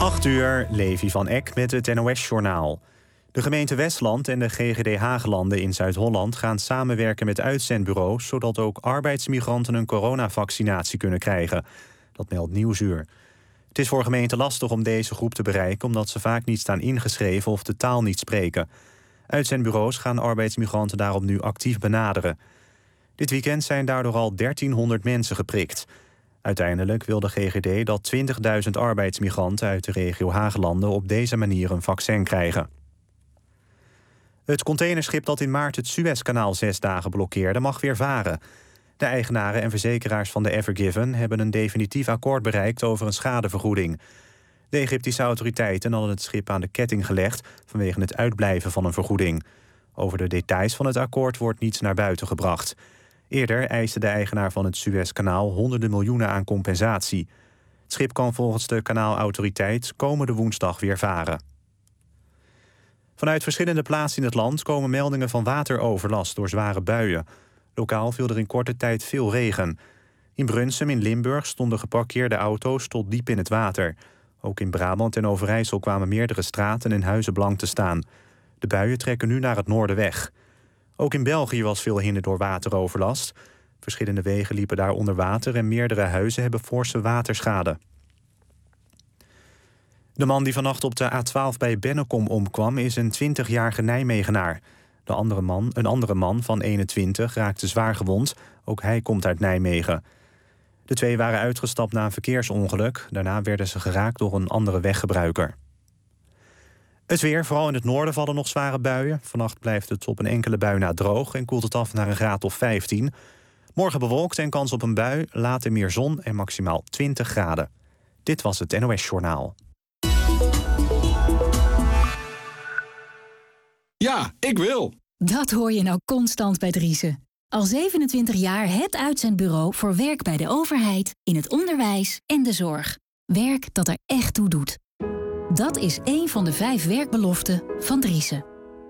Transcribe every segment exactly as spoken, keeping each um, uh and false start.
acht uur, Levi van Eck met het N O S-journaal. De gemeente Westland en de G G D Haaglanden in Zuid-Holland gaan samenwerken met uitzendbureaus, zodat ook arbeidsmigranten een coronavaccinatie kunnen krijgen. Dat meldt Nieuwsuur. Het is voor gemeenten lastig om deze groep te bereiken, omdat ze vaak niet staan ingeschreven of de taal niet spreken. Uitzendbureaus gaan arbeidsmigranten daarom nu actief benaderen. Dit weekend zijn daardoor al dertienhonderd mensen geprikt. Uiteindelijk wil de G G D dat twintigduizend arbeidsmigranten uit de regio Haaglanden op deze manier een vaccin krijgen. Het containerschip dat in maart het Suezkanaal zes dagen blokkeerde mag weer varen. De eigenaren en verzekeraars van de Ever Given hebben een definitief akkoord bereikt over een schadevergoeding. De Egyptische autoriteiten hadden het schip aan de ketting gelegd vanwege het uitblijven van een vergoeding. Over de details van het akkoord wordt niets naar buiten gebracht. Eerder eiste de eigenaar van het Suezkanaal honderden miljoenen aan compensatie. Het schip kan volgens de kanaalautoriteit komende woensdag weer varen. Vanuit verschillende plaatsen in het land komen meldingen van wateroverlast door zware buien. Lokaal viel er in korte tijd veel regen. In Brunsum in Limburg stonden geparkeerde auto's tot diep in het water. Ook in Brabant en Overijssel kwamen meerdere straten en huizen blank te staan. De buien trekken nu naar het noorden weg. Ook in België was veel hinder door wateroverlast. Verschillende wegen liepen daar onder water en meerdere huizen hebben forse waterschade. De man die vannacht op de A twaalf bij Bennekom omkwam is een twintigjarige Nijmegenaar. De andere man, een andere man van eenentwintig raakte zwaar gewond. Ook hij komt uit Nijmegen. De twee waren uitgestapt na een verkeersongeluk. Daarna werden ze geraakt door een andere weggebruiker. Het weer, vooral in het noorden vallen nog zware buien. Vannacht blijft het op een enkele bui na droog en koelt het af naar een graad of vijftien. Morgen bewolkt en kans op een bui, later meer zon en maximaal twintig graden. Dit was het N O S-journaal. Ja, ik wil. Dat hoor je nou constant bij Driessen. Al zevenentwintig jaar het uitzendbureau voor werk bij de overheid, in het onderwijs en de zorg. Werk dat er echt toe doet. Dat is één van de vijf werkbeloften van Driessen.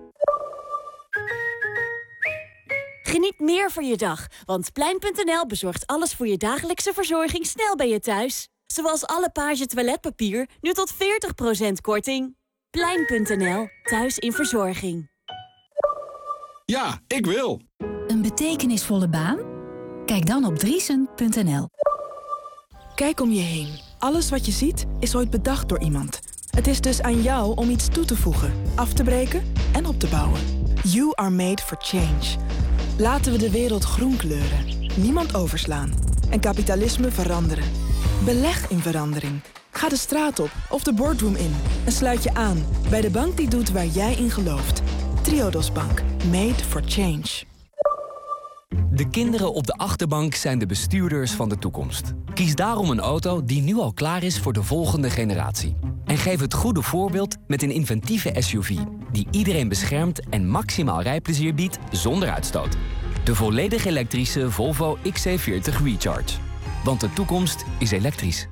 Geniet meer van je dag, want Plein punt n l bezorgt alles voor je dagelijkse verzorging snel bij je thuis. Zoals alle Page toiletpapier, nu tot veertig procent korting. Plein punt n l, thuis in verzorging. Ja, ik wil. Een betekenisvolle baan? Kijk dan op driesen punt n l. Kijk om je heen. Alles wat je ziet is ooit bedacht door iemand. Het is dus aan jou om iets toe te voegen, af te breken en op te bouwen. You are made for change. Laten we de wereld groen kleuren, niemand overslaan en kapitalisme veranderen. Beleg in verandering. Ga de straat op of de boardroom in en sluit je aan bij de bank die doet waar jij in gelooft. Triodos Bank. Made for change. De kinderen op de achterbank zijn de bestuurders van de toekomst. Kies daarom een auto die nu al klaar is voor de volgende generatie. En geef het goede voorbeeld met een inventieve S U V... die iedereen beschermt en maximaal rijplezier biedt zonder uitstoot. De volledig elektrische Volvo X C veertig Recharge. Want de toekomst is elektrisch.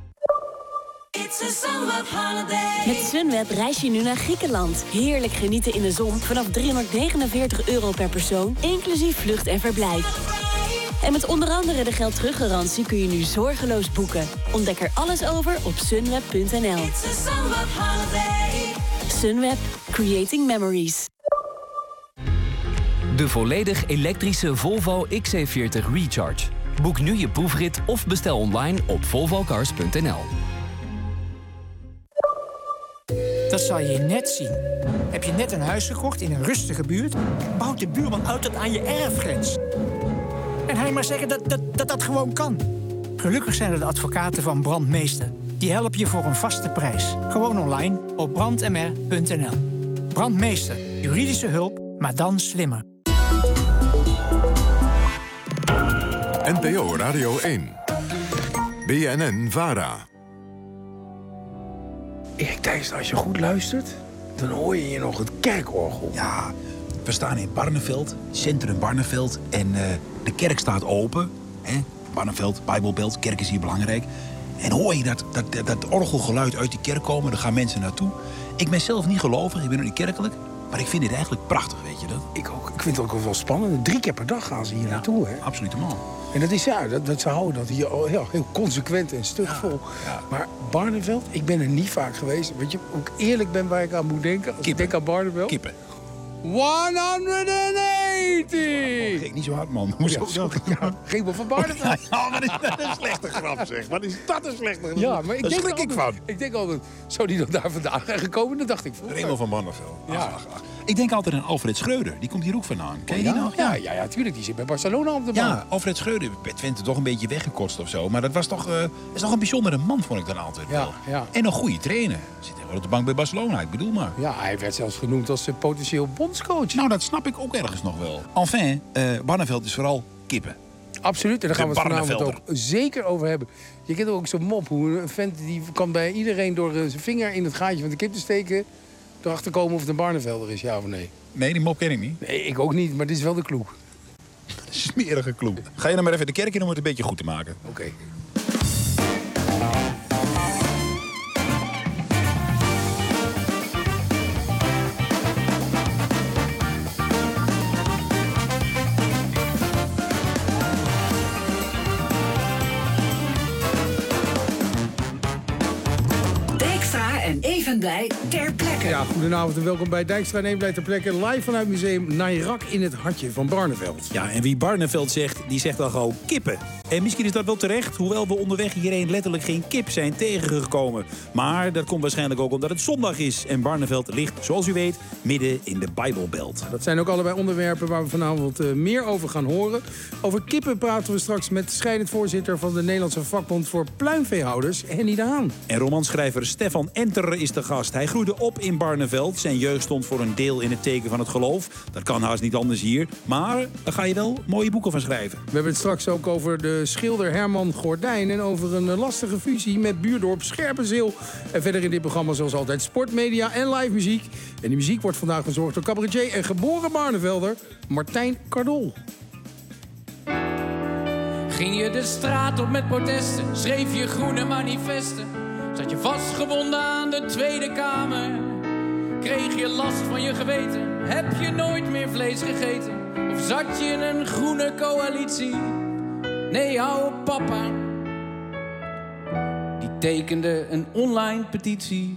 Met Sunweb reis je nu naar Griekenland. Heerlijk genieten in de zon vanaf driehonderdnegenenveertig euro per persoon, inclusief vlucht en verblijf. En met onder andere de geldteruggarantie kun je nu zorgeloos boeken. Ontdek er alles over op sunweb punt n l. Sunweb. Creating Memories. De volledig elektrische Volvo X C veertig Recharge. Boek nu je proefrit of bestel online op volvo cars punt n l. Dat zal je net zien. Heb je net een huis gekocht in een rustige buurt? Bouwt de buurman uit tot aan je erfgrens. En hij maar zeggen dat dat, dat dat gewoon kan. Gelukkig zijn er de advocaten van Brandmeester. Die helpen je voor een vaste prijs. Gewoon online op brand m r punt n l. Brandmeester. Juridische hulp, maar dan slimmer. N P O Radio één. B N N-VARA. Erik Thijs, als je goed luistert, dan hoor je hier nog het kerkorgel. Ja, we staan in Barneveld, centrum Barneveld. En uh, de kerk staat open. Hè? Barneveld, Bijbelbelt, kerk is hier belangrijk. En hoor je dat, dat, dat orgelgeluid uit die kerk komen, daar gaan mensen naartoe. Ik ben zelf niet gelovig, ik ben ook niet kerkelijk. Maar ik vind dit eigenlijk prachtig, weet je dat? Ik ook. Ik vind het ook wel spannend. Drie keer per dag gaan ze hier Ja, naartoe, hè? absoluut man. En dat is ja, dat, dat ze houden dat hier oh, ja, heel consequent en stukvol. Ja, ja. Maar Barneveld, ik ben er niet vaak geweest. Weet je, ook eerlijk ben waar ik aan moet denken. Als Kippen. ik denk aan Barneveld. Kippen. honderdtachtig! Gek, niet zo hard, man. Moest Ja, ook zo. ja, geen wel van Barneveld. Ja, wat is dat een slechte grap, zeg. Wat is dat een slechte grap? Ja, maar ik Daar denk schrik ik altijd, van. Ik denk altijd, zou die dan daar vandaan zijn gekomen? Dat dacht ik vroeger. Raymond van Barneveld. Ja. Ach, ach, ach. Ik denk altijd aan Alfred Schreuder. Die komt hier ook vandaan. Ken je die nog? Ja, ja, ja, tuurlijk. Die zit bij Barcelona op de bank. Ja, Alfred Schreuder. Bij Twente toch een beetje weggekotst of zo. Maar dat was toch, uh, is toch een bijzondere man, vond ik dan altijd Ja, wel. ja. En een goede trainer. Zit wel op de bank bij Barcelona, ik bedoel maar. Ja, hij werd zelfs genoemd als uh, potentieel bondscoach. Nou, dat snap ik ook ergens nog wel. Enfin, uh, Barneveld is vooral kippen. Absoluut, en daar gaan we De het vanavond ook Barnevelder. zeker over hebben. Je kent ook zo'n mop, hoe een vent die kan bij iedereen door uh, zijn vinger in het gaatje van de kip te steken, erachter komen of het een Barnevelder is, ja of nee. Nee, die mop ken ik niet. Nee, ik ook niet, maar dit is wel de clue. Smerige kloek. Ga je dan maar even de kerk in om het een beetje goed te maken. Oké. Okay. Evenblij ter plekke. Ja, goedenavond en welkom bij Dijkstra en Evenblij ter plekke. Live vanuit museum Nairac in het hartje van Barneveld. Ja, en wie Barneveld zegt, die zegt dan gewoon kippen. En misschien is dat wel terecht, hoewel we onderweg hierheen letterlijk geen kip zijn tegengekomen. Maar dat komt waarschijnlijk ook omdat het zondag is. En Barneveld ligt, zoals u weet, midden in de Bijbelbelt. Dat zijn ook allebei onderwerpen waar we vanavond uh, meer over gaan horen. Over kippen praten we straks met de scheidend voorzitter van de Nederlandse vakbond voor pluimveehouders, Henny de Haan. En romanschrijver Stefan Enter is de gast. Hij groeide op in Barneveld. Zijn jeugd stond voor een deel in het teken van het geloof. Dat kan haast niet anders hier. Maar daar ga je wel mooie boeken van schrijven. We hebben het straks ook over de schilder Herman Gordijn en over een lastige fusie met buurdorp Scherpenzeel. En verder in dit programma zoals altijd sportmedia en live muziek. En die muziek wordt vandaag verzorgd door cabaretier en geboren Barnevelder Martijn Cardol. Ging je de straat op met protesten, schreef je groene manifesten, zat je vastgebonden aan de Tweede Kamer, kreeg je last van je geweten, heb je nooit meer vlees gegeten, of zat je in een groene coalitie? Nee, jouw papa, die tekende een online petitie.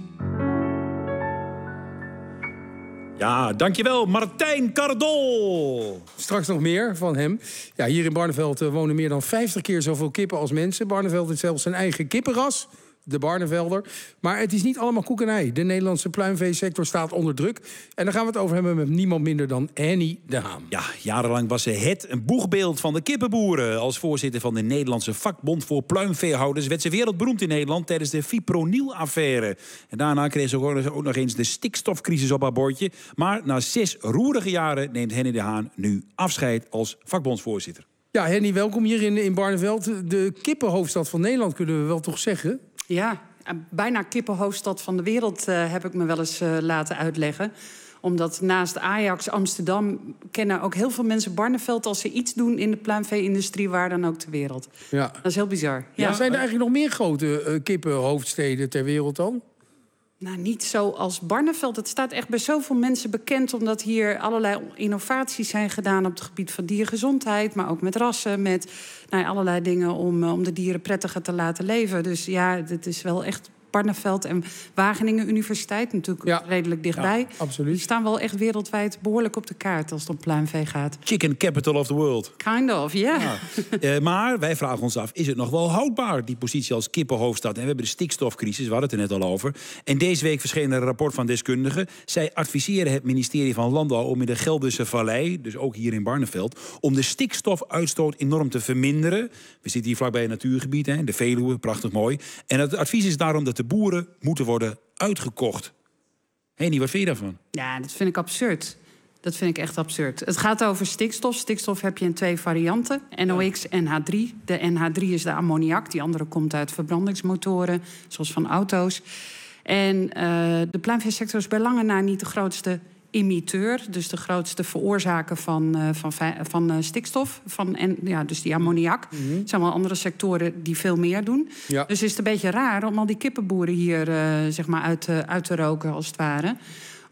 Ja, dankjewel, Martijn Cardol. Straks nog meer van hem. Ja, hier in Barneveld uh, wonen meer dan vijftig keer zoveel kippen als mensen. Barneveld heeft zelfs zijn eigen kippenras, de Barnevelder. Maar het is niet allemaal koek en ei. De Nederlandse pluimveesector staat onder druk. En daar gaan we het over hebben met niemand minder dan Henny de Haan. Ja, jarenlang was ze het een boegbeeld van de kippenboeren. Als voorzitter van de Nederlandse vakbond voor pluimveehouders werd ze wereldberoemd in Nederland tijdens de Fipronil-affaire. En daarna kreeg ze ook nog eens de stikstofcrisis op haar bordje. Maar na zes roerige jaren neemt Henny de Haan nu afscheid als vakbondsvoorzitter. Ja, Henny, welkom hier in, in Barneveld. De kippenhoofdstad van Nederland kunnen we wel toch zeggen? Ja, bijna kippenhoofdstad van de wereld uh, heb ik me wel eens uh, laten uitleggen. Omdat naast Ajax, Amsterdam kennen ook heel veel mensen Barneveld als ze iets doen in de pluimvee-industrie, waar dan ook ter wereld. Ja. Dat is heel bizar. Ja, Ja. zijn er eigenlijk nog meer grote uh, kippenhoofdsteden ter wereld dan? Nou, niet zo als Barneveld. Het staat echt bij zoveel mensen bekend, omdat hier allerlei innovaties zijn gedaan op het gebied van diergezondheid, maar ook met rassen, met nou ja, allerlei dingen om, om de dieren prettiger te laten leven. Dus ja, het is wel echt Barneveld en Wageningen Universiteit natuurlijk Ja. redelijk dichtbij. Ja, absoluut. Die staan wel echt wereldwijd behoorlijk op de kaart als het om pluimvee gaat. Chicken capital of the world. Kind of, ja. Ja. Uh, maar wij vragen ons af, is het nog wel houdbaar, die positie als kippenhoofdstad? En we hebben de stikstofcrisis, we hadden het er net al over. En deze week verscheen er een rapport van deskundigen. Zij adviseren het ministerie van Landbouw om in de Gelderse Vallei, dus ook hier in Barneveld, om de stikstofuitstoot enorm te verminderen. We zitten hier vlakbij een natuurgebied, hè, de Veluwe, prachtig mooi. En het advies is daarom dat de boeren moeten worden uitgekocht. Henny, wat vind je daarvan? Ja, dat vind ik absurd. Dat vind ik echt absurd. Het gaat over stikstof. Stikstof heb je in twee varianten. N O X en N H drie. De N H drie is de ammoniak. Die andere komt uit verbrandingsmotoren, zoals van auto's. En uh, de pluimveesector is bij lange na niet de grootste emitteur, dus de grootste veroorzaker van, uh, van, van uh, stikstof, van, en, ja, dus die ammoniak. Er Mm-hmm. zijn wel andere sectoren die veel meer doen. Ja. Dus is het een beetje raar om al die kippenboeren hier uh, zeg maar uit, uh, uit te roken, als het ware.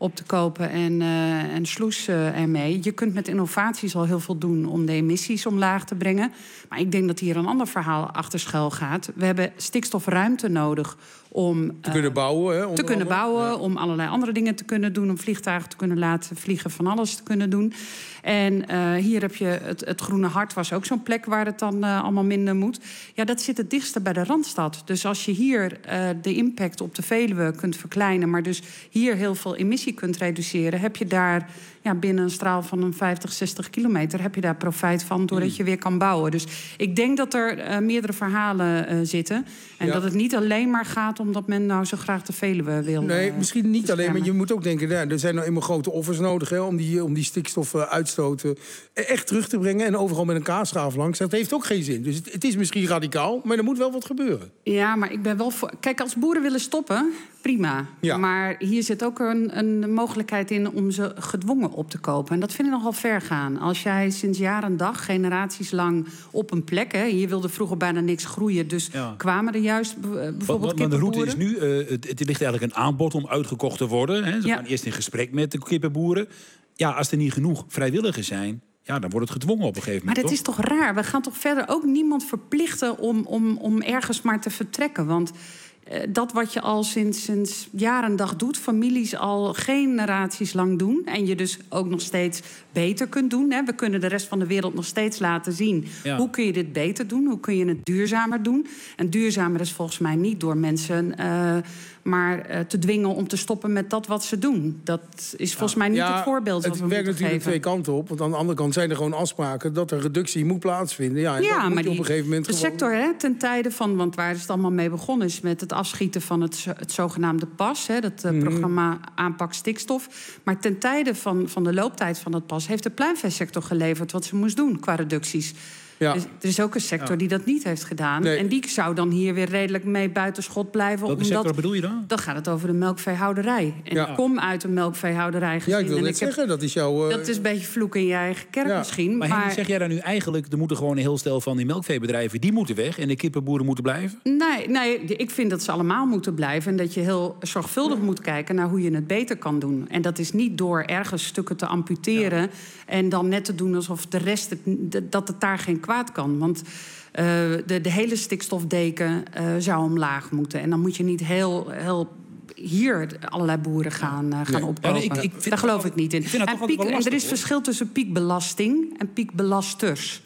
op te kopen en, uh, en sloes uh, ermee. Je kunt met innovaties al heel veel doen om de emissies omlaag te brengen. Maar ik denk dat hier een ander verhaal achter schuil gaat. We hebben stikstofruimte nodig om te uh, kunnen bouwen. Hè, te kunnen bouwen, ja. om allerlei andere dingen te kunnen doen, om vliegtuigen te kunnen laten vliegen, van alles te kunnen doen. En uh, hier heb je het, het Groene Hart, was ook zo'n plek waar het dan uh, allemaal minder moet. Ja, dat zit het dichtste bij de Randstad. Dus als je hier uh, de impact op de Veluwe kunt verkleinen, maar dus hier heel veel emissie kunt reduceren, heb je daar ja, binnen een straal van een vijftig, zestig kilometer heb je daar profijt van doordat mm. je weer kan bouwen. Dus ik denk dat er uh, meerdere verhalen uh, zitten. En ja. dat het niet alleen maar gaat omdat men nou zo graag de Veluwe wil. Nee, uh, misschien niet beschermen. alleen, maar je moet ook denken, ja, er zijn nou eenmaal grote offers nodig hè, om die, om die stikstofuitstoten echt terug te brengen. En overal met een kaasschaaf langs. Dat heeft ook geen zin. Dus het, het is misschien radicaal, maar er moet wel wat gebeuren. Ja, maar ik ben wel voor. Kijk, als boeren willen stoppen, prima. Ja. Maar hier zit ook een, een mogelijkheid in om ze gedwongen op te kopen. En dat vind ik nogal ver gaan. Als jij sinds jaar en dag, generaties lang op een plek, hè, hier wilde vroeger bijna niks groeien, dus ja. kwamen er juist uh, bijvoorbeeld maar, maar de route is nu, uh, het, het ligt eigenlijk een aanbod om uitgekocht te worden. Hè. Ze ja. gaan eerst in gesprek met de kippenboeren. Ja, als er niet genoeg vrijwilligers zijn, ja, dan wordt het gedwongen op een gegeven moment. Maar dat toch? is toch raar? We gaan toch verder ook niemand verplichten om, om, om ergens maar te vertrekken. Want uh, dat wat je al sinds, sinds jaar en dag doet, families al generaties lang doen, en je dus ook nog steeds beter kunt doen. Hè. We kunnen de rest van de wereld nog steeds laten zien. Ja. Hoe kun je dit beter doen? Hoe kun je het duurzamer doen? En duurzamer is volgens mij niet door mensen Uh, maar uh, te dwingen om te stoppen met dat wat ze doen. Dat is volgens ja. mij niet ja, het voorbeeld wat we moeten geven. Het werkt natuurlijk twee kanten op. Want aan de andere kant zijn er gewoon afspraken dat er reductie moet plaatsvinden. Ja, en ja dat moet maar je die, op een gegeven moment de gewoon sector, hè, ten tijde van, want waar is het allemaal mee begonnen, is met het afschieten van het, het zogenaamde PAS, hè, dat uh, mm-hmm. programma aanpak stikstof. Maar ten tijde van, van de looptijd van dat PAS heeft de pluimveesector geleverd wat ze moest doen qua reducties. Ja. Dus er is ook een sector ja. die dat niet heeft gedaan. Nee. En die zou dan hier weer redelijk mee buitenschot blijven. Welke omdat, sector bedoel je dan? Dan gaat het over de melkveehouderij. En ja. ik kom uit een melkveehouderij gezin. Ja, ik wil net zeggen, heb, dat is jouw Uh... Dat is een beetje vloek in je eigen kerk ja. misschien. Maar, maar zeg jij dan nu eigenlijk, er moeten gewoon een heel stel van die melkveebedrijven, die moeten weg en de kippenboeren moeten blijven? Nee, nee, ik vind dat ze allemaal moeten blijven. En dat je heel zorgvuldig ja. moet kijken naar hoe je het beter kan doen. En dat is niet door ergens stukken te amputeren ja. en dan net te doen alsof de rest het, dat het daar geen kwaad kan. Want Uh, de, de hele stikstofdeken uh, zou omlaag moeten. En dan moet je niet heel, heel hier allerlei boeren gaan, uh, gaan nee. opkopen. Ja, nee, ik, ik Daar geloof ik niet in. Ik en, piek, lastig, en er is hoor. verschil tussen piekbelasting en piekbelasters.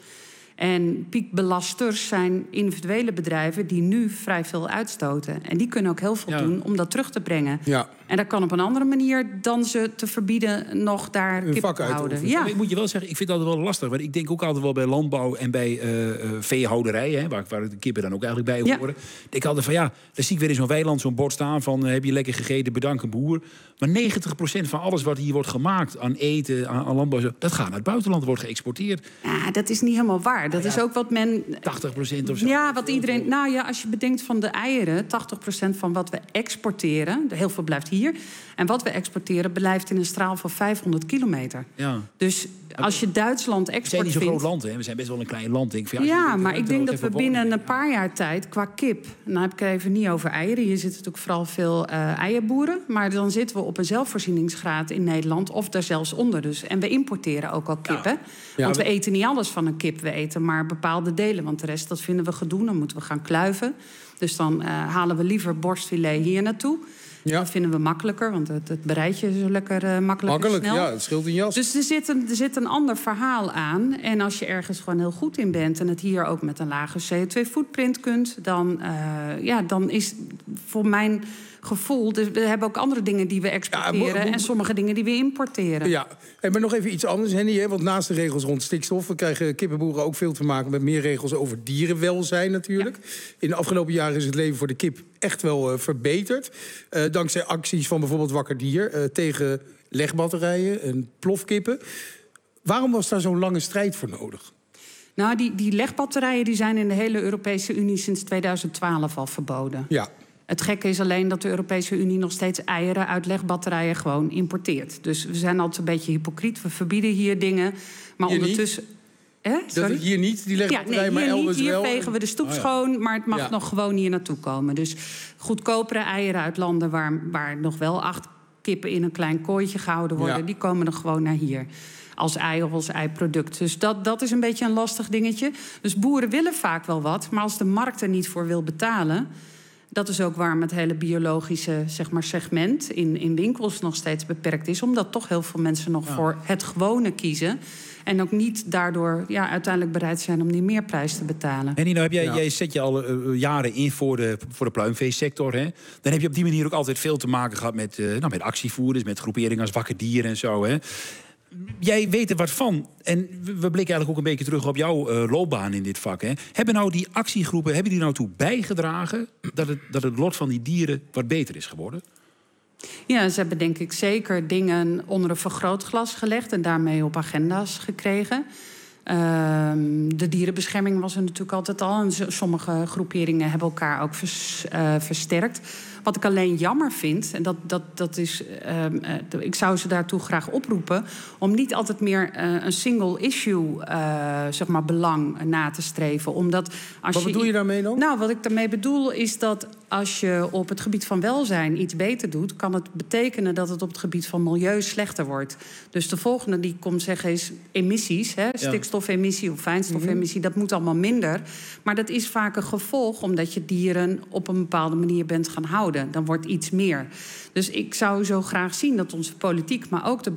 En piekbelasters zijn individuele bedrijven die nu vrij veel uitstoten. En die kunnen ook heel veel ja. doen om dat terug te brengen. Ja. En dat kan op een andere manier dan ze te verbieden nog daar kip te houden. Ja. Ik moet je wel zeggen, ik vind dat wel lastig. Want ik denk ook altijd wel bij landbouw en bij uh, uh, veehouderij, hè, waar, waar de kippen dan ook eigenlijk bij horen. Ja. Ik altijd van ja, dan zie ik weer in zo'n weiland zo'n bord staan van uh, heb je lekker gegeten, bedank een boer. Maar negentig procent van alles wat hier wordt gemaakt aan eten, aan, aan landbouw, dat gaat naar het buitenland, wordt geëxporteerd. Ja, dat is niet helemaal waar. Dat ja. is ook wat men tachtig procent of zo. Ja, wat iedereen. Nou ja, als je bedenkt van de eieren, tachtig procent van wat we exporteren, heel veel blijft hier. En wat we exporteren blijft in een straal van vijfhonderd kilometer. Ja. Dus als je Duitsland export We zijn niet zo'n vindt, groot land, hè? We zijn best wel een klein land. Denk ik. Ja, ja maar ik denk dat we binnen een paar jaar tijd qua kip, dan heb ik het even niet over eieren. Hier zitten natuurlijk vooral veel uh, eierboeren. Maar dan zitten we op een zelfvoorzieningsgraad in Nederland of daar zelfs onder. Dus. En we importeren ook al kip, ja. hè? Ja, want we maar... eten niet alles van een kip. We eten maar bepaalde delen. Want de rest, dat vinden we gedoe. Dan moeten we gaan kluiven. Dus dan uh, halen we liever borstfilet hier naartoe. Ja. Dat vinden we makkelijker, want het, het bereidje is zo lekker uh, makkelijk Makkelijk, en snel. ja, het scheelt een jas. Dus er zit, een, er zit een ander verhaal aan. En als je ergens gewoon heel goed in bent en het hier ook met een lage C O twee footprint kunt, dan, uh, ja, dan is voor mijn gevoel, dus we hebben ook andere dingen die we exporteren ja, mo- mo- en sommige dingen die we importeren. Ja, en maar nog even iets anders, Henny, hè? Want naast de regels rond stikstof, we krijgen kippenboeren ook veel te maken met meer regels over dierenwelzijn natuurlijk. Ja. In de afgelopen jaren is het leven voor de kip echt wel uh, verbeterd. Uh, dankzij acties van bijvoorbeeld Wakker Dier uh, tegen legbatterijen en plofkippen. Waarom was daar zo'n lange strijd voor nodig? Nou, die, die legbatterijen die zijn in de hele Europese Unie sinds tweeduizend twaalf al verboden. Ja. Het gekke is alleen dat de Europese Unie nog steeds eieren uit legbatterijen gewoon importeert. Dus we zijn altijd een beetje hypocriet. We verbieden hier dingen, maar hier ondertussen... Eh? Dat het hier niet, die legbatterij, ja, nee, maar elders hier wel. Hier vegen we de stoep oh, ja. schoon, maar het mag ja. nog gewoon hier naartoe komen. Dus goedkopere eieren uit landen waar, waar nog wel acht kippen in een klein kooitje gehouden worden. Ja. Die komen dan gewoon naar hier. Als ei of als eiproduct. Dus dat, dat is een beetje een lastig dingetje. Dus boeren willen vaak wel wat. Maar als de markt er niet voor wil betalen... Dat is ook waarom het hele biologische zeg maar, segment in, in winkels nog steeds beperkt is. Omdat toch heel veel mensen nog ja. voor het gewone kiezen. En ook niet daardoor ja, uiteindelijk bereid zijn om die meerprijs te betalen. En Nino, heb jij, ja. jij zet je al uh, jaren in voor de, voor de pluimveesector. Hè? Dan heb je op die manier ook altijd veel te maken gehad met, uh, nou, met actievoerders, met groeperingen als Wakker Dier en zo. Hè? Jij weet er wat van. En we blikken eigenlijk ook een beetje terug op jouw uh, loopbaan in dit vak. Hè? Hebben nou die actiegroepen, hebben die nou toe bijgedragen dat het, dat het lot van die dieren wat beter is geworden? Ja, ze hebben denk ik zeker dingen onder een vergrootglas gelegd en daarmee op agenda's gekregen. Uh, de dierenbescherming was er natuurlijk altijd al. En sommige groeperingen hebben elkaar ook vers, uh, versterkt. Wat ik alleen jammer vind, en dat, dat, dat is, uh, uh, ik zou ze daartoe graag oproepen om niet altijd meer uh, een single issue uh, zeg maar belang na te streven. Omdat als wat bedoel je, je daarmee dan? Nou, wat ik daarmee bedoel is dat als je op het gebied van welzijn iets beter doet, kan het betekenen dat het op het gebied van milieu slechter wordt. Dus de volgende die komt zeggen is emissies, hè, stikstofemissie of fijnstofemissie, mm-hmm. dat moet allemaal minder. Maar dat is vaak een gevolg omdat je dieren op een bepaalde manier bent gaan houden. Dan wordt iets meer. Dus ik zou zo graag zien dat onze politiek, maar ook de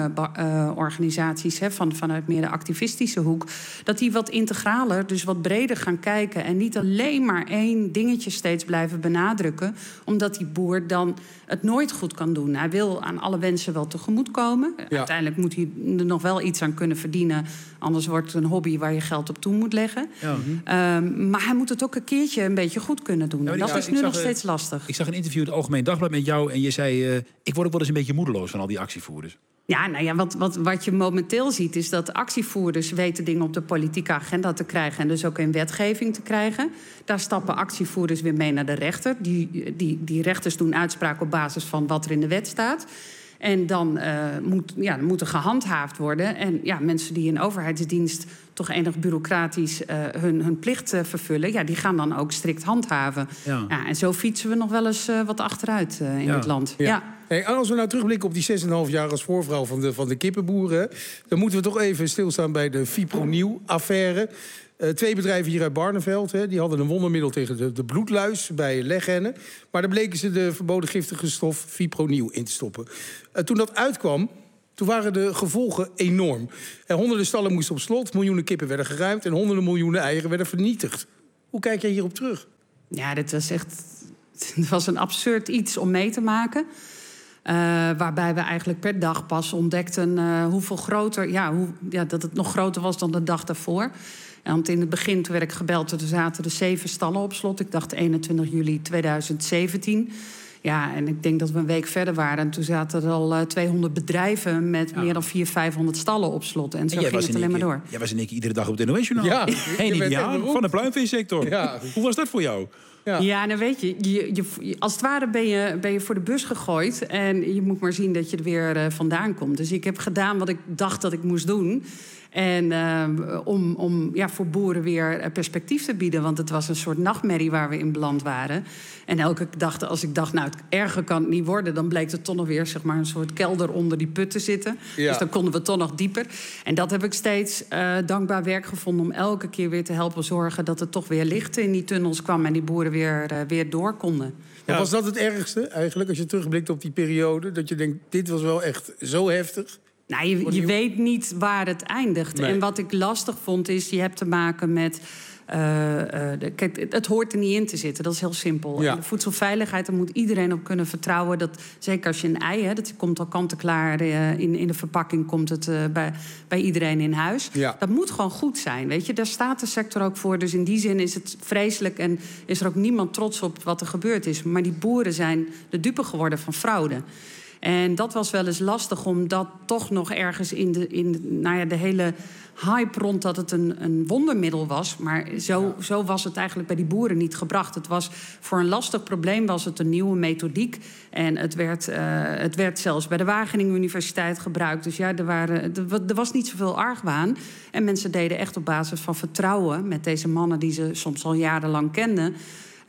belangenorganisaties uh, van, vanuit meer de activistische hoek, dat die wat integraler, dus wat breder gaan kijken en niet alleen maar één dingetje steeds blijven benadrukken, omdat die boer dan het nooit goed kan doen. Hij wil aan alle wensen wel tegemoetkomen. Ja. Uiteindelijk moet hij er nog wel iets aan kunnen verdienen, anders wordt het een hobby waar je geld op toe moet leggen. Ja. Um, maar hij moet het ook een keertje een beetje goed kunnen doen. Ja, dat ja, is nu nog steeds lastig. Ik zag een interview in het Algemeen Dagblad met jou en je zei, uh, ik word ook wel eens een beetje moedeloos van al die actievoerders. Ja, nou ja, wat, wat, wat je momenteel ziet is dat actievoerders weten dingen op de politieke agenda te krijgen en dus ook in wetgeving te krijgen. Daar stappen actievoerders weer mee naar de rechter. Die, die, die rechters doen uitspraken op basis van wat er in de wet staat. En dan uh, moet, ja, moet er gehandhaafd worden. En ja, mensen die in overheidsdienst toch enig bureaucratisch uh, hun, hun plicht uh, vervullen, ja, die gaan dan ook strikt handhaven. Ja. Ja, en zo fietsen we nog wel eens uh, wat achteruit uh, in ja. het land. Ja. Ja. Hey, als we nou terugblikken op die zes komma vijf jaar als voorvrouw van de, van de kippenboeren, dan moeten we toch even stilstaan bij de fipronil-affaire. Uh, twee bedrijven hier uit Barneveld, hè, die hadden een wondermiddel tegen de, de bloedluis bij leghennen. Maar daar bleken ze de verboden giftige stof fipronil in te stoppen. Uh, toen dat uitkwam, toen waren de gevolgen enorm. En honderden stallen moesten op slot, miljoenen kippen werden geruimd en honderden miljoenen eieren werden vernietigd. Hoe kijk jij hierop terug? Ja, dit was echt het was een absurd iets om mee te maken. Uh, waarbij we eigenlijk per dag pas ontdekten uh, hoeveel groter, ja, hoe, ja, dat het nog groter was dan de dag daarvoor. Want in het begin toen werd ik gebeld, er zaten er zeven stallen op slot. Ik dacht eenentwintig juli tweeduizend zeventien. Ja, en ik denk dat we een week verder waren. En toen zaten er al uh, tweehonderd bedrijven met ja. meer dan vierhonderd, vijfhonderd stallen op slot. En zo en ging het alleen maar door. Jij was in één keer iedere dag op het N O S-journaal. Ja, geen ideaal van de pluimveesector. Ja. Hoe was dat voor jou? Ja, ja nou weet je, je, je, als het ware ben je, ben je voor de bus gegooid. En je moet maar zien dat je er weer uh, vandaan komt. Dus ik heb gedaan wat ik dacht dat ik moest doen. En uh, om, om ja, voor boeren weer perspectief te bieden. Want het was een soort nachtmerrie waar we in beland waren. En elke dag, als ik dacht, nou, het erger kan het niet worden, dan bleek er toch nog weer zeg maar, een soort kelder onder die put te zitten. Ja. Dus dan konden we toch nog dieper. En dat heb ik steeds uh, dankbaar werk gevonden om elke keer weer te helpen zorgen dat er toch weer licht in die tunnels kwam en die boeren weer, uh, weer door konden. Ja. Was dat het ergste eigenlijk, als je terugblikt op die periode? Dat je denkt, dit was wel echt zo heftig? Nou, je, je weet niet waar het eindigt. Nee. En wat ik lastig vond is, je hebt te maken met Uh, uh, de, kijk, het, het hoort er niet in te zitten, dat is heel simpel. Ja. De voedselveiligheid, daar moet iedereen op kunnen vertrouwen. Dat, zeker als je een ei, hè, dat komt al kant-en-klaar uh, in, in de verpakking, komt het uh, bij, bij iedereen in huis. Ja. Dat moet gewoon goed zijn, weet je. Daar staat de sector ook voor. Dus in die zin is het vreselijk en is er ook niemand trots op wat er gebeurd is. Maar die boeren zijn de dupe geworden van fraude. En dat was wel eens lastig om dat toch nog ergens in de, in de, nou ja, de hele hype rond dat het een, een wondermiddel was. Maar zo, ja. zo was het eigenlijk bij die boeren niet gebracht. Het was voor een lastig probleem was het een nieuwe methodiek. En het werd, uh, het werd zelfs bij de Wageningen Universiteit gebruikt. Dus ja, er, waren, er was niet zoveel argwaan. En mensen deden echt op basis van vertrouwen met deze mannen die ze soms al jarenlang kenden.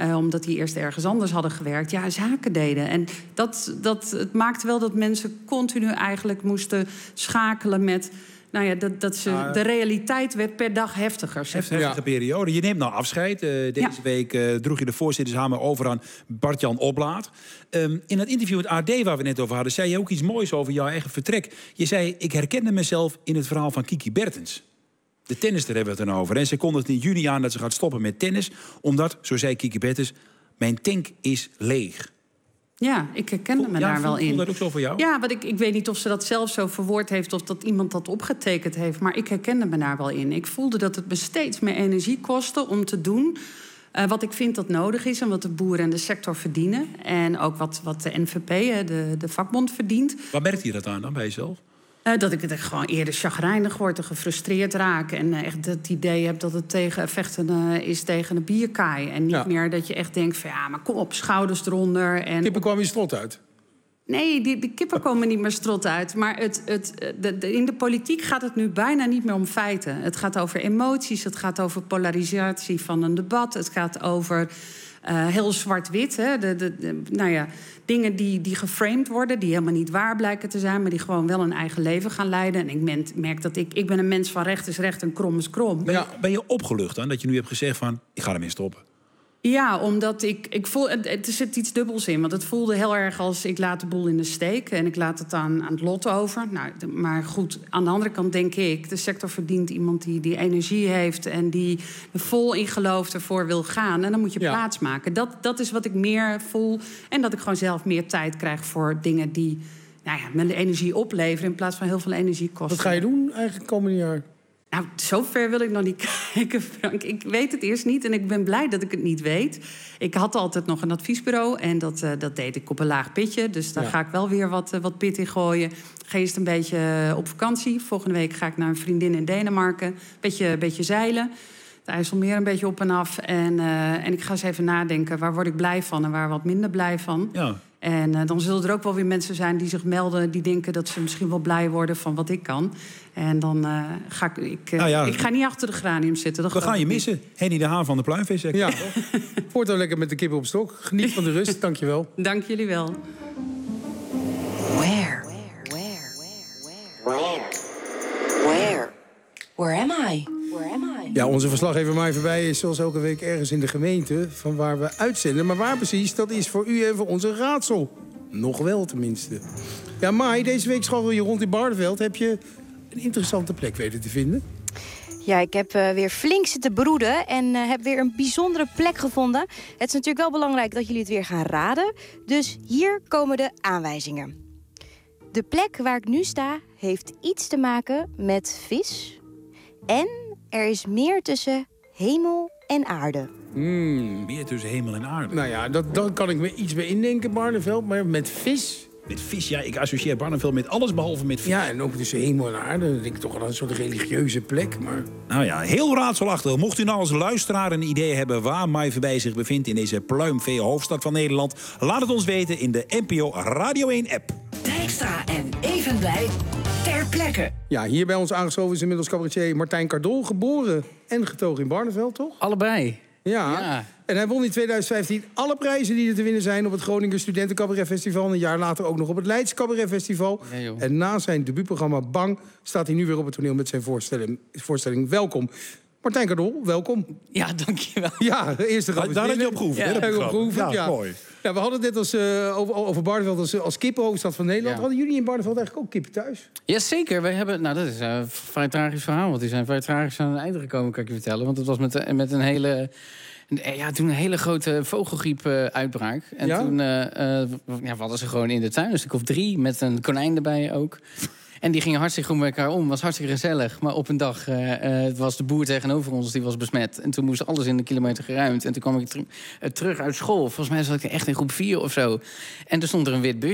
Uh, omdat die eerst ergens anders hadden gewerkt. Ja, zaken deden. En dat, dat, het maakte wel dat mensen continu eigenlijk moesten schakelen met... Nou ja, dat, dat ze, uh, de realiteit werd per dag heftiger. Zeg. Heftige ja. periode. Je neemt nou afscheid. Uh, deze ja. week uh, droeg je de voorzittershamer over aan Bart-Jan Oplaat. Um, in het interview met A D waar we net over hadden... zei je ook iets moois over jouw eigen vertrek. Je zei, ik herkende mezelf in het verhaal van Kiki Bertens. De tennister hebben we het dan over. En ze kondigde in juni aan dat ze gaat stoppen met tennis... omdat, zo zei Kiki Bertens, mijn tank is leeg. Ja, ik herkende me ja, daar wel in. Voel dat ook zo voor jou? Ja, want ik, ik weet niet of ze dat zelf zo verwoord heeft... of dat iemand dat opgetekend heeft, maar ik herkende me daar wel in. Ik voelde dat het me steeds meer energie kostte om te doen... Uh, wat ik vind dat nodig is en wat de boeren en de sector verdienen. En ook wat, wat de N V P, de, de vakbond, verdient. Waar merkt je dat aan dan bij jezelf? Uh, dat ik het echt gewoon eerder chagrijnig word en gefrustreerd raak. En uh, echt het idee heb dat het tegen vechten uh, is tegen een bierkaai. En niet ja. meer dat je echt denkt van ja, maar kom op, schouders eronder. En kippen kwamen je strot uit? Nee, die, die kippen komen niet meer strot uit. Maar het, het, de, de, in de politiek gaat het nu bijna niet meer om feiten. Het gaat over emoties, het gaat over polarisatie van een debat. Het gaat over... Uh, heel zwart-wit, hè? De, de, de, nou ja, dingen die, die geframed worden... die helemaal niet waar blijken te zijn... maar die gewoon wel een eigen leven gaan leiden. En ik men, merk dat ik... ik ben een mens van recht is recht en krom is krom. Ben je, ben je opgelucht dan dat je nu hebt gezegd van... ik ga ermee stoppen? Ja, omdat ik, ik voel... Het, er zit iets dubbels in. Want het voelde heel erg als ik laat de boel in de steek... en ik laat het aan, aan het lot over. Nou, de, maar goed, aan de andere kant denk ik... de sector verdient iemand die, die energie heeft... en die er vol in gelooft ervoor wil gaan. En dan moet je ja. plaats maken. Dat, dat is wat ik meer voel. En dat ik gewoon zelf meer tijd krijg voor dingen die... nou ja, me de energie opleveren... in plaats van heel veel energie kosten. Wat ga je doen eigenlijk komende jaar? Nou, zover wil ik nog niet kijken, Frank. Ik weet het eerst niet en ik ben blij dat ik het niet weet. Ik had altijd nog een adviesbureau en dat, uh, dat deed ik op een laag pitje. Dus daar ja. ga ik wel weer wat, uh, wat pit in gooien. Geest een beetje uh, op vakantie. Volgende week ga ik naar een vriendin in Denemarken. Beetje, beetje zeilen. Het IJsselmeer een beetje op en af. En, uh, en ik ga eens even nadenken, waar word ik blij van en waar wat minder blij van. Ja. En uh, dan zullen er ook wel weer mensen zijn die zich melden... die denken dat ze misschien wel blij worden van wat ik kan. En dan uh, ga ik... Ik, uh, nou ja, ik ga niet achter de granium zitten. We gaan je missen. Henny de Haan van de pluimveesector. Ja. Voortaan lekker met de kippen op stok. Geniet van de rust. Dank je wel. Dank jullie wel. Where? Where? Where? Where? Where am I? Where am I? Ja, onze verslaggever Mai Voorbij is zoals elke week ergens in de gemeente... van waar we uitzenden. Maar waar precies, dat is voor u en voor onze raadsel. Nog wel, tenminste. Ja, Mai, deze week scharrel je rond in Barneveld. Heb je een interessante plek weten te vinden? Ja, ik heb uh, weer flink zitten broeden en uh, heb weer een bijzondere plek gevonden. Het is natuurlijk wel belangrijk dat jullie het weer gaan raden. Dus hier komen de aanwijzingen. De plek waar ik nu sta heeft iets te maken met vis. En er is meer tussen hemel en aarde. Mm, meer tussen hemel en aarde. Nou ja, dat, daar kan ik me iets bij indenken, Barneveld. Maar met vis... Met vis, ja. Ik associeer Barneveld met alles behalve met vis. Ja, en ook tussen hemel en aarde. Dan denk ik toch wel een soort religieuze plek, maar... Nou ja, heel raadselachtig. Mocht u nou als luisteraar een idee hebben waar Mai Voorbij zich bevindt... in deze pluimvee-hoofdstad van Nederland... laat het ons weten in de N P O Radio één-app. Dijkstra en Evenblij ter plekke. Ja, hier bij ons aangeschoven is inmiddels cabaretier Martijn Cardol. Geboren en getogen in Barneveld, toch? Allebei. Ja. ja. En hij won in twintig vijftien alle prijzen die er te winnen zijn... op het Groningen Studenten Cabaret Festival. En een jaar later ook nog op het Leids Cabaret Festival. Ja, en na zijn debuutprogramma Bang... staat hij nu weer op het toneel met zijn voorstelling, voorstelling Welkom. Martijn Cardol, welkom. Ja, dankjewel. Ja, de eerste grap. Daar heb je op geoefend. Ja, heb je op geoefend, ja. Mooi. Ja, we hadden het net als, uh, over, over Barneveld als, als kippenhoofdstad van Nederland. Ja. Hadden jullie in Barneveld eigenlijk ook kippen thuis? Jazeker. Wij hebben, nou, dat is een vrij tragisch verhaal. Want die zijn vrij tragisch aan het einde gekomen, kan ik je vertellen. Want het was met, met een hele... Ja, toen een hele grote vogelgriep-uitbraak. Uh, en ja? toen uh, uh, ja, we hadden ze gewoon in de tuin, een stuk of drie, met een konijn erbij ook. En die gingen hartstikke goed met elkaar om. Was hartstikke gezellig. Maar op een dag uh, uh, was de boer tegenover ons, die was besmet. En toen moest alles in de kilometer geruimd. En toen kwam ik ter- uh, terug uit school. Volgens mij zat ik echt in groep vier of zo. En er stond er een wit busje.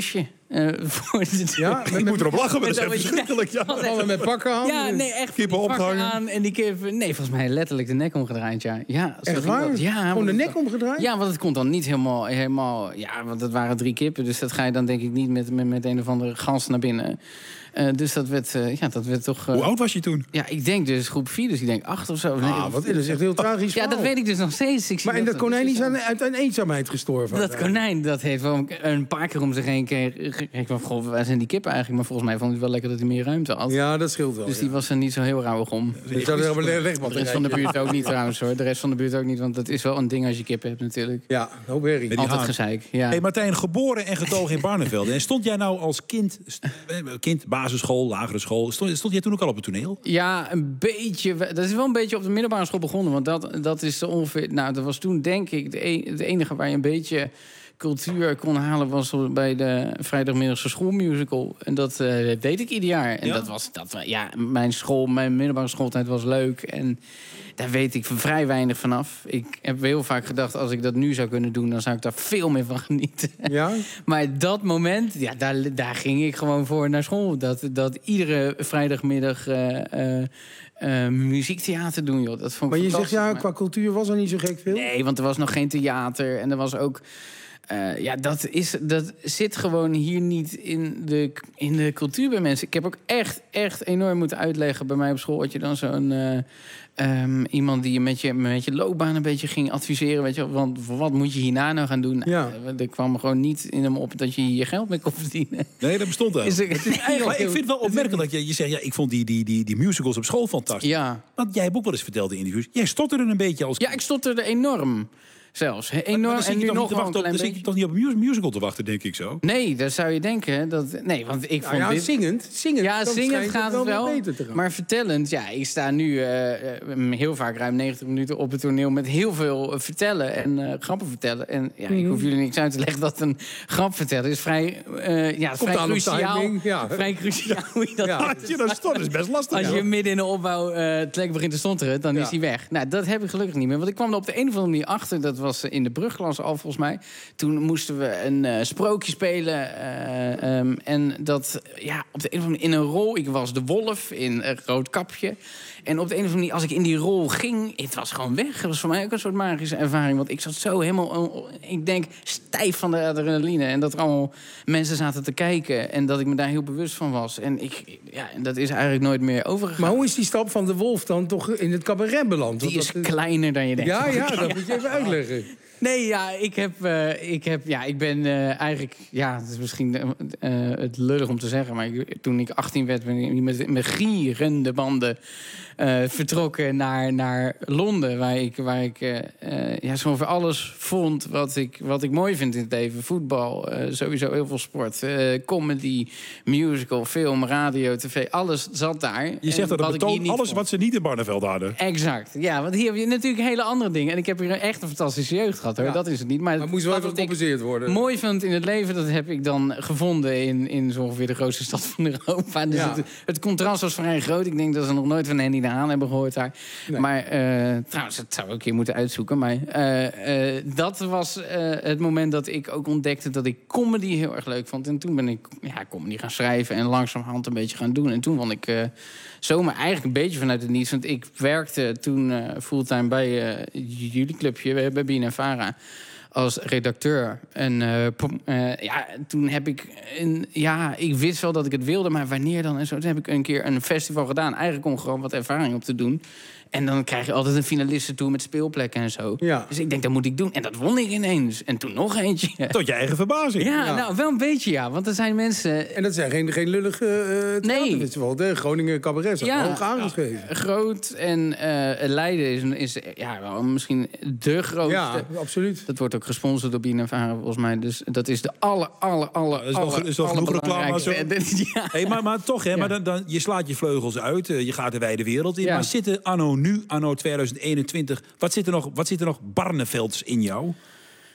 Uh, voor de, ja, ik moet erop lachen, maar dat is echt verschrikkelijk. Ja. Allemaal met pakken aan. Ja, nee, echt. Kippen opgehangen. Aan en die kippen, nee, volgens mij letterlijk de nek omgedraaid, ja. ja echt waar? Dat, ja, gewoon de nek omgedraaid? Ja, want het komt dan niet helemaal, helemaal... Ja, want het waren drie kippen, dus dat ga je dan denk ik niet met, met, met een of andere gans naar binnen. Uh, dus dat werd, uh, ja, dat werd toch... Uh, Hoe oud was je toen? Ja, ik denk dus groep vier, dus ik denk acht of zo. Nee, ah, wat, dat is echt heel tragisch. Ja, dat weet ik dus nog steeds. Ik maar en dat, dat konijn is uit een eenzaamheid gestorven? Dat konijn, dat heeft wel een paar keer om zich heen gekeken van, goh, waar zijn die kippen eigenlijk? Maar volgens mij vond hij wel lekker dat hij meer ruimte had. Ja, dat scheelt wel. Dus ja. die was er niet zo heel rauwig om. Dus dat is de rest van de buurt ook niet trouwens, hoor. De rest van de buurt ook niet, want dat is wel een ding als je kippen hebt natuurlijk. Ja, hoop herrie. Altijd gezeik, ja. Hey, Martijn, geboren en getogen in Barneveld. En stond jij nou als kind, kind basisschool, lagere school, stond, stond jij toen ook al op het toneel? Ja, een beetje. Dat is wel een beetje op de middelbare school begonnen. Want dat, dat is ongeveer... Nou, dat was toen denk ik de e- het enige waar je een beetje cultuur kon halen was bij de vrijdagmiddagse schoolmusical. En dat uh, deed ik ieder jaar. En ja? dat was... Dat, ja, mijn school, mijn middelbare schooltijd was leuk. En daar weet ik vrij weinig vanaf. Ik heb heel vaak gedacht, als ik dat nu zou kunnen doen, dan zou ik daar veel meer van genieten. Ja? Maar dat moment, ja, daar, daar ging ik gewoon voor naar school. Dat, dat iedere vrijdagmiddag uh, uh, uh, muziektheater doen, joh. Dat vond ik maar je zegt, ja, maar... qua cultuur was er niet zo gek veel? Nee, want er was nog geen theater. En er was ook... Uh, ja, dat, is, dat zit gewoon hier niet in de, in de cultuur bij mensen. Ik heb ook echt, echt enorm moeten uitleggen bij mij op school. Had je dan zo'n uh, um, iemand die je met, je met je loopbaan een beetje ging adviseren. Weet je, want wat moet je hierna nou gaan doen? Ja. Nou, er kwam gewoon niet in hem op dat je hier geld mee kon verdienen. Nee, dat bestond eigenlijk. Is er, maar ik vind het wel opmerkelijk dat je, je zegt, ja, ik vond die, die, die, die musicals op school fantastisch. Ja. Want jij hebt ook wel eens verteld in interviews. Jij stotterde een beetje als... Ja, ik stotterde enorm. Zelfs. Enorm. Maar, maar en nu nog nog Dan zit je toch niet op een musical te wachten, denk ik zo? Nee, dat zou je denken. Dat, nee, want ik nou vond ja, dit... zingend, zingend. Ja, zingend gaat het wel. Beter te gaan. Maar vertellend, ja, ik sta nu uh, heel vaak ruim negentig minuten op het toneel met heel veel uh, vertellen en uh, grappen vertellen. En ja, Mm-hmm. ik hoef jullie niks uit te leggen dat een grap vertellen is vrij, uh, ja, vrij cruciaal. Ja. Vrij cruciaal hoe je dat ja. Ja, dat stotteren is best lastig. Als je ja. midden in de opbouw uh, het lekker begint te stotteren, dan ja. is hij weg. Nou, dat heb ik gelukkig niet meer. Want ik kwam er op de een of andere manier achter. Dat was in de brugklas al volgens mij. Toen moesten we een uh, sprookje spelen. Uh, um, en dat, ja, op de een of andere manier in een rol. Ik was de wolf in een rood kapje. En op de een of andere manier, als ik in die rol ging, het was gewoon weg. Het was voor mij ook een soort magische ervaring. Want ik zat zo helemaal, ik denk, stijf van de adrenaline. En dat er allemaal mensen zaten te kijken. En dat ik me daar heel bewust van was. En ik, ja, dat is eigenlijk nooit meer overgegaan. Maar hoe is die stap van de wolf dan toch in het cabaret beland? Die is kleiner dan je denkt. Ja, ja, dat moet je even uitleggen. Nee, ja, ik heb, uh, ik heb, ja, ik ben uh, eigenlijk, ja, het is misschien uh, het lullig om te zeggen, maar ik, toen ik achttien werd, ben ik met, met gierende banden uh, vertrokken naar, naar Londen, waar ik, waar ik uh, uh, ja, zo ongeveer alles vond wat ik, wat ik mooi vind in het leven. Voetbal, uh, sowieso heel veel sport, uh, comedy, musical, film, radio, tv, alles zat daar. Je zegt dat het betoont alles vond. wat ze niet in Barneveld hadden. Exact, ja, want hier heb je natuurlijk hele andere dingen. En ik heb hier echt een fantastische jeugd gehad. Hoor. Ja. Dat is het niet. Maar, maar moest wel even gecompenseerd worden. Mooi vond in het leven, dat heb ik dan gevonden in, in zo ongeveer de grootste stad van Europa. Dus ja. het, het contrast was vrij groot. Ik denk dat ze nog nooit van Henny de Haan hebben gehoord daar. Nee. Maar uh, trouwens, dat zou ik een keer moeten uitzoeken. Maar uh, uh, dat was uh, het moment dat ik ook ontdekte dat ik comedy heel erg leuk vond. En toen ben ik ja, comedy gaan schrijven en langzamerhand een beetje gaan doen. En toen vond ik uh, zomaar eigenlijk een beetje vanuit het niets. Want ik werkte toen uh, fulltime bij uh, jullie clubje, bij B N N Vara, als redacteur. En uh, uh, ja, toen heb ik... Een, ja, ik wist wel dat ik het wilde, maar wanneer dan? En zo. Toen heb ik een keer een festival gedaan. Eigenlijk om gewoon wat ervaring op te doen. En dan krijg je altijd een finalistentour met speelplekken en zo. Ja. Dus ik denk, dat moet ik doen. En dat won ik ineens. En toen nog eentje. Tot je eigen verbazing. Ja, ja. nou, wel een beetje, ja. Want er zijn mensen... En dat zijn geen, geen lullige uh, theaterfestival. De Groningen Cabaret is ja, hoog aangeschreven. Ja, groot. En uh, Leiden is, is ja, wel misschien de grootste. Ja, absoluut. Dat wordt ook gesponsord door B N N Vara, volgens mij. Dus dat is de aller, aller, aller, is wel, is wel genoeg reclame. Zo. Ja. Hey, maar, maar toch, hè, ja. maar dan, dan, je slaat je vleugels uit. Uh, je gaat de wijde wereld in. Ja. Maar zitten anno nu, anno tweeduizend eenentwintig... Wat zit er nog, wat zit er nog Barnevelds in jou?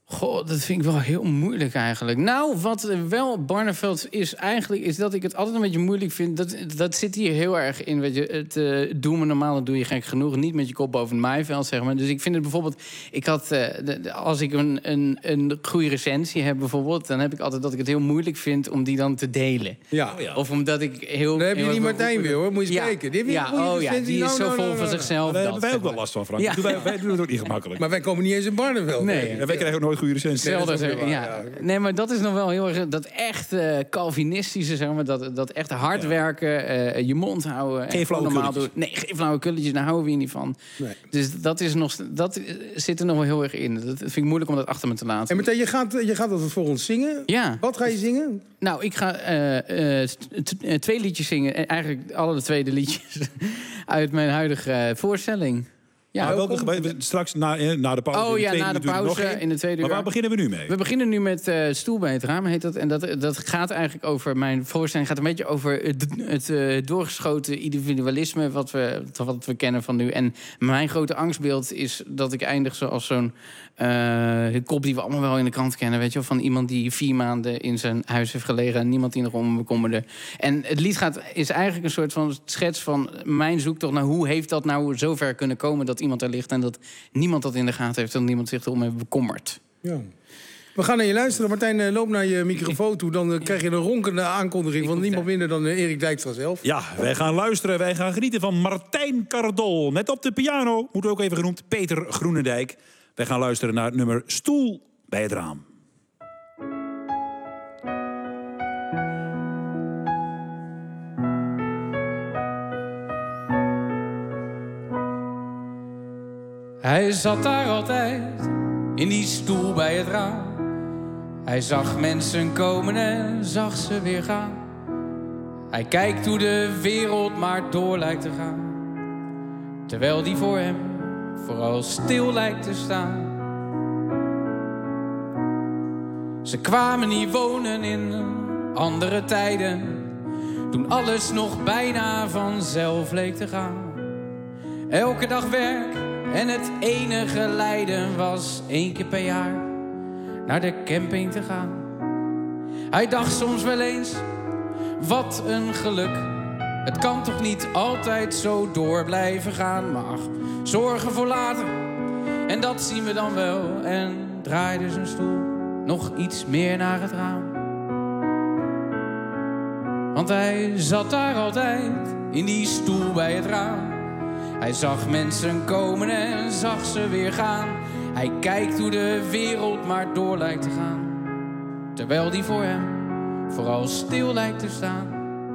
Goh, dat vind ik wel heel moeilijk eigenlijk. Nou, wat wel Barneveld is eigenlijk... is dat ik het altijd een beetje moeilijk vind. Dat, dat zit hier heel erg in. Weet je, het uh, doe me normaal, dan doe je gek genoeg. Niet met je kop boven het maaiveld, zeg maar. Dus ik vind het bijvoorbeeld... Ik had, uh, de, de, als ik een, een, een goede recensie heb bijvoorbeeld... dan heb ik altijd dat ik het heel moeilijk vind om die dan te delen. Ja. Oh ja. Of omdat ik heel... Dan heb je heel die Martijn weer, hoor. Moet je ja. spreken. Die, ja, oh ja, die is zo vol van zichzelf. Daar dat, hebben wij ook wel last van, Frank. Ja. Wij, wij doen het ook niet gemakkelijk. Maar wij komen niet eens in Barneveld. Nee. En wij krijgen ook nooit goede recensies. Hetzelfde, ja. Nee, maar dat is nog wel heel erg... dat echt uh, Calvinistische, zeg maar. Dat, dat echt hard ja. werken, uh, je mond houden. Geen flauwe normaal kulletjes. doen. Nee, geen flauwe kulletjes, daar houden we hier niet van. Nee. Dus dat, is nog, dat zit er nog wel heel erg in. Dat vind ik moeilijk om dat achter me te laten. En meteen, je gaat, je gaat dat voor ons zingen? Ja. Wat ga je zingen? Nou, ik ga uh, uh, t- t- twee liedjes zingen. Eigenlijk alle twee de liedjes uit mijn huidige uh, voorstelling. Ja, maar welke, straks na, na de pauze. Oh ja, in de na de pauze in de tweede uur. Maar waar beginnen we nu mee? We beginnen nu met uh, Stoel bij het raam, heet dat. En dat, dat gaat eigenlijk over... Mijn voorstelling gaat een beetje over het, het uh, doorgeschoten individualisme... Wat we, wat we kennen van nu. En mijn grote angstbeeld is dat ik eindig zoals zo'n... Uh, kop die we allemaal wel in de krant kennen, weet je wel, van iemand die vier maanden in zijn huis heeft gelegen en niemand die nog om bekommerde. En het lied gaat, is eigenlijk een soort van schets van mijn zoektocht naar hoe heeft dat nou zover kunnen komen dat iemand er ligt en dat niemand dat in de gaten heeft en niemand zich erom heeft bekommerd. Ja. We gaan naar je luisteren. Martijn, loop naar je microfoon toe. Dan krijg je een ronkende aankondiging van niemand minder dan Erik Dijkstra zelf. Ja, wij gaan luisteren. Wij gaan genieten van Martijn Cardol. Met op de piano, moet ook even genoemd, Peter Groenendijk. Wij gaan luisteren naar het nummer Stoel bij het raam. Hij zat daar altijd, in die stoel bij het raam. Hij zag mensen komen en zag ze weer gaan. Hij kijkt hoe de wereld maar door lijkt te gaan, terwijl die voor hem vooral stil lijkt te staan. Ze kwamen hier wonen in andere tijden, toen alles nog bijna vanzelf leek te gaan. Elke dag werk en het enige lijden was één keer per jaar naar de camping te gaan. Hij dacht soms wel eens, wat een geluk. Het kan toch niet altijd zo door blijven gaan. Maar ach, zorgen voor later, en dat zien we dan wel. En draaide zijn stoel nog iets meer naar het raam. Want hij zat daar altijd, in die stoel bij het raam. Hij zag mensen komen en zag ze weer gaan. Hij kijkt hoe de wereld maar door lijkt te gaan, terwijl die voor hem vooral stil lijkt te staan.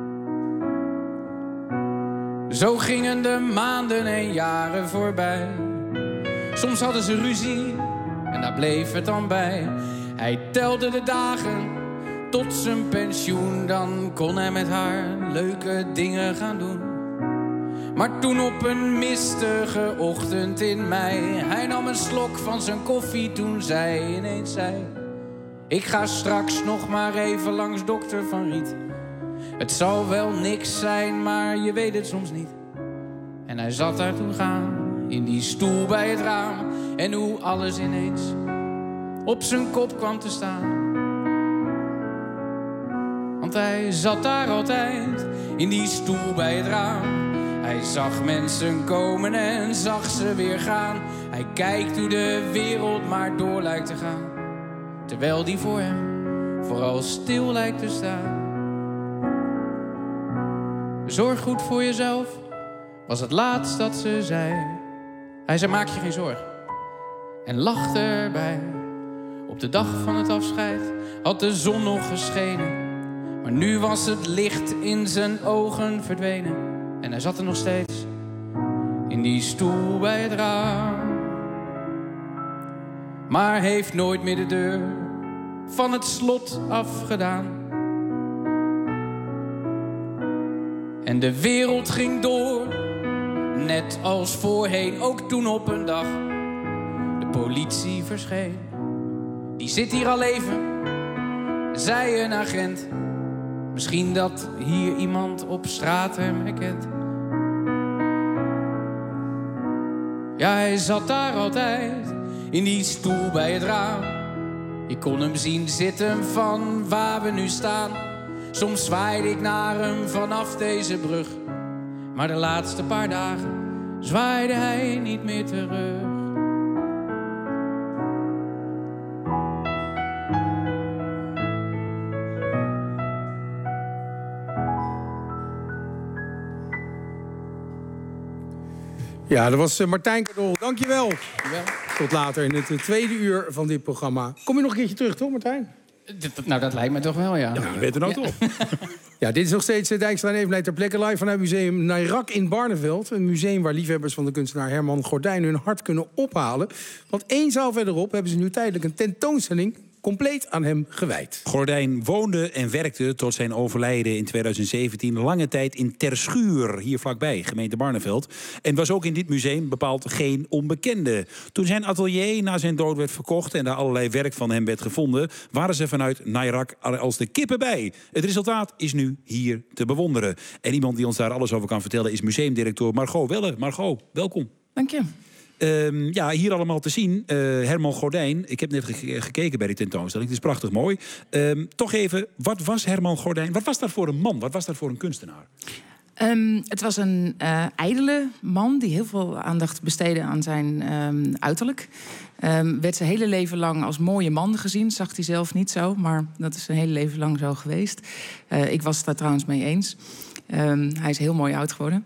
Zo gingen de maanden en jaren voorbij. Soms hadden ze ruzie en daar bleef het dan bij. Hij telde de dagen tot zijn pensioen. Dan kon hij met haar leuke dingen gaan doen. Maar toen op een mistige ochtend in mei, hij nam een slok van zijn koffie, toen zij ineens zei: ik ga straks nog maar even langs dokter Van Riet. Het zal wel niks zijn, maar je weet het soms niet. En hij zat daar toen gaan, in die stoel bij het raam. En hoe alles ineens op zijn kop kwam te staan. Want hij zat daar altijd, in die stoel bij het raam. Hij zag mensen komen en zag ze weer gaan. Hij kijkt hoe de wereld maar door lijkt te gaan, terwijl die voor hem vooral stil lijkt te staan. Zorg goed voor jezelf, was het laatst dat ze zei. Hij zei, maak je geen zorgen, en lachte erbij. Op de dag van het afscheid had de zon nog geschenen, maar nu was het licht in zijn ogen verdwenen. En hij zat er nog steeds, in die stoel bij het raam. Maar heeft nooit meer de deur van het slot afgedaan. En de wereld ging door, net als voorheen. Ook toen op een dag de politie verscheen. Die zit hier al even, zei een agent. Misschien dat hier iemand op straat hem herkent. Ja, hij zat daar altijd, in die stoel bij het raam. Ik kon hem zien zitten van waar we nu staan. Soms zwaaide ik naar hem vanaf deze brug. Maar de laatste paar dagen zwaaide hij niet meer terug. Ja, dat was Martijn Kadol. Dankjewel. Ja. Tot later in het tweede uur van dit programma. Kom je nog een keertje terug, toch, Martijn? Nou, dat lijkt me toch wel, ja. Ja, je bent er nou ja. toch? Ja, dit is nog steeds Dijkstra en Evenblij ter plekke live vanuit museum Nairac in Barneveld. Een museum waar liefhebbers van de kunstenaar Herman Gordijn hun hart kunnen ophalen. Want één zaal verderop hebben ze nu tijdelijk een tentoonstelling compleet aan hem gewijd. Gordijn woonde en werkte tot zijn overlijden in tweeduizend zeventien... lange tijd in Terschuur, hier vlakbij, gemeente Barneveld. En was ook in dit museum bepaald geen onbekende. Toen zijn atelier na zijn dood werd verkocht... en daar allerlei werk van hem werd gevonden... waren ze vanuit Nairac als de kippen bij. Het resultaat is nu hier te bewonderen. En iemand die ons daar alles over kan vertellen... is museumdirecteur Margot Welle. Margot, welkom. Dank je. Um, ja, hier allemaal te zien. Uh, Herman Gordijn. Ik heb net ge- gekeken bij die tentoonstelling. Het is prachtig mooi. Um, toch even, wat was Herman Gordijn? Wat was dat voor een man? Wat was dat voor een kunstenaar? Um, het was een uh, ijdele man die heel veel aandacht besteedde aan zijn um, uiterlijk. Um, werd zijn hele leven lang als mooie man gezien. Zag hij zelf niet zo, maar dat is zijn hele leven lang zo geweest. Uh, ik was het daar trouwens mee eens. Um, hij is heel mooi oud geworden.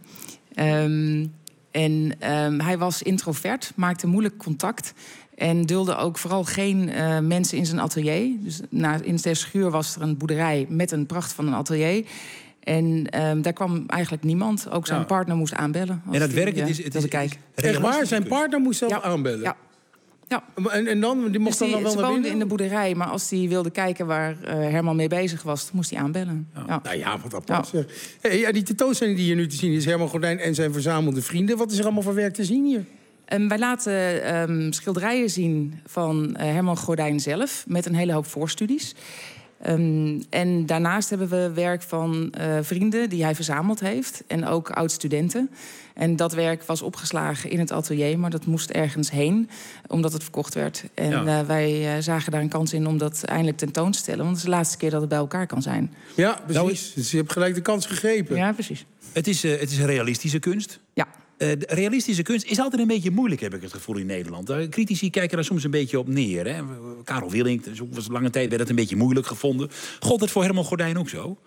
Um, En um, hij was introvert, maakte moeilijk contact... en dulde ook vooral geen uh, mensen in zijn atelier. Dus na, in zijn schuur was er een boerderij met een pracht van een atelier... En um, daar kwam eigenlijk niemand. Ook zijn ja. partner moest aanbellen. En dat werk, het is, het is kijken. Echt waar? Zijn partner moest zelf ja. aanbellen? Ja. Ja. En, en dan? Die mocht dus die, dan wel ze naar woonde binnen? in de boerderij, maar als hij wilde kijken waar uh, Herman mee bezig was... moest hij aanbellen. Ja. Ja. Nou ja, wat apart ja. zeg. Hey, ja, die tentoonstelling die hier nu te zien is... Herman Gordijn en zijn verzamelde vrienden. Wat is er allemaal voor werk te zien hier? Um, wij laten um, schilderijen zien van uh, Herman Gordijn zelf... met een hele hoop voorstudies. Um, en daarnaast hebben we werk van uh, vrienden die hij verzameld heeft. En ook oud-studenten. En dat werk was opgeslagen in het atelier, maar dat moest ergens heen, omdat het verkocht werd. En ja. uh, wij uh, zagen daar een kans in om dat eindelijk tentoon te stellen. Want het is de laatste keer dat het bij elkaar kan zijn. Ja, precies. Dus je hebt gelijk de kans gegrepen. Ja, precies. Het is, uh, het is realistische kunst. Ja. Uh, de realistische kunst is altijd een beetje moeilijk, heb ik het gevoel, in Nederland. Uh, critici kijken daar soms een beetje op neer. Hè? Karel Willink, dus ook was lange tijd werd het een beetje moeilijk gevonden. Gold het voor Herman Gordijn ook zo?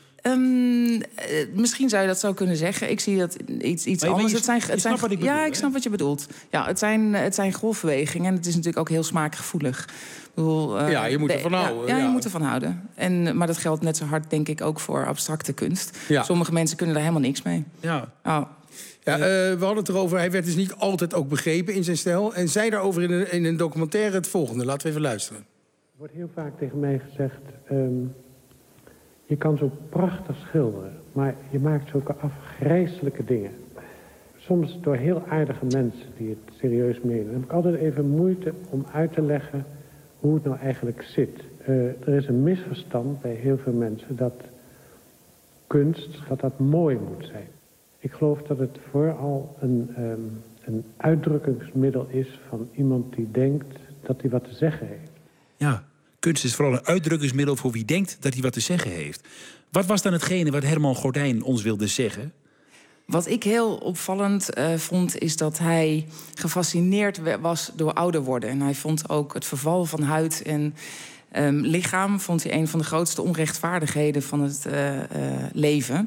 Um, uh, misschien zou je dat zo kunnen zeggen. Ik zie dat iets, iets maar, anders. Je, het zijn, je het zijn, wat ik bedoel, ja, hè? ik snap wat je bedoelt. Ja, het zijn, het zijn golfbewegingen en het is natuurlijk ook heel smaakgevoelig. Ik bedoel, uh, ja, je moet ervan houden. Ja, ja, ja. je moet ervan houden. En, maar dat geldt net zo hard, denk ik, ook voor abstracte kunst. Ja. Sommige mensen kunnen daar helemaal niks mee. Ja. Oh. Ja, uh, we hadden het erover, hij werd dus niet altijd ook begrepen in zijn stijl. En zei daarover in een, in een documentaire het volgende. Laten we even luisteren. Er wordt heel vaak tegen mij gezegd... Um, je kan zo prachtig schilderen, maar je maakt zulke afgrijselijke dingen. Soms door heel aardige mensen die het serieus menen. Dan heb ik altijd even moeite om uit te leggen hoe het nou eigenlijk zit. Uh, er is een misverstand bij heel veel mensen dat kunst, dat dat mooi moet zijn. Ik geloof dat het vooral een, um, een uitdrukkingsmiddel is van iemand die denkt dat hij wat te zeggen heeft. Ja, kunst is vooral een uitdrukkingsmiddel voor wie denkt dat hij wat te zeggen heeft. Wat was dan hetgene wat Herman Gordijn ons wilde zeggen? Wat ik heel opvallend uh, vond, is dat hij gefascineerd was door ouder worden. En hij vond ook het verval van huid en um, lichaam... vond hij een van de grootste onrechtvaardigheden van het uh, uh, leven.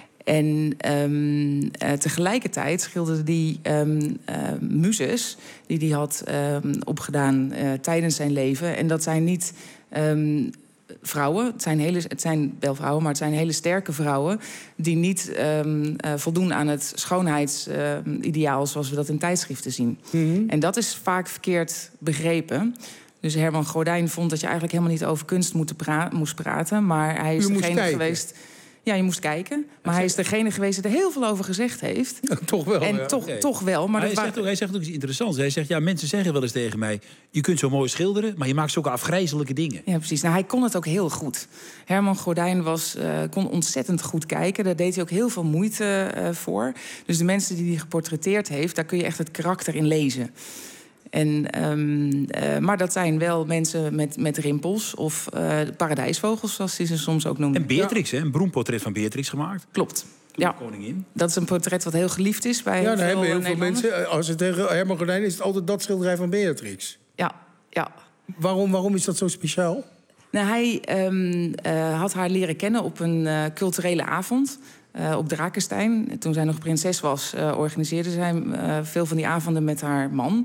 En um, uh, tegelijkertijd schilderde hij um, uh, muzes die hij had um, opgedaan uh, tijdens zijn leven. En dat zijn niet um, vrouwen, het zijn, hele, het zijn wel vrouwen, maar het zijn hele sterke vrouwen... die niet um, uh, voldoen aan het schoonheidsideaal uh, zoals we dat in tijdschriften zien. Mm-hmm. En dat is vaak verkeerd begrepen. Dus Herman Gordijn vond dat je eigenlijk helemaal niet over kunst moet pra- moest praten... maar hij is U degene geweest... Ja, je moest kijken. Maar hij is degene geweest die er heel veel over gezegd heeft. Ja, toch wel, En ja. toch, Okay. toch wel. Maar hij, dat zegt ook, hij zegt ook iets interessants. Hij zegt, ja, mensen zeggen wel eens tegen mij... je kunt zo mooi schilderen, maar je maakt zulke afgrijzelijke dingen. Ja, precies. Nou, hij kon het ook heel goed. Herman Gordijn was, uh, kon ontzettend goed kijken. Daar deed hij ook heel veel moeite uh, voor. Dus de mensen die hij geportretteerd heeft... daar kun je echt het karakter in lezen. En, um, uh, maar dat zijn wel mensen met, met rimpels of uh, paradijsvogels, zoals ze ze soms ook noemen. En Beatrix, ja. hè? Een beroemdportret van Beatrix gemaakt. Klopt. Ja, koningin. Dat is een portret wat heel geliefd is bij ja, heel daar veel hebben heel veel Nederlanders. mensen... Als het tegen Herman Gordijn is het altijd dat schilderij van Beatrix. Ja, ja. Waarom, waarom is dat zo speciaal? Nou, hij um, uh, had haar leren kennen op een uh, culturele avond uh, op Drakenstein. Toen zij nog prinses was, uh, organiseerde zij uh, veel van die avonden met haar man.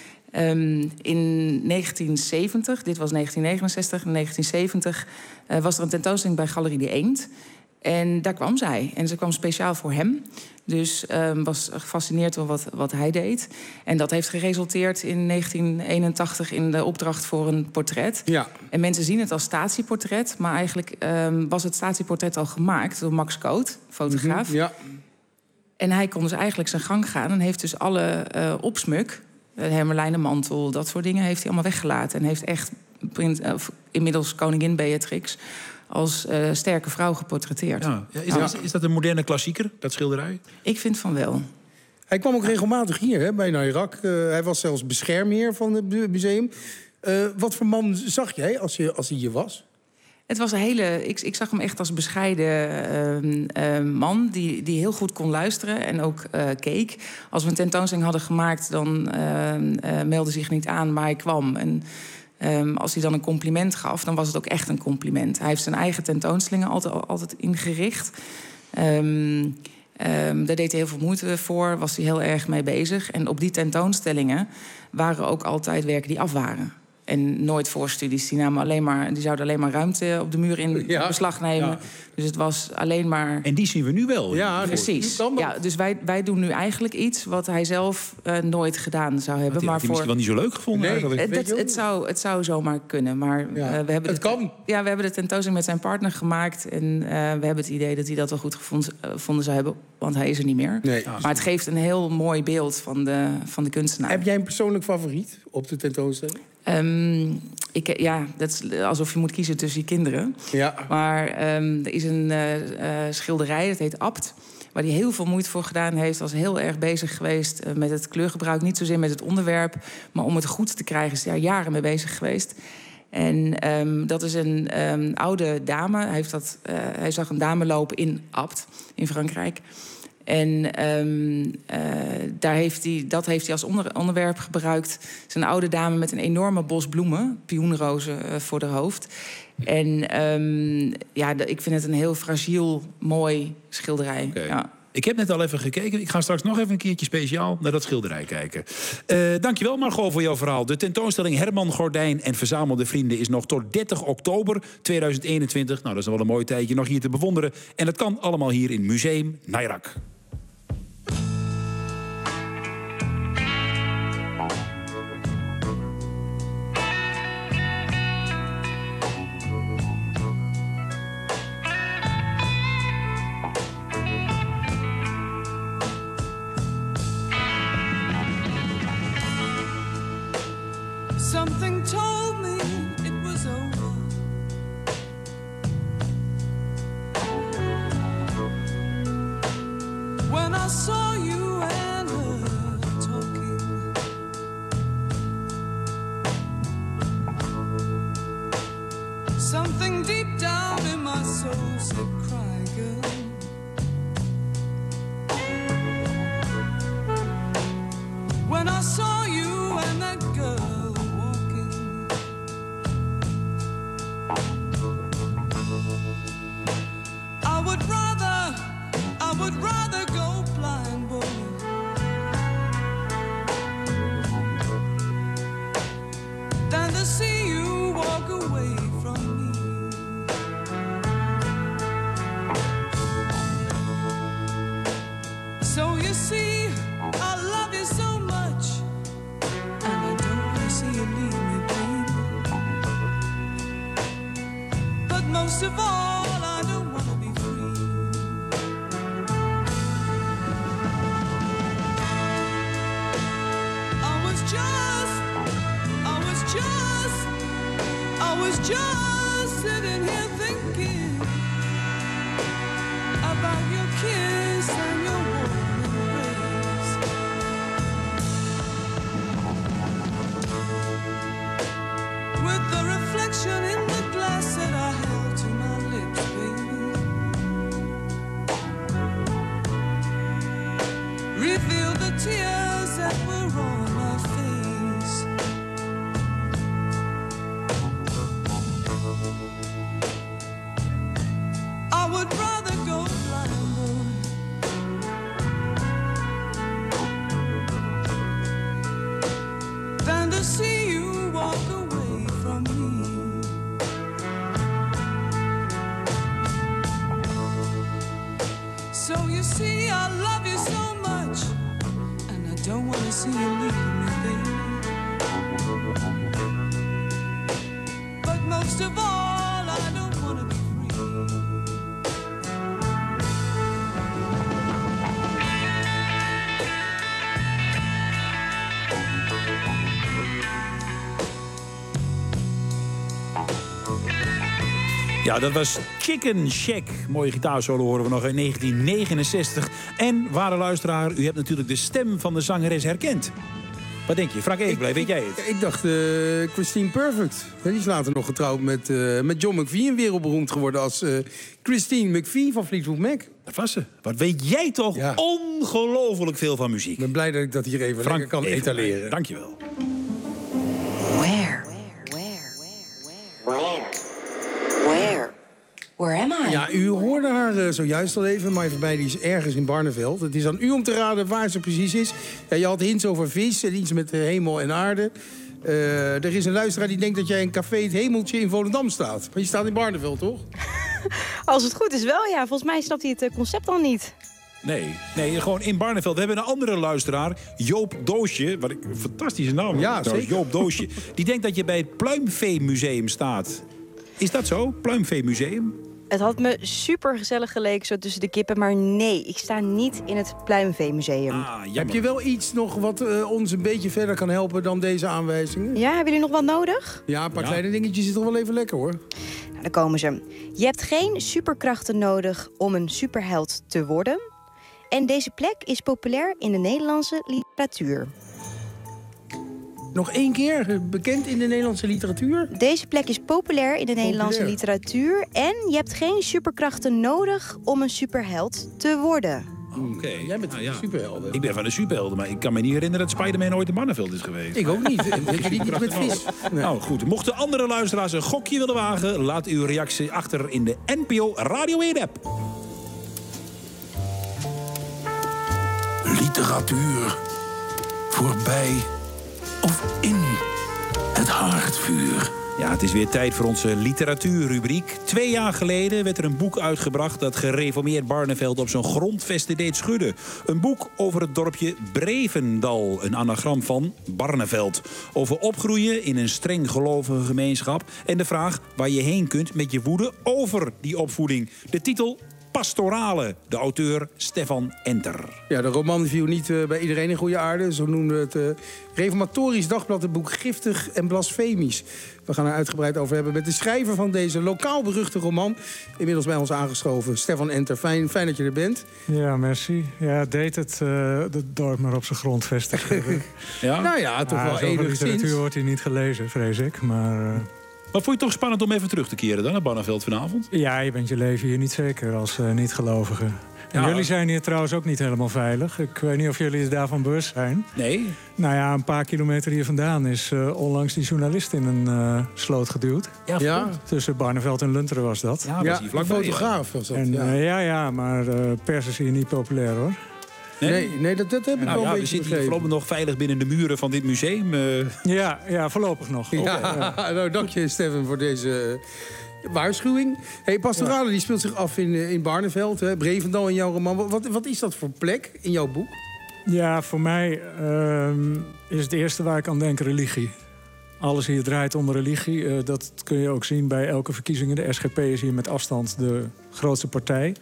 Um, in negentien zeventig, dit was negentien negenenzestig, in negentien zeventig uh, was er een tentoonstelling bij Galerie de Eend. En daar kwam zij. En ze kwam speciaal voor hem. Dus um, was gefascineerd door wat, wat hij deed. En dat heeft geresulteerd in negentien eenentachtig in de opdracht voor een portret. Ja. En mensen zien het als statieportret. Maar eigenlijk um, was het statieportret al gemaakt door Max Koot, fotograaf. Mm-hmm, ja. En hij kon dus eigenlijk zijn gang gaan. En heeft dus alle uh, opsmuk, de hermelijnen mantel, dat soort dingen, heeft hij allemaal weggelaten. En heeft echt prins, uh, inmiddels koningin Beatrix als uh, sterke vrouw geportretteerd. Ja. Ja, is, Ja. is, is dat een moderne klassieker, dat schilderij? Ik vind van wel. Hij kwam ook regelmatig hier, hè, bij Nairac. Uh, hij was zelfs beschermheer van het museum. Uh, wat voor man zag jij als, je, als hij hier was? Het was een hele. Ik, ik zag hem echt als bescheiden uh, uh, man die, die heel goed kon luisteren en ook uh, keek. Als we een tentoonstelling hadden gemaakt, dan uh, uh, meldde zich niet aan, maar hij kwam. En um, als hij dan een compliment gaf, dan was het ook echt een compliment. Hij heeft zijn eigen tentoonstellingen altijd, altijd ingericht. Um, um, daar deed hij heel veel moeite voor, was hij heel erg mee bezig. En op die tentoonstellingen waren ook altijd werken die af waren. En nooit voorstudies. Die, namen alleen maar, die zouden alleen maar ruimte op de muur in ja. beslag nemen. Ja. Dus het was alleen maar... En die zien we nu wel. Ja, precies. Ja, dus wij, wij doen nu eigenlijk iets wat hij zelf uh, nooit gedaan zou hebben. Had hij, maar had hij voor... misschien wel niet zo leuk gevonden Nee, eigenlijk? het, het, het, zou, het zou zomaar kunnen. Maar ja. uh, we hebben het kan. De, ja, we hebben de tentoonstelling met zijn partner gemaakt. En uh, we hebben het idee dat hij dat wel goed gevonden uh, zou hebben. Want hij is er niet meer. Nee. Maar het geeft een heel mooi beeld van de, van de kunstenaar. Heb jij een persoonlijk favoriet op de tentoonstelling? Um, ik, ja, dat is alsof je moet kiezen tussen je kinderen. Ja. Maar um, er is een uh, uh, schilderij, dat heet Abt, waar hij heel veel moeite voor gedaan heeft. Was heel erg bezig geweest uh, met het kleurgebruik. Niet zozeer met het onderwerp, maar om het goed te krijgen is hij daar jaren mee bezig geweest. En um, dat is een um, oude dame. Hij, heeft dat, uh, hij zag een dame lopen in Abt, in Frankrijk. En um, uh, daar heeft hij, dat heeft hij als onder, onderwerp gebruikt. Het is een oude dame met een enorme bos bloemen, pioenrozen uh, voor haar hoofd. En um, ja, de, ik vind het een heel fragiel, mooi schilderij. Okay. Ja. Ik heb net al even gekeken. Ik ga straks nog even een keertje speciaal naar dat schilderij kijken. Uh, dankjewel Margot voor jouw verhaal. De tentoonstelling Herman Gordijn en Verzamelde Vrienden is nog tot dertig oktober tweeduizend eenentwintig. Nou, dat is wel een mooi tijdje nog hier te bewonderen. En dat kan allemaal hier in Museum Nairac. Something told me it was over. When I saw you and her talking, something deep down in my soul said, cry, girl. When I saw you and that girl, I would rather, I would rather go blind, boy, than to see you walk away from me. So you see, I love you so much, and I don't want to see you leave me, baby. But most of all, I don't want to be free. I was just, I was just, I was just sitting here thinking about your kiss and your warm embrace. So you see, I love you so much, and I don't want to see you leave me, baby. But most of all, I don't want to be free. Ja, dat was Chicken Shack. Mooie gitaarsolo horen we nog in negentien negenenzestig. En, ware luisteraar, u hebt natuurlijk de stem van de zangeres herkend. Wat denk je? Frank Evenblij, weet jij het? Ik dacht uh, Christine Perfect. Die is later nog getrouwd met, uh, met John McVie. En wereldberoemd geworden als uh, Christine McVie van Fleetwood Mac. Dat was ze. Wat weet jij toch ja. ongelooflijk veel van muziek. Ik ben blij dat ik dat hier even Frank lekker kan Evenblij. etaleren. Dankjewel. Where? Where? Where? Where am I? Ja, u hoorde haar uh, zojuist al even, maar even bij, die is ergens in Barneveld. Het is aan u om te raden waar ze precies is. Ja, je had hints over vis en iets met de hemel en aarde. Uh, er is een luisteraar die denkt dat jij in café Het Hemeltje in Volendam staat. Maar je staat in Barneveld, toch? Als het goed is wel, ja. Volgens mij snapt hij het uh, concept al niet. Nee, nee, gewoon in Barneveld. We hebben een andere luisteraar, Joop Doosje. Wat ik, een fantastische naam. Ja, trouwens, zeker. Joop Doosje. Die denkt dat je bij het Pluimveemuseum staat. Is dat zo? Pluimveemuseum? Het had me super gezellig geleken zo tussen de kippen, maar nee, ik sta niet in het Pluimveemuseum. Ah, Heb je wel iets nog wat uh, ons een beetje verder kan helpen dan deze aanwijzingen? Ja, hebben jullie nog wat nodig? Ja, een paar Ja. kleine dingetjes is toch wel even lekker, hoor. Nou, daar komen ze. Je hebt geen superkrachten nodig om een superheld te worden. En deze plek is populair in de Nederlandse literatuur. Nog één keer, bekend in de Nederlandse literatuur? Deze plek is populair in de Nederlandse literatuur. En je hebt geen superkrachten nodig om een superheld te worden. Oké. Okay. Jij bent nou, een ja. superhelden. Ik ben van de superhelden, maar ik kan me niet herinneren dat Spider-Man ooit in Barneveld is geweest. Ik ook niet. Ik niet met vis. Nee. Nou goed, mochten andere luisteraars een gokje willen wagen, laat uw reactie achter in de N P O Radio één app. Literatuur. Voorbij of in het haardvuur. Ja, het is weer tijd voor onze literatuurrubriek. Twee jaar geleden werd er een boek uitgebracht dat gereformeerd Barneveld op zijn grondvesten deed schudden. Een boek over het dorpje Brevendal, een anagram van Barneveld. Over opgroeien in een streng gelovige gemeenschap en de vraag waar je heen kunt met je woede over die opvoeding. De titel Pastorale, de auteur Stefan Enter. Ja, de roman viel niet uh, bij iedereen in goede aarde. Zo noemde het uh, Reformatorisch Dagblad het boek giftig en blasfemisch. We gaan er uitgebreid over hebben met de schrijver van deze lokaal beruchte roman. Inmiddels bij ons aangeschoven, Stefan Enter. Fijn, fijn dat je er bent. Ja, merci. Ja, deed het uh, het dorp maar op zijn grondvesten. Ja? Nou ja, toch ah, wel enigszins. enigszins. Literatuur wordt hier niet gelezen, vrees ik. Maar... Uh... Wat vond je toch spannend om even terug te keren dan naar Barneveld vanavond? Ja, je bent je leven hier niet zeker als uh, niet-gelovige. En ja. Jullie zijn hier trouwens ook niet helemaal veilig. Ik weet niet of jullie daarvan bewust zijn. Nee. Nou ja, een paar kilometer hier vandaan is uh, onlangs die journalist in een uh, sloot geduwd. Ja, ja. Tussen Barneveld en Lunteren was dat. Ja, was ja, vlakbij, fotograaf was dat. En, ja. Uh, ja, ja, maar uh, pers is hier niet populair, hoor. Nee, nee, nee dat, dat heb ik nou, wel ja, een we beetje zitten hier voorlopig nog veilig binnen de muren van dit museum. Uh... Ja, ja, voorlopig nog. Ja, okay, ja. Nou, dank je, Stefan, voor deze waarschuwing. Hey, Pastorale ja. die speelt zich af in, in Barneveld, hè? Brevendal in jouw roman. Wat, wat is dat voor plek in jouw boek? Ja, voor mij uh, is het eerste waar ik aan denk religie. Alles hier draait om religie. Uh, dat kun je ook zien bij elke verkiezingen. De S G P is hier met afstand de grootste partij.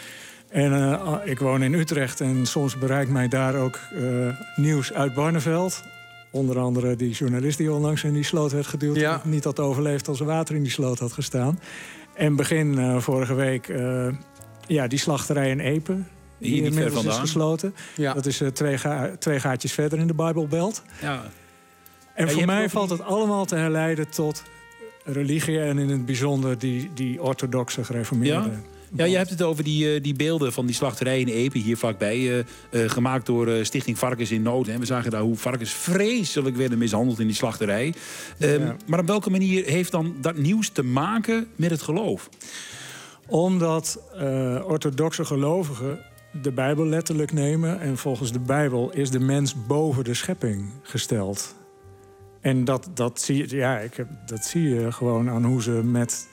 En uh, ik woon in Utrecht en soms bereikt mij daar ook uh, nieuws uit Barneveld. Onder andere die journalist die onlangs in die sloot werd geduwd... Ja. niet had overleefd als er water in die sloot had gestaan. En begin uh, vorige week uh, ja, die slachterij in Epe... die hier inmiddels is gesloten. Ja. Dat is uh, twee, ga twee gaatjes verder in de Bijbelbelt. Ja. En ja, voor mij ook... valt het allemaal te herleiden tot religie... en in het bijzonder die, die orthodoxe gereformeerde... Ja? Ja, je hebt het over die, uh, die beelden van die slachterij in Epe hier vlakbij. Uh, uh, gemaakt door uh, Stichting Varkens in Nood. Hè. We zagen daar hoe varkens vreselijk werden mishandeld in die slachterij. Um, ja. Maar op welke manier heeft dan dat nieuws te maken met het geloof? Omdat uh, orthodoxe gelovigen de Bijbel letterlijk nemen. En volgens de Bijbel is de mens boven de schepping gesteld. En dat, dat, zie, je, ja, ik heb, dat zie je gewoon aan hoe ze met...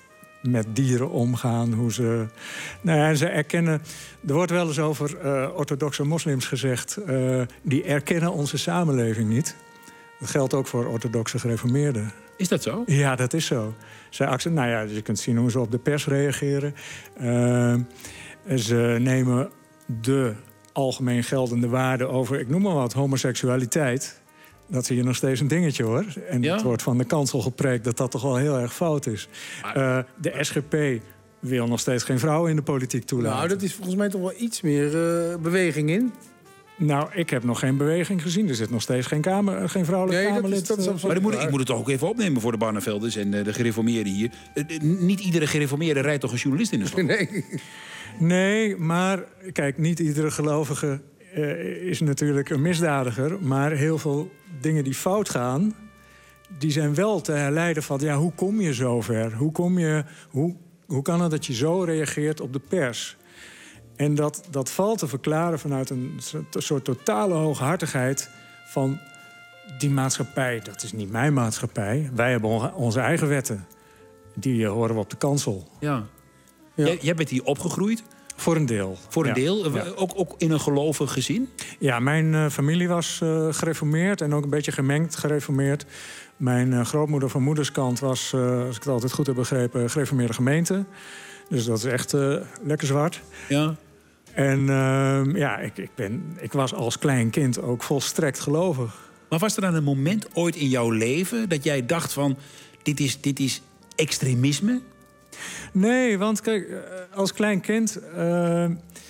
met dieren omgaan. Hoe ze, nou ja, ze erkennen... Er wordt wel eens over uh, orthodoxe moslims gezegd... Uh, die erkennen onze samenleving niet. Dat geldt ook voor orthodoxe gereformeerden. Is dat zo? Ja, dat is zo. Zij acce- nou ja, je kunt zien hoe ze op de pers reageren. Uh, ze nemen de algemeen geldende waarden over, ik noem maar wat, homoseksualiteit. Dat zie je nog steeds een dingetje, hoor. En ja? Het wordt van de kansel gepreekt dat dat toch wel heel erg fout is. Uh, de S G P wil nog steeds geen vrouwen in de politiek toelaten. Nou, dat is volgens mij toch wel iets meer uh, beweging in. Nou, ik heb nog geen beweging gezien. Er zit nog steeds geen, kamer, geen vrouwelijk nee, Kamerlid. Dat is, dat is maar dan moet, ik moet het toch ook even opnemen voor de Barnevelders en de gereformeerden hier. Niet iedere gereformeerde rijdt toch een journalist in de slag? Nee. Nee, maar kijk, niet iedere gelovige uh, is natuurlijk een misdadiger. Maar heel veel dingen die fout gaan, die zijn wel te herleiden van... ja, hoe kom je zover? Hoe, kom je, hoe, hoe kan het dat je zo reageert op de pers? En dat, dat valt te verklaren vanuit een soort totale hooghartigheid van die maatschappij. Dat is niet mijn maatschappij. Wij hebben onze eigen wetten. Die horen we op de kansel. Ja. Ja. Jij, jij bent hier opgegroeid? Voor een deel. Voor een ja. deel? Ja. Ook, ook in een gelovig gezin? Ja, mijn uh, familie was uh, gereformeerd en ook een beetje gemengd gereformeerd. Mijn uh, grootmoeder van moederskant was, uh, als ik het altijd goed heb begrepen, gereformeerde gemeente. Dus dat is echt uh, lekker zwart. Ja. En uh, ja, ik, ik, ben, ik was als klein kind ook volstrekt gelovig. Maar was er dan een moment ooit in jouw leven dat jij dacht van... dit is, dit is extremisme? Nee, want kijk, als klein kind... Uh,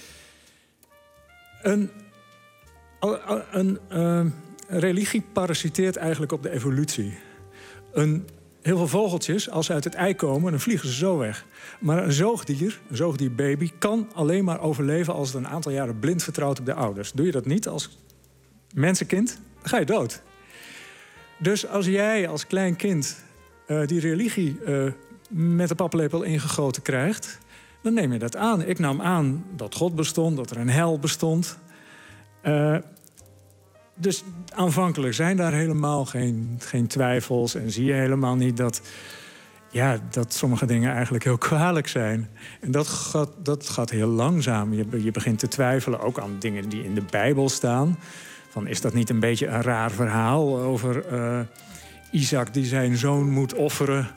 een, een uh, religie parasiteert eigenlijk op de evolutie. Een, heel veel vogeltjes, als ze uit het ei komen, dan vliegen ze zo weg. Maar een zoogdier, een zoogdierbaby, kan alleen maar overleven... als het een aantal jaren blind vertrouwt op de ouders. Doe je dat niet als mensenkind, dan ga je dood. Dus als jij als klein kind uh, die religie... Uh, met de paplepel ingegoten krijgt, dan neem je dat aan. Ik nam aan dat God bestond, dat er een hel bestond. Uh, dus aanvankelijk zijn daar helemaal geen, geen twijfels... en zie je helemaal niet dat, ja, dat sommige dingen eigenlijk heel kwalijk zijn. En dat gaat, dat gaat heel langzaam. Je, je begint te twijfelen, ook aan dingen die in de Bijbel staan. Van, is dat niet een beetje een raar verhaal over uh, Isaac die zijn zoon moet offeren...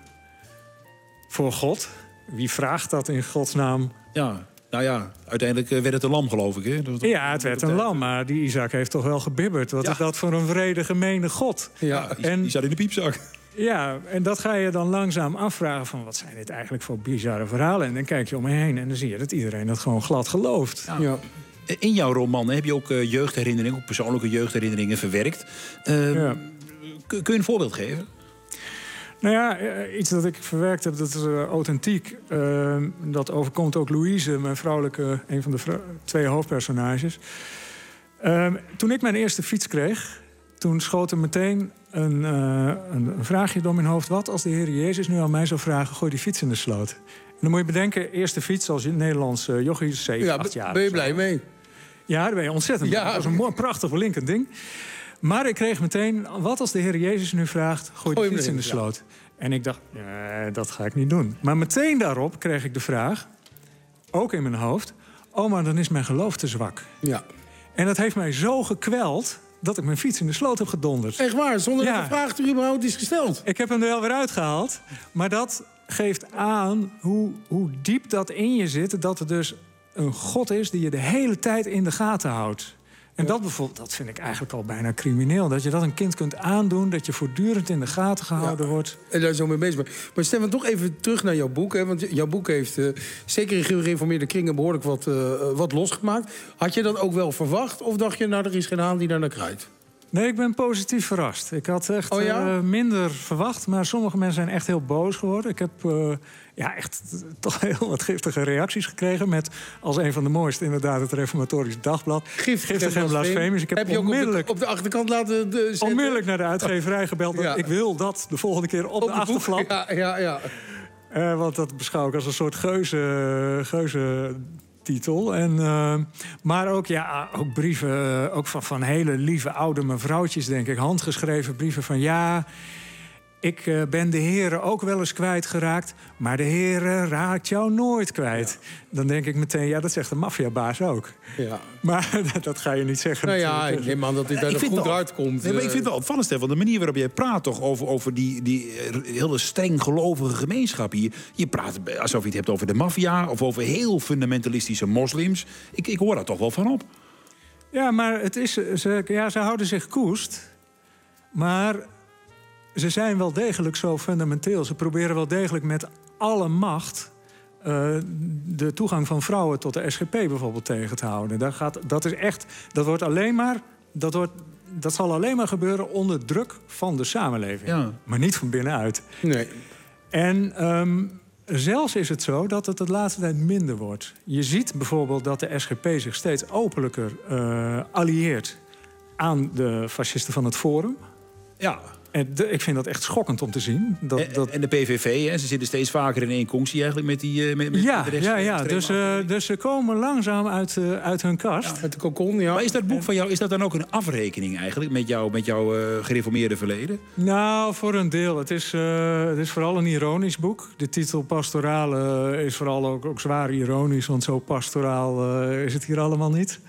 voor God? Wie vraagt dat in Gods naam? Ja, nou ja, uiteindelijk werd het een lam, geloof ik. Hè? Dat, ja, het werd een lam, maar die Isaac heeft toch wel gebibberd. Wat ja. is dat voor een vrede, gemene God? Ja, die, en, die zat in de piepzak. Ja, en dat ga je dan langzaam afvragen van... wat zijn dit eigenlijk voor bizarre verhalen? En dan kijk je om je heen en dan zie je dat iedereen dat gewoon glad gelooft. Ja. Ja. In jouw roman heb je ook uh, jeugdherinneringen, ook persoonlijke jeugdherinneringen verwerkt. Uh, ja. Kun je een voorbeeld geven? Nou ja, iets dat ik verwerkt heb, dat is uh, authentiek. Uh, dat overkomt ook Louise, mijn vrouwelijke, een van de vrou- twee hoofdpersonages. Uh, toen ik mijn eerste fiets kreeg, toen schoot er meteen een, uh, een, een vraagje door mijn hoofd. Wat als de Heer Jezus nu aan mij zou vragen, gooi die fiets in de sloot? En dan moet je bedenken, eerste fiets als Nederlands uh, jochie, zeven, ja, acht jaar. Ben je blij mee? Ja, daar ben je ontzettend blij. Ja. Dat was een mooi, prachtig, blinkend ding. Maar ik kreeg meteen, wat als de Heer Jezus nu vraagt... gooi de fiets in de sloot. Ja. En ik dacht, nee, dat ga ik niet doen. Maar meteen daarop kreeg ik de vraag, ook in mijn hoofd... oh, maar dan is mijn geloof te zwak. Ja. En dat heeft mij zo gekweld dat ik mijn fiets in de sloot heb gedonderd. Echt waar, zonder ja. dat de vraag er überhaupt is gesteld? Ik heb hem er wel weer uitgehaald. Maar dat geeft aan hoe, hoe diep dat in je zit... dat er dus een God is die je de hele tijd in de gaten houdt. En dat bijvoorbeeld, dat vind ik eigenlijk al bijna crimineel. Dat je dat een kind kunt aandoen, dat je voortdurend in de gaten gehouden ja, wordt. En daar zo mee bezig ben. Maar Stefan, toch even terug naar jouw boek. Hè? Want jouw boek heeft uh, zeker in gereformeerde kringen behoorlijk wat, uh, wat losgemaakt. Had je dat ook wel verwacht? Of dacht je, nou, er is geen haan die daar naar kruidt? Nee, ik ben positief verrast. Ik had echt oh, ja? uh, minder verwacht. Maar sommige mensen zijn echt heel boos geworden. Ik heb uh, ja, echt toch heel wat giftige reacties gekregen. Met als een van de mooiste inderdaad het Reformatorisch Dagblad. Giftig, giftig en blasfemisch. Ik heb, heb je onmiddellijk, ook op de, op de achterkant laten de, onmiddellijk naar de uitgeverij gebeld. Ja. Ik wil dat de volgende keer op, op de, de achterflap. Ja, ja, ja. Uh, want dat beschouw ik als een soort geuze... geuze titel. En, uh, maar ook, ja, ook brieven uh, ook van, van hele lieve oude mevrouwtjes, denk ik. Handgeschreven brieven van ja... Ik uh, ben de heren ook wel eens kwijtgeraakt, maar de heren raakt jou nooit kwijt. Ja. Dan denk ik meteen, ja, dat zegt de maffiabaas ook. Ja. Maar dat ga je niet zeggen. Nou ja, ik neem aan dat hij daar nog goed uitkomt. Nee, maar ik vind het wel opvallend, Stefan, de manier waarop jij praat toch over, over die, die hele streng gelovige gemeenschap hier. Je praat alsof je het hebt over de maffia of over heel fundamentalistische moslims. Ik, ik hoor daar toch wel van op. Ja, maar het is, ze, ja, ze houden zich koest, maar ze zijn wel degelijk zo fundamenteel. Ze proberen wel degelijk met alle macht uh, de toegang van vrouwen tot de S G P bijvoorbeeld tegen te houden. Dat, gaat, dat is echt, dat wordt alleen maar, dat, wordt, dat zal alleen maar gebeuren onder druk van de samenleving. Ja. Maar niet van binnenuit. Nee. En um, zelfs is het zo dat het de laatste tijd minder wordt. Je ziet bijvoorbeeld dat de S G P zich steeds openlijker uh, allieert aan de fascisten van het Forum. Ja. En de, ik vind dat echt schokkend om te zien. Dat, en, dat... en de P V V, hè, ze zitten steeds vaker in één conctie eigenlijk met die... Met, met ja, de rest ja, ja. Dus, uh, dus ze komen langzaam uit, uh, uit hun kast. Ja, uit de kokon, ja. Maar is dat boek van jou, is dat dan ook een afrekening eigenlijk met, jou, met jouw uh, gereformeerde verleden? Nou, voor een deel. Het is, uh, het is vooral een ironisch boek. De titel Pastorale uh, is vooral ook, ook zwaar ironisch, want zo pastoraal uh, is het hier allemaal niet.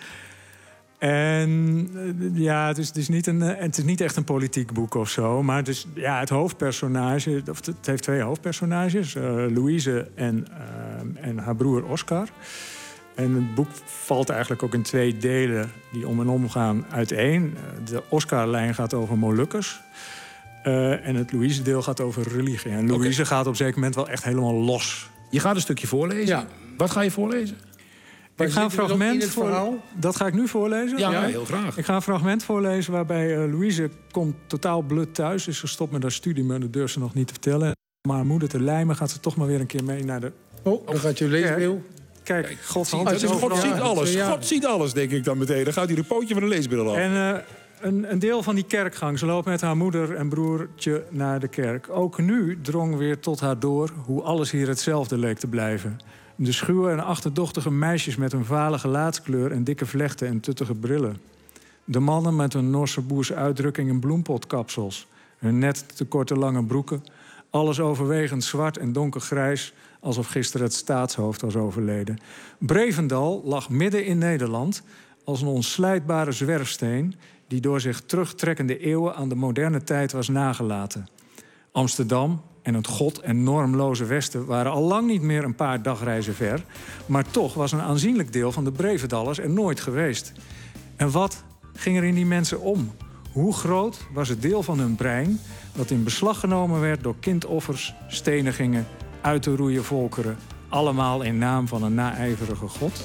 En ja, het is, het, is niet een, het is niet echt een politiek boek of zo. Maar het, is, ja, het hoofdpersonage, of het heeft twee hoofdpersonages. Uh, Louise en, uh, en haar broer Oscar. En het boek valt eigenlijk ook in twee delen die om en om gaan uiteen. De Oscar-lijn gaat over Molukkers. Uh, en het Louise-deel gaat over religie. En Louise okay. gaat op een zeker moment wel echt helemaal los. Je gaat een stukje voorlezen? Ja. Wat ga je voorlezen? Ik ga een fragment voor... Dat ga ik nu voorlezen? Ja, ja, heel graag. Ik ga een fragment voorlezen waarbij uh, Louise komt totaal blut thuis. Is gestopt met haar studie, maar dat durft ze nog niet te vertellen. Maar haar moeder te lijmen gaat ze toch maar weer een keer mee naar de... Oh, dan gaat je leesbril. Kijk, Kijk, God ziet, oh, God ziet alles. Ja. God ziet alles, denk ik dan meteen. Dan gaat hij de pootje van de leesbril af. En uh, een, een deel van die kerkgang. Ze loopt met haar moeder en broertje naar de kerk. Ook nu drong weer tot haar door hoe alles hier hetzelfde leek te blijven. De schuwe en achterdochtige meisjes met hun vale gelaatskleur en dikke vlechten en tuttige brillen. De mannen met hun Norse boerse uitdrukking en bloempotkapsels. Hun net te korte lange broeken. Alles overwegend zwart en donkergrijs, alsof gisteren het staatshoofd was overleden. Brevendal lag midden in Nederland als een onslijtbare zwerfsteen die door zich terugtrekkende eeuwen aan de moderne tijd was nagelaten. Amsterdam en het god- en normloze Westen waren al lang niet meer een paar dagreizen ver. Maar toch was een aanzienlijk deel van de Brevendallers er nooit geweest. En wat ging er in die mensen om? Hoe groot was het deel van hun brein dat in beslag genomen werd door kindoffers, stenigingen, uit te roeien volkeren, allemaal in naam van een naijverige god?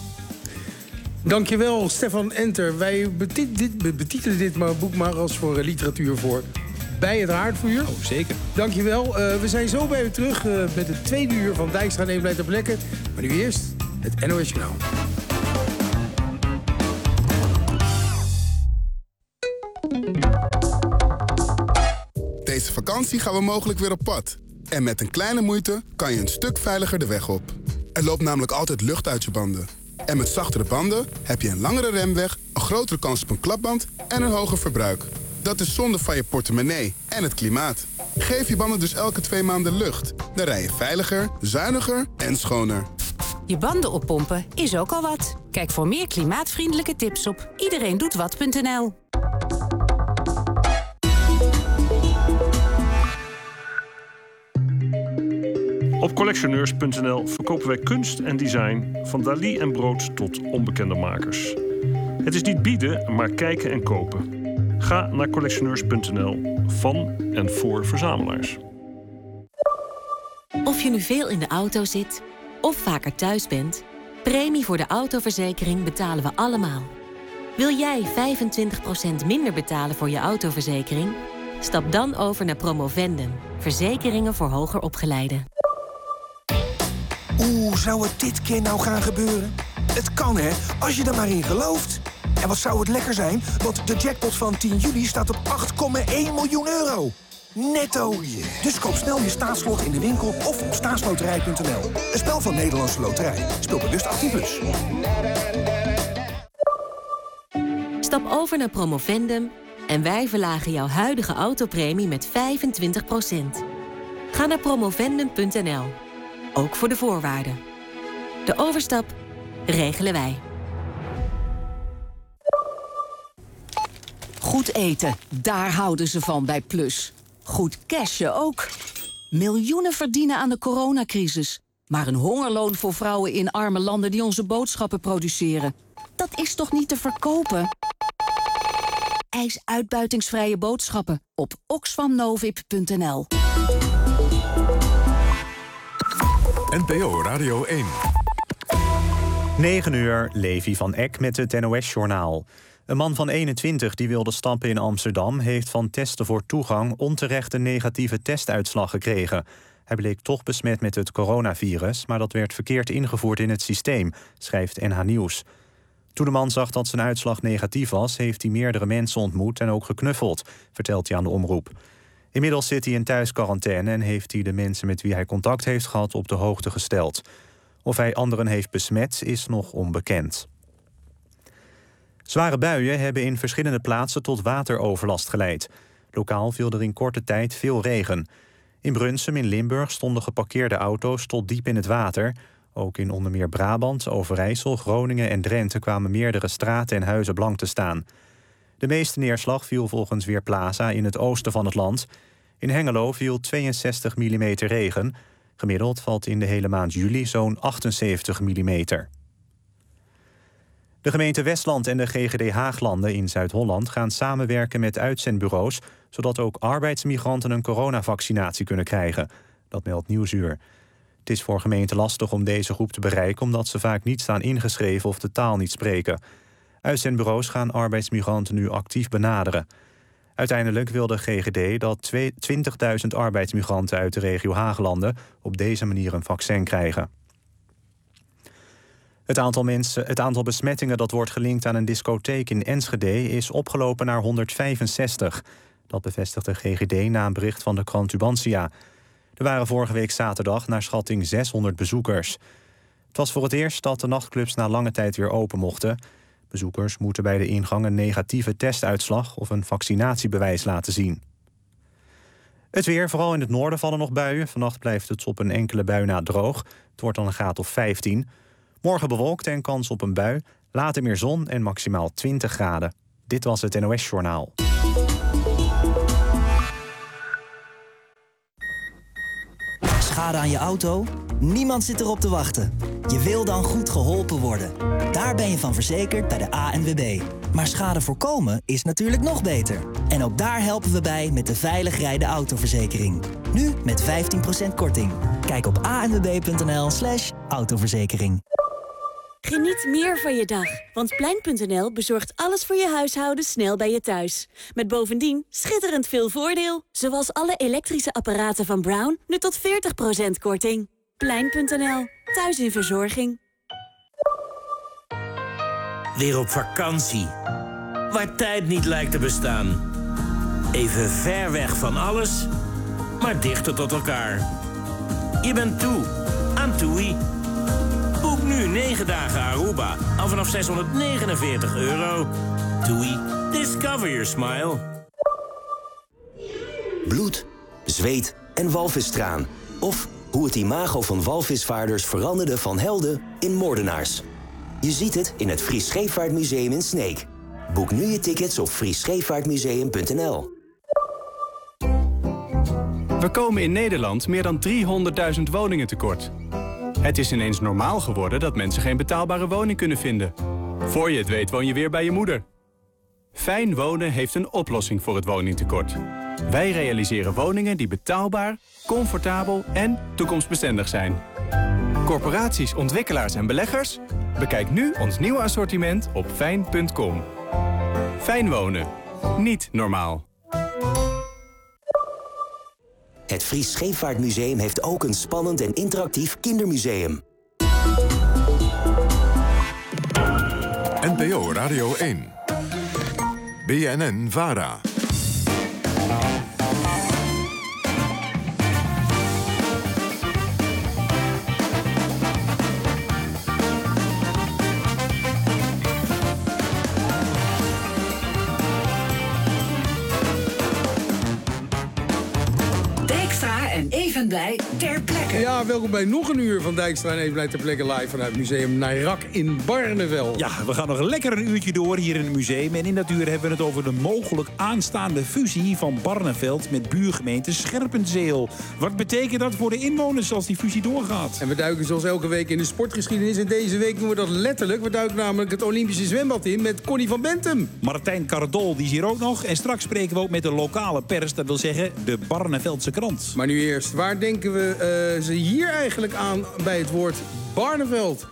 Dankjewel, Stefan Enter. Wij betit- dit, betitelen dit maar, boek maar als voor literatuur voor Bij het Haardvuur. Oh, zeker. Dankjewel. Uh, we zijn zo bij u terug uh, met het tweede uur van Dijkstra neemt blijft op plekken. Maar nu eerst het N O S Journaal. Deze vakantie gaan we mogelijk weer op pad. En met een kleine moeite kan je een stuk veiliger de weg op. Er loopt namelijk altijd lucht uit je banden. En met zachtere banden heb je een langere remweg, een grotere kans op een klapband en een hoger verbruik. Dat is zonde van je portemonnee en het klimaat. Geef je banden dus elke twee maanden lucht. Dan rij je veiliger, zuiniger en schoner. Je banden oppompen is ook al wat. Kijk voor meer klimaatvriendelijke tips op iedereendoetwat punt n l. Op collectioneurs punt n l verkopen wij kunst en design, van Dalí en Brood tot onbekende makers. Het is niet bieden, maar kijken en kopen. Ga naar collectioneurs punt n l, van en voor verzamelaars. Of je nu veel in de auto zit of vaker thuis bent, premie voor de autoverzekering betalen we allemaal. Wil jij vijfentwintig procent minder betalen voor je autoverzekering? Stap dan over naar Promovendum, verzekeringen voor hoger opgeleiden. Oeh, zou het dit keer nou gaan gebeuren? Het kan, hè, als je er maar in gelooft. En wat zou het lekker zijn, want de jackpot van tien juli staat op acht komma één miljoen euro. Netto. Oh yeah. Dus koop snel je staatslot in de winkel of op staatsloterij punt n l. Een spel van Nederlandse Loterij. Speel bewust achttien plus. Stap over naar Promovendum En wij verlagen jouw huidige autopremie met vijfentwintig procent. Ga naar promovendum punt n l. Ook voor de voorwaarden. De overstap regelen wij. Goed eten, daar houden ze van bij Plus. Goed cashen ook. Miljoenen verdienen aan de coronacrisis. Maar een hongerloon voor vrouwen in arme landen die onze boodschappen produceren. Dat is toch niet te verkopen? Eis uitbuitingsvrije boodschappen op oxfamnovip punt n l. N P O Radio één. negen uur, Levi van Eck met het N O S-journaal. Een man van eenentwintig die wilde stappen in Amsterdam heeft van testen voor toegang onterecht een negatieve testuitslag gekregen. Hij bleek toch besmet met het coronavirus, maar dat werd verkeerd ingevoerd in het systeem, schrijft N H Nieuws. Toen de man zag dat zijn uitslag negatief was, heeft hij meerdere mensen ontmoet en ook geknuffeld, vertelt hij aan de omroep. Inmiddels zit hij in thuisquarantaine en heeft hij de mensen met wie hij contact heeft gehad op de hoogte gesteld. Of hij anderen heeft besmet, is nog onbekend. Zware buien hebben in verschillende plaatsen tot wateroverlast geleid. Lokaal viel er in korte tijd veel regen. In Brunsum in Limburg stonden geparkeerde auto's tot diep in het water. Ook in onder meer Brabant, Overijssel, Groningen en Drenthe kwamen meerdere straten en huizen blank te staan. De meeste neerslag viel volgens Weerplaza in het oosten van het land. In Hengelo viel tweeënzestig millimeter regen. Gemiddeld valt in de hele maand juli zo'n achtenzeventig millimeter. De gemeente Westland en de G G D Haaglanden in Zuid-Holland gaan samenwerken met uitzendbureaus, zodat ook arbeidsmigranten een coronavaccinatie kunnen krijgen. Dat meldt Nieuwsuur. Het is voor gemeenten lastig om deze groep te bereiken, omdat ze vaak niet staan ingeschreven of de taal niet spreken. Uitzendbureaus gaan arbeidsmigranten nu actief benaderen. Uiteindelijk wil de G G D dat twintigduizend arbeidsmigranten uit de regio Haaglanden op deze manier een vaccin krijgen. Het aantal, mensen, het aantal besmettingen dat wordt gelinkt aan een discotheek in Enschede is opgelopen naar honderdvijfenzestig. Dat bevestigt de G G D na een bericht van de krant Tubantia. Er waren vorige week zaterdag naar schatting zeshonderd bezoekers. Het was voor het eerst dat de nachtclubs na lange tijd weer open mochten. Bezoekers moeten bij de ingang een negatieve testuitslag of een vaccinatiebewijs laten zien. Het weer, vooral in het noorden vallen nog buien. Vannacht blijft het op een enkele bui na droog. Het wordt dan een graad of vijftien. Morgen bewolkt en kans op een bui. Later meer zon en maximaal twintig graden. Dit was het N O S-journaal. Schade aan je auto? Niemand zit erop te wachten. Je wil dan goed geholpen worden. Daar ben je van verzekerd bij de A N W B. Maar schade voorkomen is natuurlijk nog beter. En ook daar helpen we bij met de veilig rijden autoverzekering. Nu met vijftien procent korting. Kijk op a n w b punt n l slash autoverzekering. Geniet meer van je dag, want Plein punt n l bezorgt alles voor je huishouden snel bij je thuis. Met bovendien schitterend veel voordeel. Zoals alle elektrische apparaten van Brown, nu tot veertig procent korting. Plein punt n l, thuis in verzorging. Weer op vakantie. Waar tijd niet lijkt te bestaan. Even ver weg van alles, maar dichter tot elkaar. Je bent toe aan TUI. Boek nu negen dagen Aruba al vanaf zeshonderdnegenenveertig euro. TUI, discover your smile. Bloed, zweet en walvisstraan. Of hoe het imago van walvisvaarders veranderde van helden in moordenaars. Je ziet het in het Fries Scheepvaartmuseum in Sneek. Boek nu je tickets op fries scheepvaartmuseum punt n l. We komen in Nederland meer dan driehonderdduizend woningen tekort. Het is ineens normaal geworden dat mensen geen betaalbare woning kunnen vinden. Voor je het weet woon je weer bij je moeder. Fijn Wonen heeft een oplossing voor het woningtekort. Wij realiseren woningen die betaalbaar, comfortabel en toekomstbestendig zijn. Corporaties, ontwikkelaars en beleggers? Bekijk nu ons nieuwe assortiment op fijn punt com. Fijn Wonen. Niet normaal. Het Fries Scheepvaartmuseum heeft ook een spannend en interactief kindermuseum. N P O Radio één. B N N Vara. en blij ter plekke. Ja, welkom bij nog een uur van Dijkstra en Evenblij ter plekke live vanuit Museum Nairak in Barneveld. Ja, we gaan nog lekker een uurtje door hier in het museum. En in dat uur hebben we het over de mogelijk aanstaande fusie van Barneveld met buurgemeente Scherpenzeel. Wat betekent dat voor de inwoners als die fusie doorgaat? En we duiken zoals elke week in de sportgeschiedenis. En deze week doen we dat letterlijk. We duiken namelijk het Olympische zwembad in met Connie van Bentum. Martijn Cardol, die is hier ook nog. En straks spreken we ook met de lokale pers, dat wil zeggen de Barneveldse krant. Maar nu eerst, waar denken we uh, ze hier eigenlijk aan bij het woord Barneveld?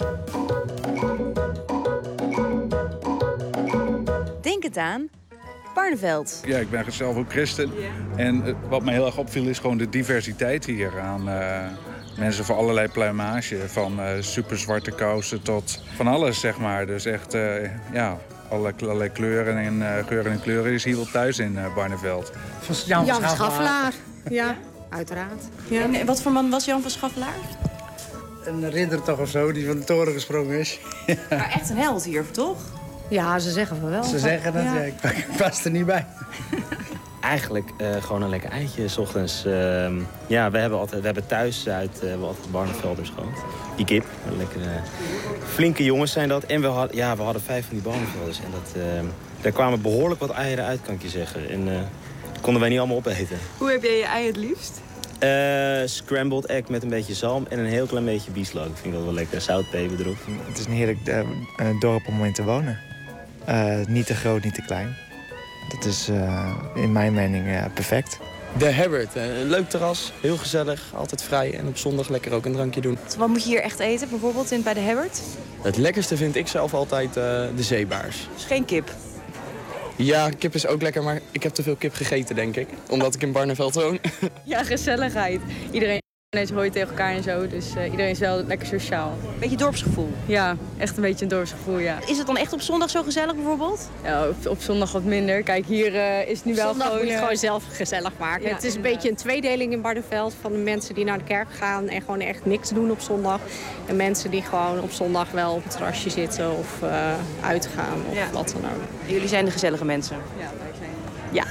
Denk het aan. Barneveld. Ja, ik ben zelf ook christen. En uh, wat mij heel erg opviel is gewoon de diversiteit hier aan uh, mensen van allerlei pluimage. Van uh, superzwarte kousen tot van alles, zeg maar. Dus echt, uh, ja, allerlei kleuren en uh, geuren en kleuren is hier wel thuis in uh, Barneveld. Van Jan van Schaffelaar. Ja, uiteraard. Ja. En wat voor man was Jan van Schaffelaar? Een ridder toch of zo, die van de toren gesprongen is. Maar echt een held hier, toch? Ja, ze zeggen van wel. Ze zeggen dat, ja. Ja, ik, ik pas er niet bij. Eigenlijk uh, gewoon een lekker eitje, 's ochtends. Uh, ja, we hebben, altijd, we hebben thuis uit uh, we hebben altijd Barnevelders gehad. Die kip, lekker uh, flinke jongens zijn dat. En we hadden, ja, we hadden vijf van die Barnevelders. En dat, uh, daar kwamen behoorlijk wat eieren uit, kan ik je zeggen. En uh, dat konden wij niet allemaal opeten. Hoe heb jij je ei het liefst? Uh, scrambled egg met een beetje zalm en een heel klein beetje bieslook. Ik vind dat wel lekker. Zoutpeper erop. Het is een heerlijk uh, dorp om in te wonen. Uh, niet te groot, niet te klein. Dat is uh, in mijn mening uh, perfect. De Herbert, een leuk terras, heel gezellig, altijd vrij en op zondag lekker ook een drankje doen. Wat moet je hier echt eten, bijvoorbeeld in, bij de Herbert? Het lekkerste vind ik zelf altijd uh, de zeebaars. Dus geen kip? Ja, kip is ook lekker, maar ik heb te veel kip gegeten, denk ik. Omdat ik in Barneveld woon. Ja, gezelligheid. Iedereen is hooi tegen elkaar en zo, dus uh, iedereen is wel lekker sociaal. Beetje dorpsgevoel? Ja, echt een beetje een dorpsgevoel, ja. Is het dan echt op zondag zo gezellig bijvoorbeeld? Ja, op, op zondag wat minder. Kijk, hier uh, is het nu wel zondag gewoon... moet je het uh, gewoon zelf gezellig maken. Ja, het is een beetje een tweedeling in Barneveld van de mensen die naar de kerk gaan en gewoon echt niks doen op zondag. En mensen die gewoon op zondag wel op het terrasje zitten of uh, uitgaan of ja. wat dan ook. En jullie zijn de gezellige mensen? Ja, wij zijn... Ja.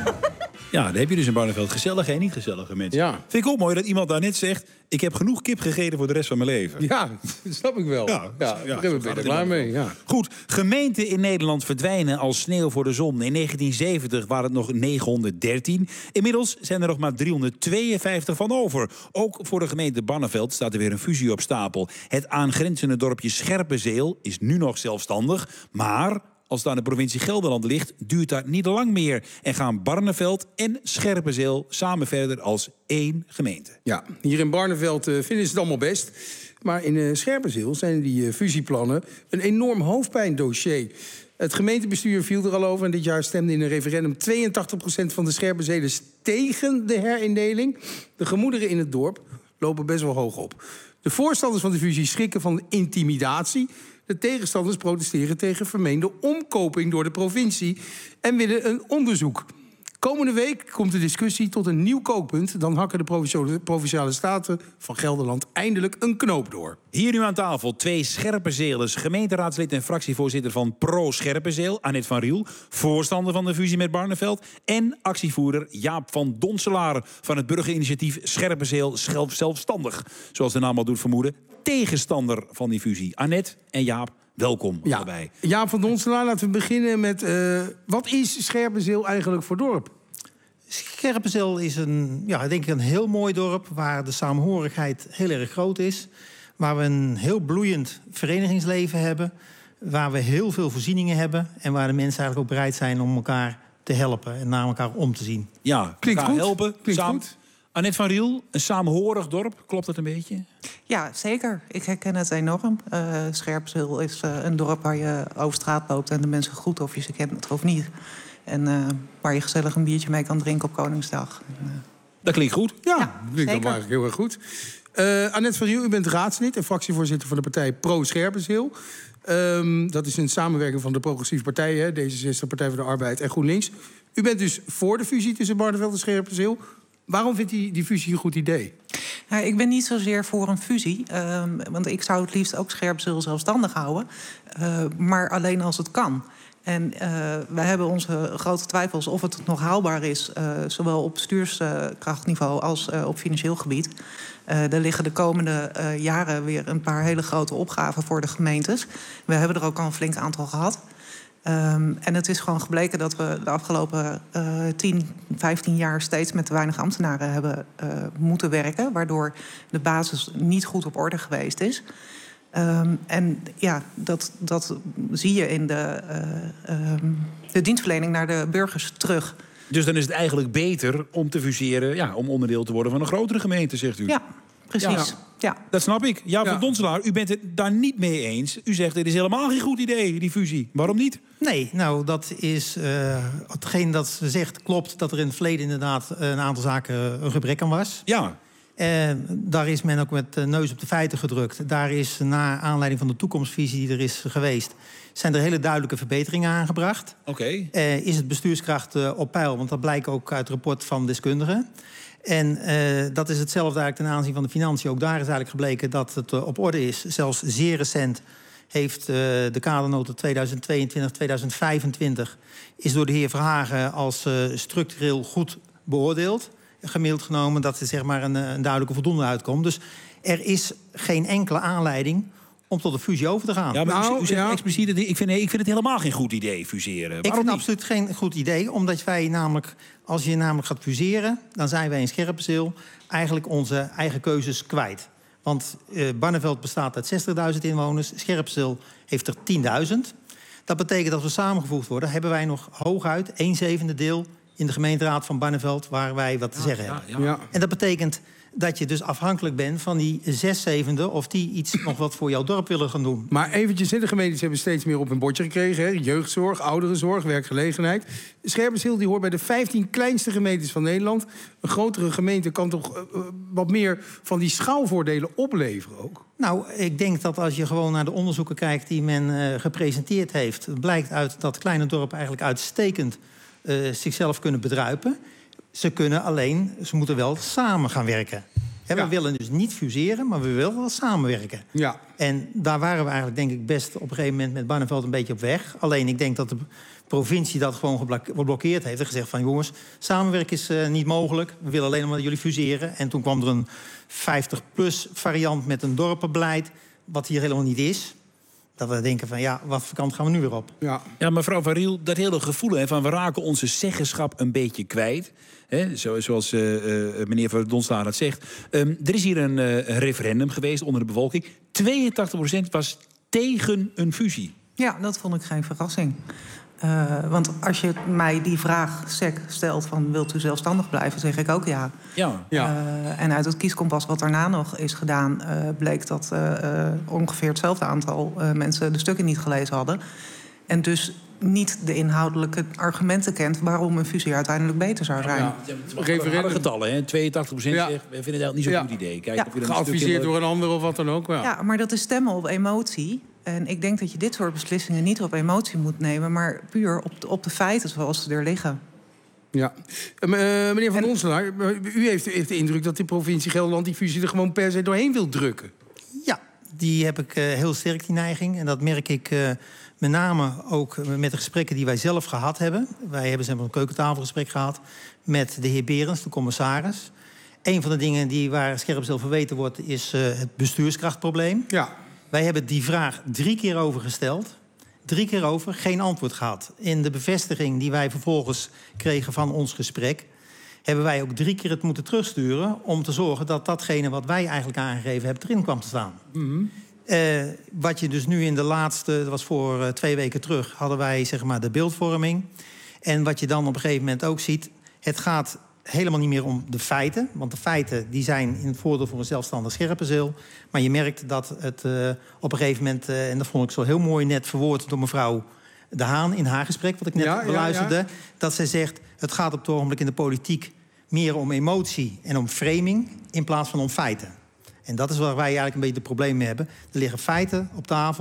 Ja, daar heb je dus in Barneveld gezellige en niet gezellige mensen. Ja. Vind ik ook mooi dat iemand daar net zegt... ik heb genoeg kip gegeten voor de rest van mijn leven. Ja, dat snap ik wel. Ja, ja, ja, daar ben ik klaar mee. Ja. Goed, gemeenten in Nederland verdwijnen als sneeuw voor de zon. In negentien zeventig waren het nog negenhonderddertien. Inmiddels zijn er nog maar driehonderdtweeënvijftig van over. Ook voor de gemeente Barneveld staat er weer een fusie op stapel. Het aangrenzende dorpje Scherpenzeel is nu nog zelfstandig, maar... als het aan de provincie Gelderland ligt, duurt dat niet lang meer. En gaan Barneveld en Scherpenzeel samen verder als één gemeente. Ja, hier in Barneveld uh, vinden ze het allemaal best. Maar in uh, Scherpenzeel zijn die uh, fusieplannen een enorm hoofdpijndossier. Het gemeentebestuur viel er al over en dit jaar stemde in een referendum tweeëntachtig procent van de Scherpenzelers tegen de herindeling. De gemoederen in het dorp lopen best wel hoog op. De voorstanders van de fusie schrikken van intimidatie. De tegenstanders protesteren tegen vermeende omkoping door de provincie en willen een onderzoek. Komende week komt de discussie tot een nieuw kookpunt. Dan hakken de Provinciale Staten van Gelderland eindelijk een knoop door. Hier nu aan tafel twee Scherpenzeelers. Gemeenteraadslid en fractievoorzitter van Pro Scherpenzeel, Annette van Riel. Voorstander van de fusie met Barneveld. En actievoerder Jaap van Donselaar van het burgerinitiatief Scherpenzeel Zelfstandig. Zoals de naam al doet vermoeden. Tegenstander van die fusie. Annette en Jaap, welkom ja. allebei. Jaap van Donselaar, laten we beginnen met... Uh, wat is Scherpenzeel eigenlijk voor dorp? Scherpenzeel is een, ja, denk ik een heel mooi dorp... waar de samenhorigheid heel erg groot is. Waar we een heel bloeiend verenigingsleven hebben. Waar we heel veel voorzieningen hebben. En waar de mensen eigenlijk ook bereid zijn om elkaar te helpen. En naar elkaar om te zien. Ja, klinkt goed. helpen. Klinkt samen... goed. Annette van Riel, een samenhorig dorp. Klopt dat een beetje? Ja, zeker. Ik herken het enorm. Uh, Scherpenzeel is uh, een dorp waar je over straat loopt... en de mensen groet of je ze kent of niet. En uh, waar je gezellig een biertje mee kan drinken op Koningsdag. Uh, dat klinkt goed. Ja, ja dat klinkt dan eigenlijk heel erg goed. Uh, Annette van Riel, u bent raadslid en fractievoorzitter van de partij Pro Scherpenzeel. Um, dat is een samenwerking van de progressieve partijen... D zesenzestig, Partij voor de Arbeid en GroenLinks. U bent dus voor de fusie tussen Barneveld en Scherpenzeel... Waarom vindt u die fusie een goed idee? Nou, ik ben niet zozeer voor een fusie. Uh, want ik zou het liefst ook Scherpenzeel zelfstandig houden. Uh, maar alleen als het kan. En uh, wij hebben onze grote twijfels of het nog haalbaar is, uh, zowel op bestuurskrachtniveau als uh, op financieel gebied. Uh, er liggen de komende uh, jaren weer een paar hele grote opgaven voor de gemeentes. We hebben er ook al een flink aantal gehad. Um, en het is gewoon gebleken dat we de afgelopen uh, tien, vijftien jaar steeds met te weinig ambtenaren hebben uh, moeten werken, waardoor de basis niet goed op orde geweest is. Um, en ja, dat, dat zie je in de, uh, um, de dienstverlening naar de burgers terug. Dus dan is het eigenlijk beter om te fuseren, ja, om onderdeel te worden van een grotere gemeente, zegt u? Ja, precies. Ja. Ja. Dat snap ik. Ja, van ja. Donselaar, u bent het daar niet mee eens. U zegt, dit is helemaal geen goed idee, die fusie. Waarom niet? Nee, nou, dat is uh, hetgeen dat ze zegt klopt, dat er in het verleden inderdaad een aantal zaken een gebrek aan was. Ja. En daar is men ook met de neus op de feiten gedrukt. Daar is, na aanleiding van de toekomstvisie die er is geweest, zijn er hele duidelijke verbeteringen aangebracht. Oké. Okay. Uh, is het bestuurskracht uh, op peil, want dat blijkt ook uit het rapport van deskundigen. En uh, dat is hetzelfde eigenlijk ten aanzien van de financiën. Ook daar is eigenlijk gebleken dat het uh, op orde is. Zelfs zeer recent heeft uh, de kadernota tweeduizend tweeëntwintig tweeduizend vijfentwintig... is door de heer Verhagen als uh, structureel goed beoordeeld. Gemiddeld genomen dat er zeg maar een, een duidelijke voldoende uitkomt. Dus er is geen enkele aanleiding om tot een fusie over te gaan. Ja, maar nou, u, u zegt ja. expliciet, ik vind, ik vind het helemaal geen goed idee, fuseren. Ik Waarom vind het niet? absoluut geen goed idee, omdat wij namelijk, als je namelijk gaat fuseren, dan zijn wij in Scherpenzeel eigenlijk onze eigen keuzes kwijt. Want uh, Barneveld bestaat uit zestigduizend inwoners, Scherpenzeel heeft er tienduizend. Dat betekent dat we samengevoegd worden, hebben wij nog hooguit een zevende deel in de gemeenteraad van Barneveld waar wij wat te ja, zeggen ja, hebben. Ja. Ja. En dat betekent dat je dus afhankelijk bent van die zes zevende of die iets nog wat voor jouw dorp willen gaan doen. Maar eventjes, de gemeentes hebben steeds meer op hun bordje gekregen. Hè? Jeugdzorg, ouderenzorg, werkgelegenheid. Scherpenzeel die hoort bij de vijftien kleinste gemeentes van Nederland. Een grotere gemeente kan toch uh, wat meer van die schaalvoordelen opleveren ook? Nou, ik denk dat als je gewoon naar de onderzoeken kijkt die men uh, gepresenteerd heeft, blijkt uit dat kleine dorpen eigenlijk uitstekend uh, zichzelf kunnen bedruipen. Ze kunnen alleen, ze moeten wel samen gaan werken. He, ja. We willen dus niet fuseren, maar we willen wel samenwerken. Ja. En daar waren we eigenlijk, denk ik, best op een gegeven moment met Barneveld een beetje op weg. Alleen ik denk dat de provincie dat gewoon geblokkeerd heeft en gezegd van jongens, samenwerken is uh, niet mogelijk. We willen alleen nog maar jullie fuseren. En toen kwam er een vijftig plus variant met een dorpenbeleid, wat hier helemaal niet is. Dat we denken van, ja, wat voor kant gaan we nu weer op? Ja, ja mevrouw Van Riel, dat hele gevoel hè, van we raken onze zeggenschap een beetje kwijt. Hè, zoals uh, uh, meneer Van Donselaar het zegt. Um, er is hier een uh, referendum geweest onder de bevolking. tweeëntachtig procent was tegen een fusie. Ja, dat vond ik geen verrassing. Uh, want als je mij die vraag sec stelt van wilt u zelfstandig blijven, zeg ik ook ja. Ja. ja. Uh, en uit het kieskompas wat daarna nog is gedaan, uh, bleek dat uh, uh, ongeveer hetzelfde aantal uh, mensen de stukken niet gelezen hadden. En dus niet de inhoudelijke argumenten kent waarom een fusie uiteindelijk beter zou zijn. Ja, ja, harde getallen, hè? tweeëntachtig procent ja. zegt, we vinden het niet zo'n ja. goed idee. Kijk, ja. of je geadviseerd door een ander of wat dan ook. Ja, ja maar dat is stemmen op emotie. En ik denk dat je dit soort beslissingen niet op emotie moet nemen, maar puur op de, op de feiten zoals ze er liggen. Ja. Uh, meneer Van Donselaar, u heeft, heeft de indruk dat de provincie Gelderland die fusie er gewoon per se doorheen wil drukken. Ja, die heb ik uh, heel sterk, die neiging. En dat merk ik uh, met name ook met de gesprekken die wij zelf gehad hebben. Wij hebben zelf een keukentafelgesprek gehad met de heer Berens, de commissaris. Een van de dingen die waar Scherpenzeel verweten wordt, is uh, het bestuurskrachtprobleem. Ja. Wij hebben die vraag drie keer over gesteld. Drie keer over, geen antwoord gehad. In de bevestiging die wij vervolgens kregen van ons gesprek, hebben wij ook drie keer het moeten terugsturen om te zorgen dat datgene wat wij eigenlijk aangegeven hebben erin kwam te staan. Mm-hmm. Uh, wat je dus nu in de laatste, dat was voor uh, twee weken terug, hadden wij zeg maar de beeldvorming. En wat je dan op een gegeven moment ook ziet, het gaat helemaal niet meer om de feiten. Want de feiten die zijn in het voordeel voor een zelfstandig Scherpenzeel. Maar je merkt dat het uh, op een gegeven moment, uh, en dat vond ik zo heel mooi net verwoord door mevrouw De Haan in haar gesprek, wat ik net ja, beluisterde, ja, ja. dat zij zegt, het gaat op het ogenblik in de politiek meer om emotie en om framing in plaats van om feiten. En dat is waar wij eigenlijk een beetje het probleem mee hebben. Er liggen feiten op tafel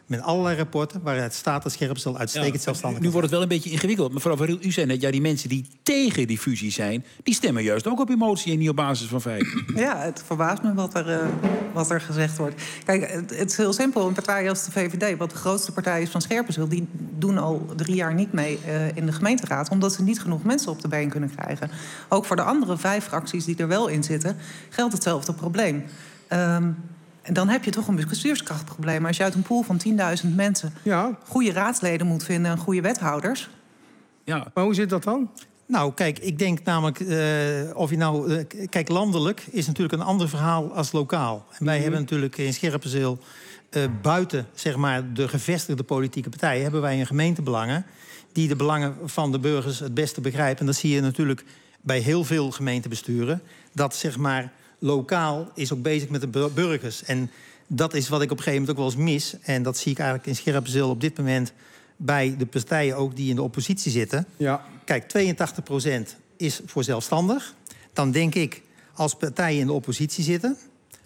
met allerlei rapporten waaruit staat dat Scherpenzeel uitstekend Ja, zelfstandig nu wordt het wel een beetje ingewikkeld. Mevrouw Van Riel, u zei net, ja, die mensen die tegen die fusie zijn, die stemmen juist ook op emotie en niet op basis van feiten. Ja, het verbaast me wat er, uh, wat er gezegd wordt. Kijk, het, het is heel simpel. Een partij als de V V D, wat de grootste partij is van Scherpenzeel, die doen al drie jaar niet mee uh, in de gemeenteraad, omdat ze niet genoeg mensen op de been kunnen krijgen. Ook voor de andere vijf fracties die er wel in zitten, geldt hetzelfde probleem. Um, En dan heb je toch een bestuurskrachtprobleem. Als je uit een pool van tienduizend mensen ja. goede raadsleden moet vinden en goede wethouders. Ja. Maar hoe zit dat dan? Nou, kijk, ik denk namelijk, uh, of je nou... Uh, kijk, landelijk is natuurlijk een ander verhaal als lokaal. En wij mm-hmm. hebben natuurlijk in Scherpenzeel, uh, buiten zeg maar, de gevestigde politieke partijen, hebben wij een gemeentebelangen die de belangen van de burgers het beste begrijpen. En dat zie je natuurlijk bij heel veel gemeentebesturen. Dat zeg maar lokaal is ook bezig met de burgers. En dat is wat ik op een gegeven moment ook wel eens mis. En dat zie ik eigenlijk in Scherpenzeel op dit moment bij de partijen ook die in de oppositie zitten. Ja. Kijk, tweeëntachtig procent is voor zelfstandig. Dan denk ik, als partijen in de oppositie zitten,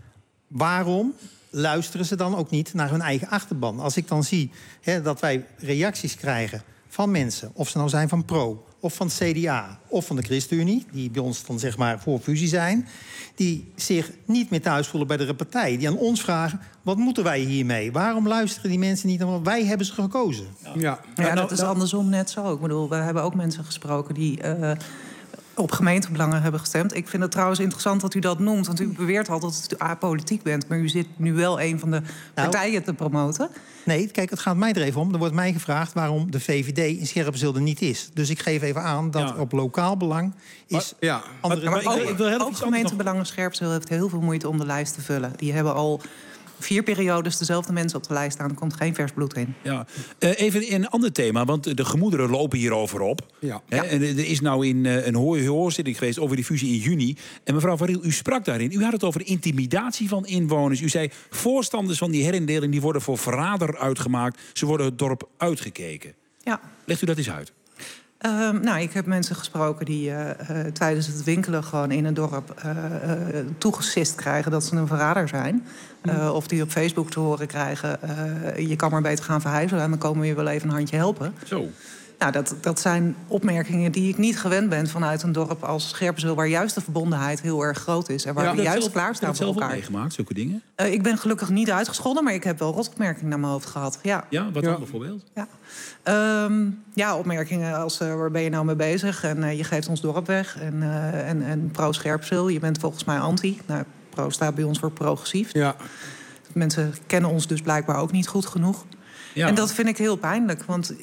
waarom luisteren ze dan ook niet naar hun eigen achterban? Als ik dan zie hè, dat wij reacties krijgen van mensen, of ze nou zijn van Pro, of van het C D A, of van de ChristenUnie, die bij ons dan zeg maar voor fusie zijn, die zich niet meer thuis voelen bij de partij, die aan ons vragen, wat moeten wij hiermee? Waarom luisteren die mensen niet naar? Wij hebben ze gekozen. Ja, ja, ja dat is andersom net zo. Ik bedoel, we hebben ook mensen gesproken die uh, op gemeentebelangen hebben gestemd. Ik vind het trouwens interessant dat u dat noemt, want u beweert altijd dat u apolitiek bent, maar u zit nu wel een van de partijen nou, te promoten. Nee, kijk, het gaat mij er even om. Er wordt mij gevraagd waarom de V V D in Scherpenzeel er niet is. Dus ik geef even aan dat ja. op lokaal belang is... Maar, ja. andere... maar, maar ook, ik wil heel ook gemeentebelangen Scherpenzeel heeft heel veel moeite om de lijst te vullen. Die hebben al vier periodes dezelfde mensen op de lijst staan. Er komt geen vers bloed in. Ja. Uh, even een ander thema, want de gemoederen lopen hierover op. Ja. Hè? En er is nou in uh, een hoorzitting geweest over die fusie in juni. En mevrouw Van Riel, u sprak daarin. U had het over de intimidatie van inwoners. U zei, voorstanders van die herindeling die worden voor verrader uitgemaakt. Ze worden het dorp uitgekeken. Ja. Legt u dat eens uit? Uh, nou, ik heb mensen gesproken die uh, uh, tijdens het winkelen gewoon in een dorp uh, uh, toegesist krijgen dat ze een verrader zijn. Uh, of die op Facebook te horen krijgen, uh, je kan maar beter gaan verhuizen en dan komen we je wel even een handje helpen. Zo. Nou, dat, dat zijn opmerkingen die ik niet gewend ben vanuit een dorp als Scherpenzeel, waar juist de verbondenheid heel erg groot is. En waar ja, we juist zelf, klaarstaan voor elkaar. Heb je zelf meegemaakt, zulke dingen? Uh, ik ben gelukkig niet uitgescholden, maar ik heb wel rotopmerkingen naar mijn hoofd gehad. Ja, ja wat dan ja. bijvoorbeeld? Ja. Um, ja, opmerkingen als uh, waar ben je nou mee bezig? En uh, je geeft ons dorp weg. En, uh, en, en pro-Scherpenzeel, je bent volgens mij anti. Nou, pro staat bij ons voor progressief. Ja. Mensen kennen ons dus blijkbaar ook niet goed genoeg. Ja. En dat vind ik heel pijnlijk, want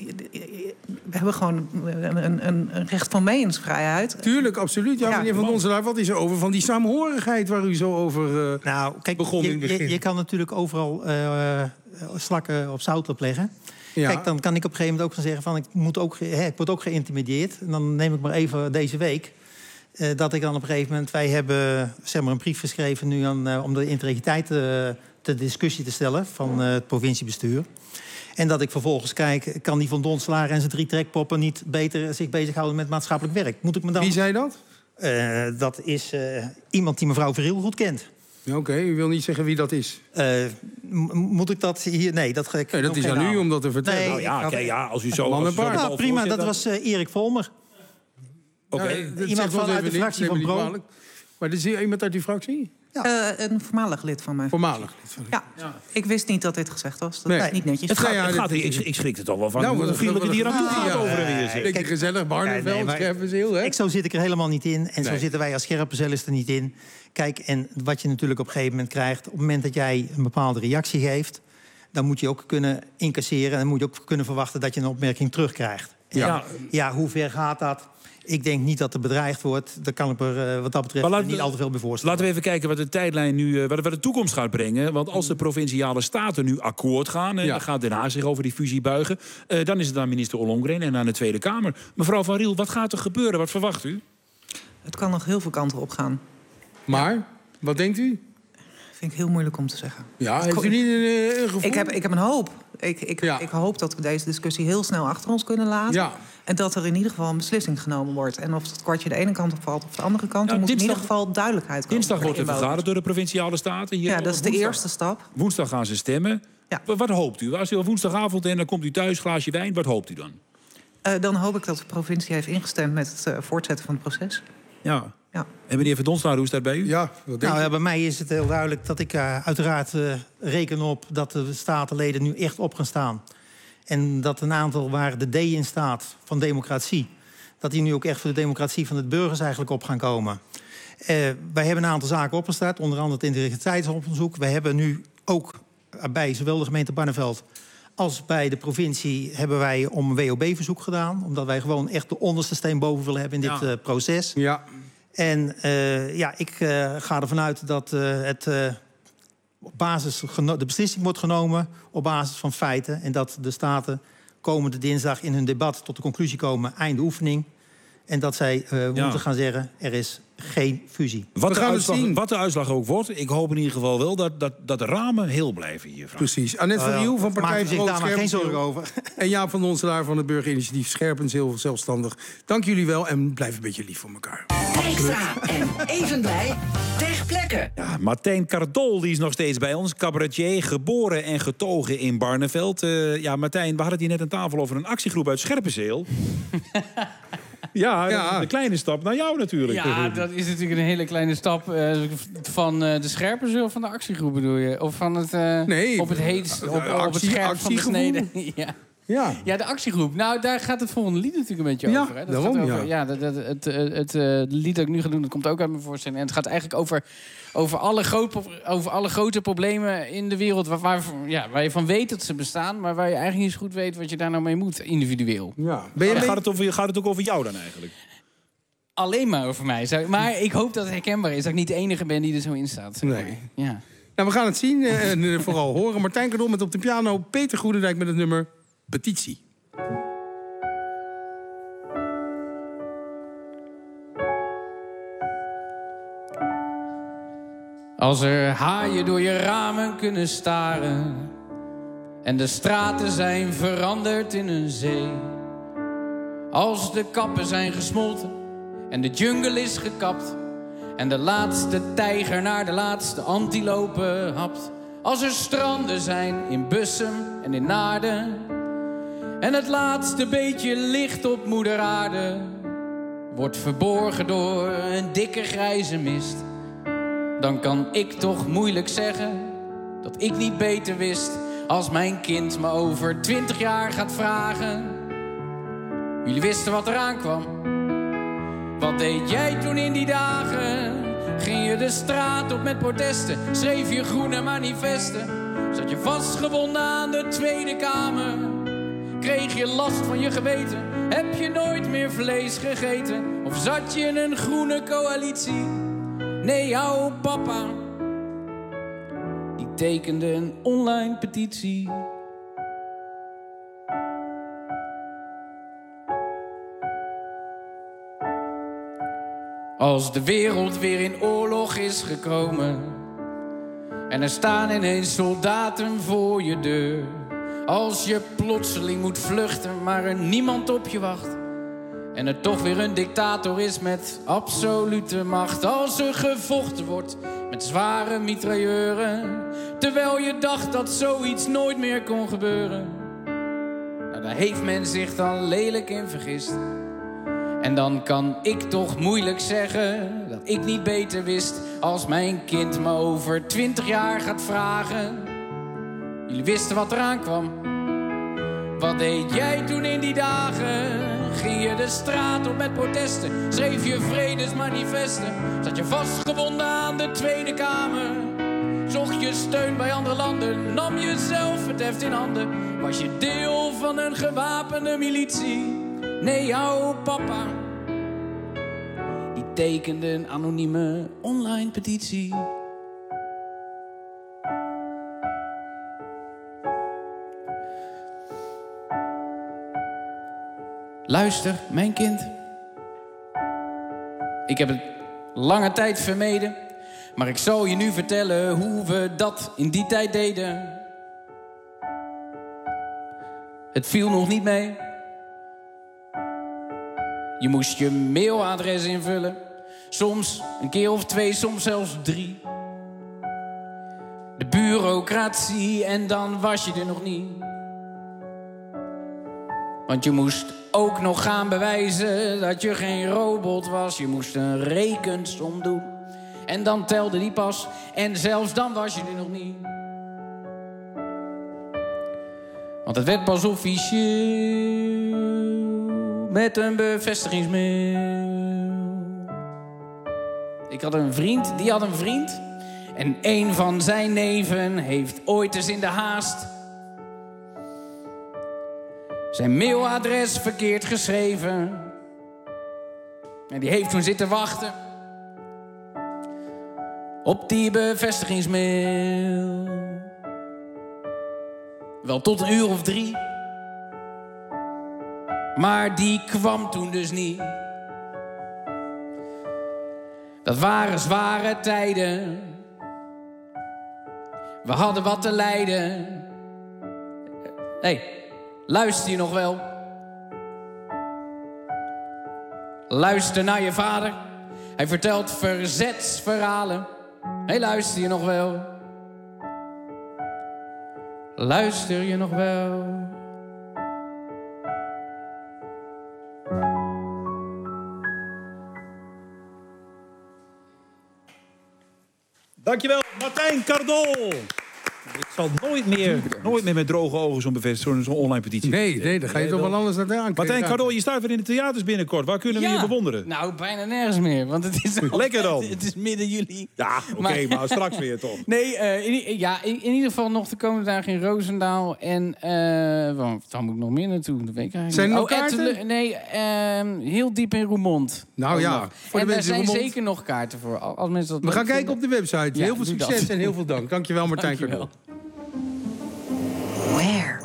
we hebben gewoon een, een, een recht van meningsvrijheid. Tuurlijk, absoluut. Ja, ja, meneer Van Donselaar, wat is er over van die saamhorigheid waar u zo over uh, nou, kijk, begon je, in het begin? Je, je kan natuurlijk overal uh, slakken op zout opleggen. Ja. Kijk, dan kan ik op een gegeven moment ook van zeggen van ik, moet ook, hè, ik word ook geïntimideerd. En dan neem ik maar even deze week. Uh, dat ik dan op een gegeven moment, wij hebben zeg maar, een brief geschreven nu aan, uh, om de integriteit uh, ter discussie te stellen van uh, het provinciebestuur. En dat ik vervolgens kijk, kan die Van Donselaar en zijn drie trekpoppen niet beter zich bezighouden met maatschappelijk werk? Moet ik me dan... Wie zei dat? Uh, dat is uh, iemand die mevrouw Verriel goed kent. Oké, okay, u wil niet zeggen wie dat is? Uh, moet ik dat hier... Nee, dat ga ik... Nee, dat is aan u om dat te vertellen. Nee, nou ja, had... ja, als u zo... Als u zo nou, prima, dat was uh, Erik Volmer. Oké, okay. ja, iemand vanuit de fractie van Pro. Maar is hier iemand uit die fractie? Ja. Uh, een voormalig lid van mij. Voormalig lid van ja. ja. Ik wist niet dat dit gezegd was. Dat nee. is niet netjes. Het gaat, het gaat, ik, ik schrik er toch wel van. Nou, hoe vriendelijk die hier aan toe gaat over en weer zit. Kijk, gezellig, Barneveld, ja, nee, Scherpenzeel. Hè? Zo zit ik er helemaal niet in. En nee. zo zitten wij als Scherpenzeel er niet in. Kijk, en wat je natuurlijk op een gegeven moment krijgt... op het moment dat jij een bepaalde reactie geeft... dan moet je ook kunnen incasseren... en dan moet je ook kunnen verwachten dat je een opmerking terugkrijgt. Ja, ja, ja hoe ver gaat dat... Ik denk niet dat er bedreigd wordt. Daar kan ik er uh, wat dat betreft laten, niet al te veel bij voorstellen. Laten we even kijken wat de tijdlijn nu, uh, wat de toekomst gaat brengen. Want als de provinciale staten nu akkoord gaan... en ja. dan gaat Den Haag zich over die fusie buigen... Uh, dan is het aan minister Ollongren en aan de Tweede Kamer. Mevrouw Van Riel, wat gaat er gebeuren? Wat verwacht u? Het kan nog heel veel kanten op gaan. Maar, ja. wat denkt u? Vind ik heel moeilijk om te zeggen. Ja, heeft u niet een, een gevoel? Ik heb, ik heb een hoop. Ik, ik, ja. ik hoop dat we deze discussie heel snel achter ons kunnen laten. Ja. En dat er in ieder geval een beslissing genomen wordt. En of het kwartje de ene kant op valt of de andere kant... Ja, dan moet dinsdag, in ieder geval duidelijkheid komen. Dinsdag wordt er vergaderd door de provinciale staten. Hier ja, dat is de woensdag. eerste stap. Woensdag gaan ze stemmen. Ja. Wat, wat hoopt u? Als u op woensdagavond en dan komt u thuis, glaasje wijn, wat hoopt u dan? Uh, dan hoop ik dat de provincie heeft ingestemd met het uh, voortzetten van het proces. Ja. Ja. En meneer Verdonslaar, hoe is dat bij u? Ja, nou ja, bij mij is het heel duidelijk dat ik uh, uiteraard uh, reken op dat de statenleden nu echt op gaan staan. En dat een aantal waar de D in staat van democratie, dat die nu ook echt voor de democratie van de burgers eigenlijk op gaan komen. Uh, wij hebben een aantal zaken opgestart, onder andere het integriteitsonderzoek. We hebben nu ook bij zowel de gemeente Barneveld als bij de provincie hebben wij om een W O B-verzoek gedaan. Omdat wij gewoon echt de onderste steen boven willen hebben in dit ja. uh, proces. Ja. En uh, ja, ik uh, ga ervan uit dat uh, het uh, op basis de beslissing wordt genomen op basis van feiten. En dat de staten komende dinsdag in hun debat tot de conclusie komen, einde oefening. En dat zij uh, ja. moeten gaan zeggen, er is geen fusie. Wat de, uitslag, wat de uitslag ook wordt, ik hoop in ieder geval wel dat, dat, dat de ramen heel blijven hier. Frank. Precies. Annette van Riel van Partij voor daar maar geen zorgen over. En Jaap van Onselaar van het Burgerinitiatief Scherpenzeel, zelfstandig. Dank jullie wel en blijf een beetje lief voor elkaar. Extra en even blij ter plekke. Ja, Martijn Cardol die is nog steeds bij ons. Cabaretier, geboren en getogen in Barneveld. Uh, ja, Martijn, we hadden het hier net aan tafel over een actiegroep uit Scherpenzeel. Ja, ja, een kleine stap naar jou natuurlijk. Ja, dat is natuurlijk een hele kleine stap uh, van uh, de Scherpenzeel of van de actiegroep bedoel je? Of van het, uh, nee, op het heetst, op, actie, op het scherp van de snede. ja. Ja. ja, de actiegroep. Nou, daar gaat het volgende lied natuurlijk een beetje ja, over. Hè? Dat daarom, gaat over, ja. ja, dat, dat, het, het, het uh, lied dat ik nu ga doen, dat komt ook uit mijn voorstelling. En het gaat eigenlijk over, over, alle, groot, over alle grote problemen in de wereld waar, waar, ja, waar je van weet dat ze bestaan, maar waar je eigenlijk niet zo goed weet wat je daar nou mee moet, individueel. Ja. Ben je, gaat, het over, gaat het ook over jou dan eigenlijk? Alleen maar over mij. Maar ik hoop dat het herkenbaar is. Dat ik niet de enige ben die er zo in staat. Nee. Ja. Nou, we gaan het zien en uh, vooral horen. Martijn Cardol met op de piano. Peter Goedendijk met het nummer Petitie. Als er haaien door je ramen kunnen staren en de straten zijn veranderd in een zee. Als de kappen zijn gesmolten en de jungle is gekapt en de laatste tijger naar de laatste antilope hapt. Als er stranden zijn in Bussum en in Naarden en het laatste beetje licht op moeder aarde wordt verborgen door een dikke grijze mist, dan kan ik toch moeilijk zeggen dat ik niet beter wist als mijn kind me over twintig jaar gaat vragen. Jullie wisten wat eraan kwam. Wat deed jij toen in die dagen? Ging je de straat op met protesten? Schreef je groene manifesten? Zat je vastgebonden aan de Tweede Kamer? Kreeg je last van je geweten? Heb je nooit meer vlees gegeten? Of zat je in een groene coalitie? Nee, jouw papa, die tekende een online petitie. Als de wereld weer in oorlog is gekomen en er staan ineens soldaten voor je deur. Als je plotseling moet vluchten, maar er niemand op je wacht en er toch weer een dictator is met absolute macht. Als er gevochten wordt met zware mitrailleuren, terwijl je dacht dat zoiets nooit meer kon gebeuren. Nou, daar heeft men zich dan lelijk in vergist. En dan kan ik toch moeilijk zeggen dat ik niet beter wist als mijn kind me over twintig jaar gaat vragen. Jullie wisten wat eraan kwam. Wat deed jij toen in die dagen? Ging je de straat op met protesten? Schreef je vredesmanifesten? Zat je vastgebonden aan de Tweede Kamer? Zocht je steun bij andere landen? Nam je zelf het heft in handen? Was je deel van een gewapende militie? Nee, jouw papa, die tekende een anonieme online petitie. Luister, mijn kind. Ik heb het lange tijd vermeden, maar ik zal je nu vertellen hoe we dat in die tijd deden. Het viel nog niet mee. Je moest je mailadres invullen. Soms een keer of twee, soms zelfs drie. De bureaucratie democratie en dan was je er nog niet. Want je moest ook nog gaan bewijzen dat je geen robot was. Je moest een rekensom doen en dan telde die pas. En zelfs dan was je er nog niet. Want het werd pas officieel met een bevestigingsmail. Ik had een vriend, die had een vriend. En een van zijn neven heeft ooit eens in de haast zijn mailadres verkeerd geschreven. En die heeft toen zitten wachten op die bevestigingsmail. Wel tot een uur of drie. Maar die kwam toen dus niet. Dat waren zware tijden. We hadden wat te lijden. Hé, hey, luister je nog wel? Luister naar je vader. Hij vertelt verzetsverhalen. Hé, hey, luister je nog wel? Luister je nog wel? Dankjewel, Martijn Cardol. Ik zal nooit meer, nooit meer met droge ogen zo'n bevestiging, zo'n online petitie. Nee, nee, dan ga je nee, toch wel anders naar de aankijken. Martijn Cardol, je staat weer in de theaters binnenkort. Waar kunnen Ja. we je bewonderen? Nou, bijna nergens meer. Want het is al, Lekker dan. Het is midden juli. Ja, oké, okay, maar... maar straks weer toch? Nee, uh, in, ja, in, in ieder geval nog de komende dagen in Roosendaal. En uh, waar, waar moet ik nog meer naartoe? Dat weet ik eigenlijk Zijn er nog oh, kaarten? Ettelen, nee, uh, heel diep in Roermond. Nou oh, ja, nog. voor de en er mensen in zijn Roermond. zeker nog kaarten voor. Als mensen dat We gaan kijken vinden. op de website. Ja, heel veel doe succes dat. en heel veel dank. Dankjewel, Martijn Cardol. Where?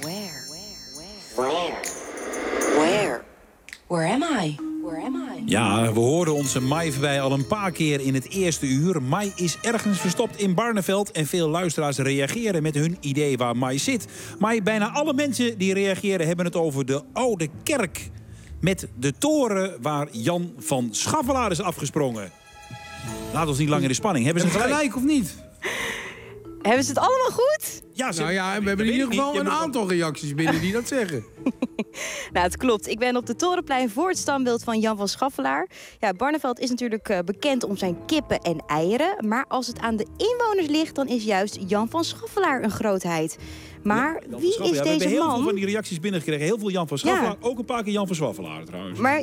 Where? Where? Where am I? Where am I? Ja, we hoorden onze Mai voorbij al een paar keer in het eerste uur. Mai is ergens verstopt in Barneveld en veel luisteraars reageren met hun idee waar Mai zit. Maar bijna alle mensen die reageren hebben het over de Oude Kerk. Met de toren waar Jan van Schaffelaar is afgesprongen. Laat ons niet lang in de spanning. Hebben ze Hebben ze gelijk of niet? Hebben ze het allemaal goed? Ja, ze... Nou ja, we hebben in ieder geval een aantal reacties binnen die dat zeggen. Nou, het klopt. Ik ben op de Torenplein voor het standbeeld van Jan van Schaffelaar. Ja, Barneveld is natuurlijk uh, bekend om zijn kippen en eieren. Maar als het aan de inwoners ligt, dan is juist Jan van Schaffelaar een grootheid. Maar ja, wie is ja, we deze hebben heel man? veel van die reacties binnengekregen. Heel veel Jan van Schaffelaar. Ja. Ook een paar keer Jan van Schaffelaar trouwens. Maar...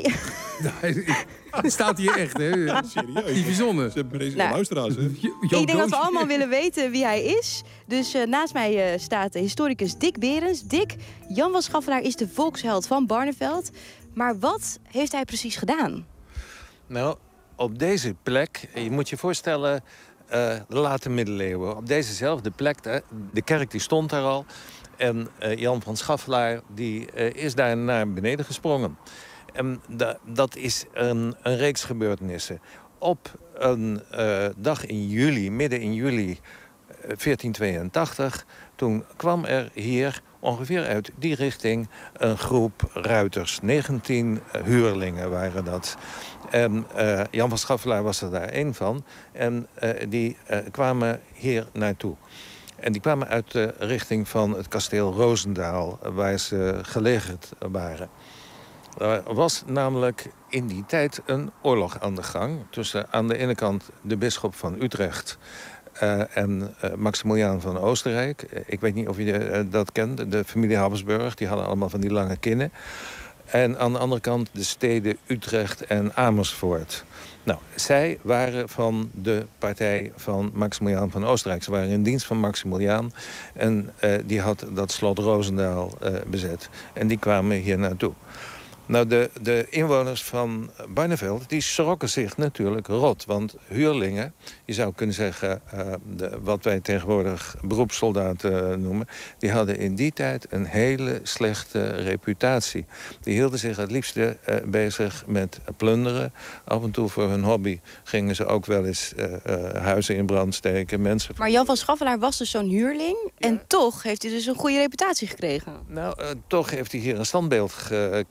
Het staat hier echt, hè? Ja, serieus. Die verzonnen. Ze hebben deze Nou, luisteraars, hè? Ik denk dat we allemaal willen weten wie hij is. Dus uh, naast mij uh, staat de historicus Dick Berens. Dick, Jan van Schaffelaar is de volksheld van Barneveld. Maar wat heeft hij precies gedaan? Nou, op deze plek, je moet je voorstellen, uh, de late middeleeuwen. Op dezezelfde plek, de, de kerk die stond daar al. En uh, Jan van Schaffelaar die, uh, is daar naar beneden gesprongen. En da, dat is een, een reeks gebeurtenissen. Op een uh, dag in juli, midden in juli uh, veertien tweeëntachtig... toen kwam er hier ongeveer uit die richting een groep ruiters. negentien uh, huurlingen waren dat. En uh, Jan van Schaffelaar was er daar één van. En uh, die uh, kwamen hier naartoe. En die kwamen uit de richting van het kasteel Roosendaal, waar ze gelegerd waren. Er was namelijk in die tijd een oorlog aan de gang tussen aan de ene kant de bisschop van Utrecht uh, en uh, Maximiliaan van Oostenrijk. Uh, ik weet niet of je uh, dat kent, de familie Habsburg, die hadden allemaal van die lange kinnen. En aan de andere kant de steden Utrecht en Amersfoort. Nou, zij waren van de partij van Maximiliaan van Oostenrijk. Ze waren in dienst van Maximiliaan en uh, die had dat slot Roosendaal uh, bezet. En die kwamen hier naartoe. Nou, de, de inwoners van Barneveld, die schrokken zich natuurlijk rot. Want huurlingen, je zou kunnen zeggen, uh, de, wat wij tegenwoordig beroepssoldaten noemen, die hadden in die tijd een hele slechte reputatie. Die hielden zich het liefste uh, bezig met plunderen. Af en toe voor hun hobby gingen ze ook wel eens uh, uh, huizen in brand steken. Mensen... Maar Jan van Schaffelaar was dus zo'n huurling. Ja. En toch heeft hij dus een goede reputatie gekregen. Nou, uh, toch heeft hij hier een standbeeld gekregen.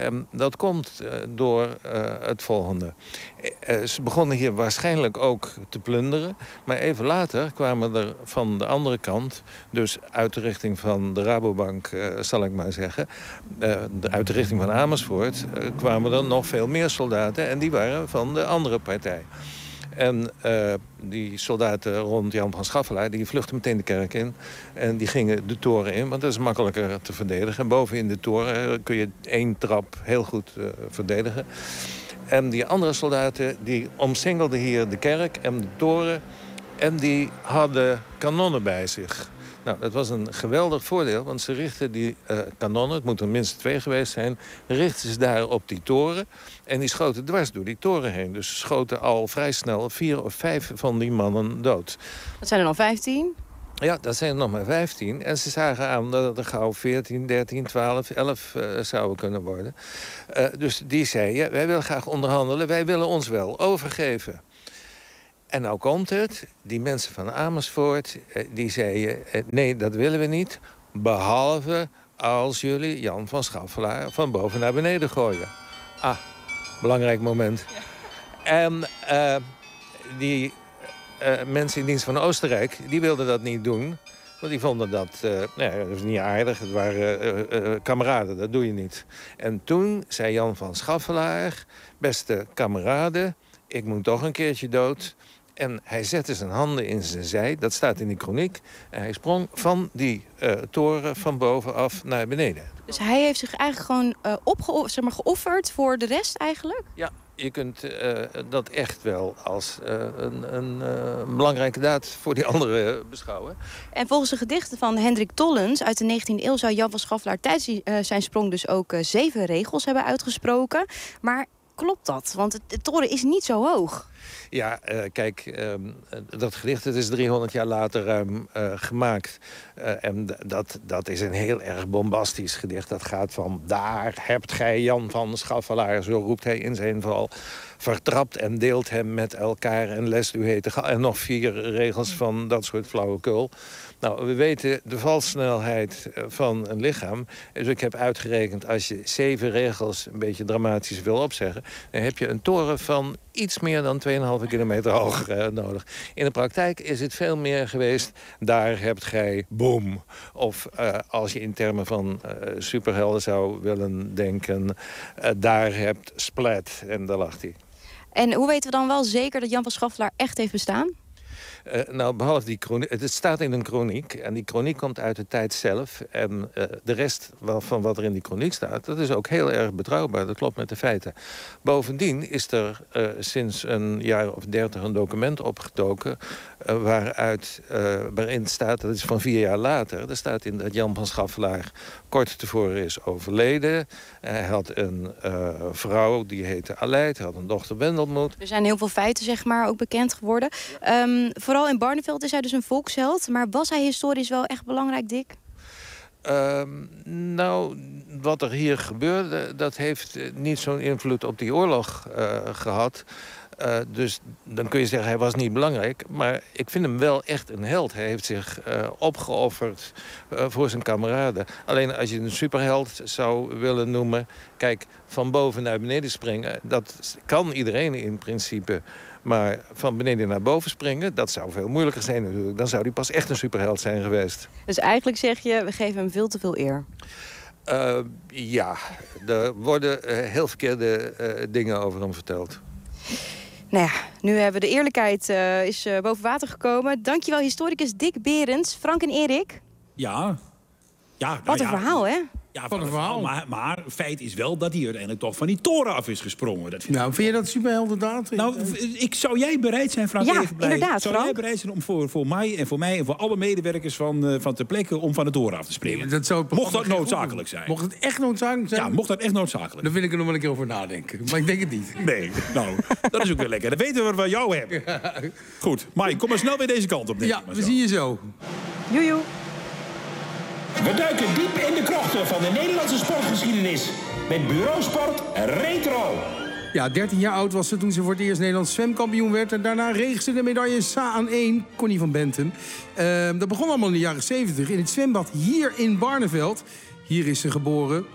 En dat komt uh, door uh, het volgende. Uh, ze begonnen hier waarschijnlijk ook te plunderen. Maar even later kwamen er van de andere kant, dus uit de richting van de Rabobank, uh, zal ik maar zeggen, uh, de, uit de richting van Amersfoort, uh, kwamen er nog veel meer soldaten. En die waren van de andere partij. En uh, die soldaten rond Jan van Schaffelaar, die vluchtten meteen de kerk in. En die gingen de toren in, want dat is makkelijker te verdedigen. En boven in de toren kun je één trap heel goed uh, verdedigen. En die andere soldaten, die omsingelden hier de kerk en de toren. En die hadden kanonnen bij zich. Nou, dat was een geweldig voordeel, want ze richten die uh, kanonnen, het moeten er minstens twee geweest zijn, richten ze daar op die toren. En die schoten dwars door die toren heen. Dus ze schoten al vrij snel vier of vijf van die mannen dood. Dat zijn er dan vijftien? Ja, dat zijn er nog maar vijftien. En ze zagen aan dat het er gauw veertien, dertien, twaalf, elf uh, zouden kunnen worden. Uh, dus die zeiden, wij willen graag onderhandelen, wij willen ons wel overgeven. En nou komt het, die mensen van Amersfoort, die zeiden, nee, dat willen we niet. Behalve als jullie Jan van Schaffelaar van boven naar beneden gooien. Ah, belangrijk moment. Ja. En uh, die uh, mensen in dienst van Oostenrijk, die wilden dat niet doen. Want die vonden dat, uh, nee, dat was niet aardig. Het waren uh, uh, kameraden, dat doe je niet. En toen zei Jan van Schaffelaar, beste kameraden, ik moet toch een keertje dood. En hij zette zijn handen in zijn zij, dat staat in die kroniek. En hij sprong van die uh, toren van bovenaf naar beneden. Dus hij heeft zich eigenlijk gewoon uh, opge- zeg maar, geofferd voor de rest eigenlijk? Ja, je kunt uh, dat echt wel als uh, een, een uh, belangrijke daad voor die anderen beschouwen. En volgens de gedichten van Hendrik Tollens uit de negentiende eeuw zou Jan van Schaffelaar tijdens die, uh, zijn sprong dus ook uh, zeven regels hebben uitgesproken. Maar klopt dat? Want de toren is niet zo hoog. Ja, uh, kijk, uh, dat gedicht het is driehonderd jaar later ruim uh, gemaakt. Uh, en d- dat, dat is een heel erg bombastisch gedicht. Dat gaat van, daar hebt gij Jan van Schaffelaar, zo roept hij in zijn val. Vertrapt en deelt hem met elkaar en lest u heten. Ga- en nog vier regels van dat soort flauwekul. Nou, we weten de valsnelheid van een lichaam. Dus ik heb uitgerekend, als je zeven regels een beetje dramatisch wil opzeggen, dan heb je een toren van iets meer dan twee komma vijf kilometer hoog uh, nodig. In de praktijk is het veel meer geweest, daar hebt gij boom. Of uh, als je in termen van uh, superhelden zou willen denken, uh, daar hebt splat. En daar lag hij. En hoe weten we dan wel zeker dat Jan van Schaffelaar echt heeft bestaan? Uh, nou, behalve die kroniek, het staat in een kroniek. En die kroniek komt uit de tijd zelf. En uh, de rest van wat er in die kroniek staat, dat is ook heel erg betrouwbaar. Dat klopt met de feiten. Bovendien is er uh, sinds een jaar of dertig een document opgedoken, Uh, waaruit, uh, waarin staat, dat is van vier jaar later, er staat in dat Jan van Schaffelaar kort tevoren is overleden. Hij had een uh, vrouw, die heette Aleid, hij had een dochter Wendelmoed. Er zijn heel veel feiten, zeg maar, ook bekend geworden. Ja. Um, vooral in Barneveld is hij dus een volksheld, maar was hij historisch wel echt belangrijk, Dick? Uh, nou, wat er hier gebeurde, dat heeft niet zo'n invloed op die oorlog uh, gehad. Uh, dus dan kun je zeggen, hij was niet belangrijk. Maar ik vind hem wel echt een held. Hij heeft zich uh, opgeofferd uh, voor zijn kameraden. Alleen als je een superheld zou willen noemen, kijk, van boven naar beneden springen, dat kan iedereen in principe. Maar van beneden naar boven springen, dat zou veel moeilijker zijn natuurlijk. Dan zou hij pas echt een superheld zijn geweest. Dus eigenlijk zeg je, we geven hem veel te veel eer. Uh, ja, er worden uh, heel verkeerde uh, dingen over hem verteld. Nou ja, nu hebben we de eerlijkheid uh, is uh, boven water gekomen. Dankjewel, historicus Dick Berends. Frank en Erik. Ja. ja nou Wat een ja. verhaal, hè? Ja, van een verhaal. Maar, maar feit is wel dat hij uiteindelijk toch van die toren af is gesprongen. Dat vind nou, ik... vind je dat superheldendaad? Nou, ik, zou jij bereid zijn, Frank? Ja, even blij. inderdaad, Zou Frank? jij bereid zijn om voor, voor mij en voor mij en voor alle medewerkers van, uh, van ter plekke om van de toren af te springen? Dat zou mocht dat noodzakelijk zijn? Mocht het echt noodzakelijk zijn? Ja, mocht dat echt noodzakelijk. Dan wil ik er nog wel een keer over nadenken. Maar ik denk het niet. Nee, nou, dat is ook weer lekker. Dan weten we wat we van jou hebben. Ja. Goed, Mike, kom maar snel weer deze kant op. Denk ja, we zien je zo. Joejoe. We duiken diep in de krochten van de Nederlandse sportgeschiedenis met Bureau Sport Retro. Ja, dertien jaar oud was ze toen ze voor het eerst Nederlands zwemkampioen werd. En daarna reeg ze de medaille Sa aan één, Connie van Bentum. Uh, dat begon allemaal in de jaren zeventig in het zwembad hier in Barneveld. Hier is ze geboren.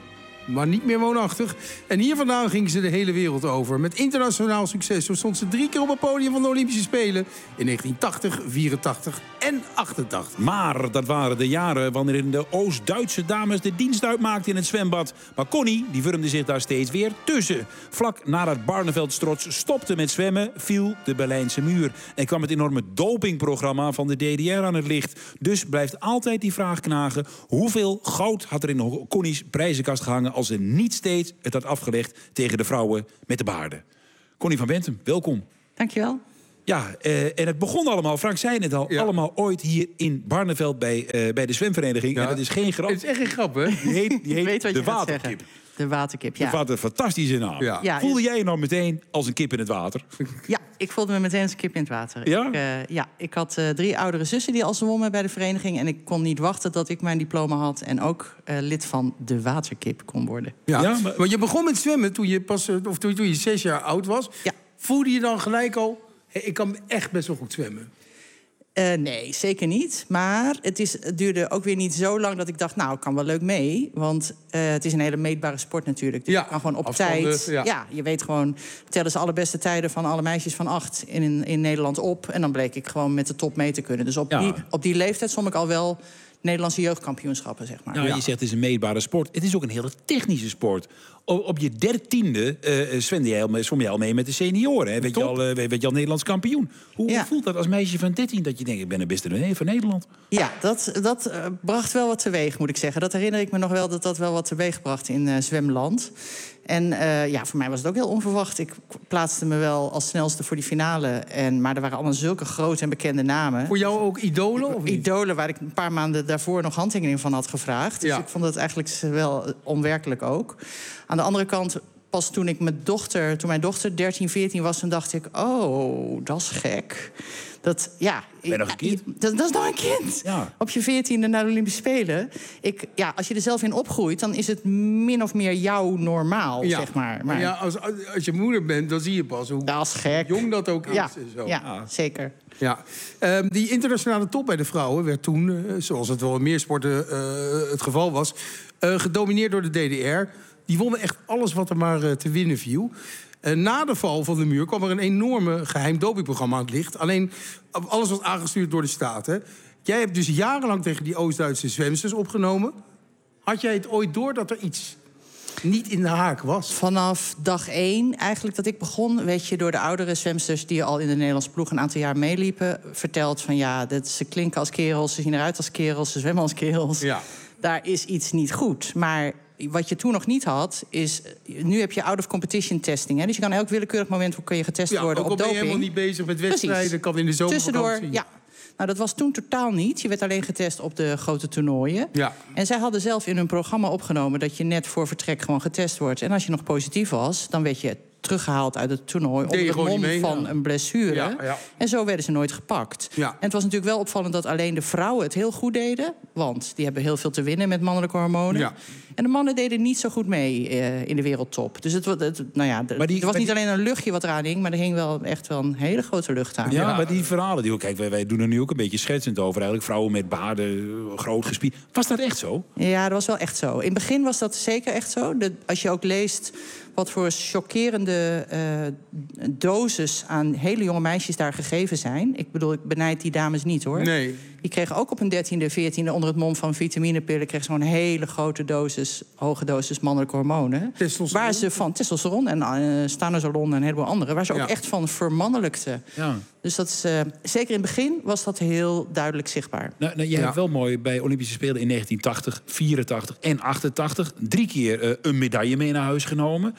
maar niet meer woonachtig. En hier vandaan ging ze de hele wereld over. Met internationaal succes. Zo stond ze drie keer op het podium van de Olympische Spelen. In negentien tachtig, vierentachtig en achtentachtig. Maar dat waren de jaren wanneer de Oost-Duitse dames de dienst uitmaakten in het zwembad. Maar Connie, die wurmde zich daar steeds weer tussen. Vlak nadat Barneveld Strots stopte met zwemmen, viel de Berlijnse muur. En kwam het enorme dopingprogramma van de D D R aan het licht. Dus blijft altijd die vraag knagen: hoeveel goud had er in Connie's prijzenkast gehangen als ze niet steeds het had afgelegd tegen de vrouwen met de baarden? Connie van Bentum, welkom. Dankjewel. Ja, uh, en het begon allemaal, Frank zei het al, ja. allemaal ooit hier in Barneveld bij, uh, bij de zwemvereniging. Ja. En dat is geen grap. Het is echt geen grap, hè? Die heet, die heet weet wat de je gaat waterkip. zeggen. De waterkip, ja. Wat een fantastische naam. Ja. Ja, voelde jij je nou meteen als een kip in het water? Ja, ik voelde me meteen als een kip in het water. Ja? Ik, uh, ja, ik had uh, drie oudere zussen die al zwommen bij de vereniging. En ik kon niet wachten dat ik mijn diploma had. En ook uh, lid van de waterkip kon worden. Ja, ja maar... maar je begon met zwemmen toen je, pas, of toen, toen je zes jaar oud was. Ja. Voelde je dan gelijk al, hey, ik kan echt best wel goed zwemmen? Uh, nee, zeker niet. Maar het, is, het duurde ook weer niet zo lang dat ik dacht, nou, ik kan wel leuk mee. Want uh, het is een hele meetbare sport natuurlijk. Dus ja, je kan gewoon op tijd. Ja. ja, je weet gewoon, tellen ze alle beste tijden van alle meisjes van acht in, in Nederland op. En dan bleek ik gewoon met de top mee te kunnen. Dus op, ja. die, op die leeftijd zwom ik al wel Nederlandse jeugdkampioenschappen, zeg maar. Nou, ja. Je zegt het is een meetbare sport. Het is ook een hele technische sport. Op, op je dertiende uh, zwemde jij al, zwom je al mee met de senioren. Hè? Weet, je al, uh, weet je al Nederlands kampioen. Hoe, ja. hoe voelt dat als meisje van dertien dat je denkt, ik ben de beste nee, van Nederland? Ja, dat, dat uh, bracht wel wat teweeg, moet ik zeggen. Dat herinner ik me nog wel, dat dat wel wat teweeg bracht in uh, zwemland. En uh, ja, voor mij was het ook heel onverwacht. Ik plaatste me wel als snelste voor die finale. En, maar er waren allemaal zulke grote en bekende namen. Voor jou ook idolen? Of niet? Idolen waar ik een paar maanden daarvoor nog handtekening van had gevraagd. Dus ja. ik vond dat eigenlijk wel onwerkelijk ook. Aan de andere kant, pas toen ik mijn dochter, toen mijn dochter dertien, veertien was, toen dacht ik, oh, dat is gek. Dat, ja, ben je nog een kind? Dat, dat is nog een kind. Ja. Op je veertiende naar de Olympische Spelen. Ik, ja, als je er zelf in opgroeit, dan is het min of meer jouw normaal, ja. zeg maar. maar ja, als, als je moeder bent, dan zie je pas hoe dat is gek. jong dat ook is. Ja, en zo. ja, ja. zeker. Ja. Um, die internationale top bij de vrouwen werd toen, uh, zoals het wel in meer sporten uh, het geval was, uh, gedomineerd door de D D R. Die wonnen echt alles wat er maar uh, te winnen viel. Uh, na de val van de muur kwam er een enorme geheim dopingprogramma aan het licht. Alleen alles was aangestuurd door de Staten. Jij hebt dus jarenlang tegen die Oost-Duitse zwemsters opgenomen. Had jij het ooit door dat er iets niet in de haak was? Vanaf dag één, eigenlijk dat ik begon, weet je, door de oudere zwemsters die al in de Nederlandse ploeg een aantal jaar meeliepen, verteld van ja, dat, ze klinken als kerels, ze zien eruit als kerels, ze zwemmen als kerels. Ja. Daar is iets niet goed. Maar wat je toen nog niet had, is, nu heb je out-of-competition testing. Hè? Dus je kan elk willekeurig moment kun je getest ja, worden op doping. Ja, ook ben je helemaal niet bezig met wedstrijden. Precies. Kan in de zomer tussendoor, ja. Nou, dat was toen totaal niet. Je werd alleen getest op de grote toernooien. Ja. En zij hadden zelf in hun programma opgenomen dat je net voor vertrek gewoon getest wordt. En als je nog positief was, dan werd je teruggehaald uit het toernooi onder het mom mee, van ja. een blessure. Ja, ja. En zo werden ze nooit gepakt. Ja. En het was natuurlijk wel opvallend dat alleen de vrouwen het heel goed deden. Want die hebben heel veel te winnen met mannelijke hormonen. Ja. En de mannen deden niet zo goed mee uh, in de wereldtop. Dus het, het, nou ja, de, maar die, er was niet die... alleen een luchtje wat eraan hing, maar er hing wel echt wel een hele grote lucht aan. Ja, ja. Maar die verhalen, die, kijk, wij, wij doen er nu ook een beetje schetsend over. Eigenlijk vrouwen met baarden, groot gespierd. Was dat echt zo? Ja, dat was wel echt zo. In het begin was dat zeker echt zo. De, als je ook leest wat voor chockerende uh, doses aan hele jonge meisjes daar gegeven zijn. Ik bedoel, ik benijd die dames niet, hoor. Nee. Die kregen ook op hun dertiende, veertiende onder het mom van vitaminepillen, kregen ze gewoon hele grote doses, hoge doses mannelijke hormonen. Testosteron? Waar ze van testosteron en uh, stanozolon en een heleboel andere, waar ze ook ja. echt van vermannelijkten. Ja. Dus dat is, uh, zeker in het begin was dat heel duidelijk zichtbaar. Nou, nou, jij ja. hebt wel mooi bij Olympische Spelen in negentien tachtig, vierentachtig en achtentachtig... drie keer uh, een medaille mee naar huis genomen.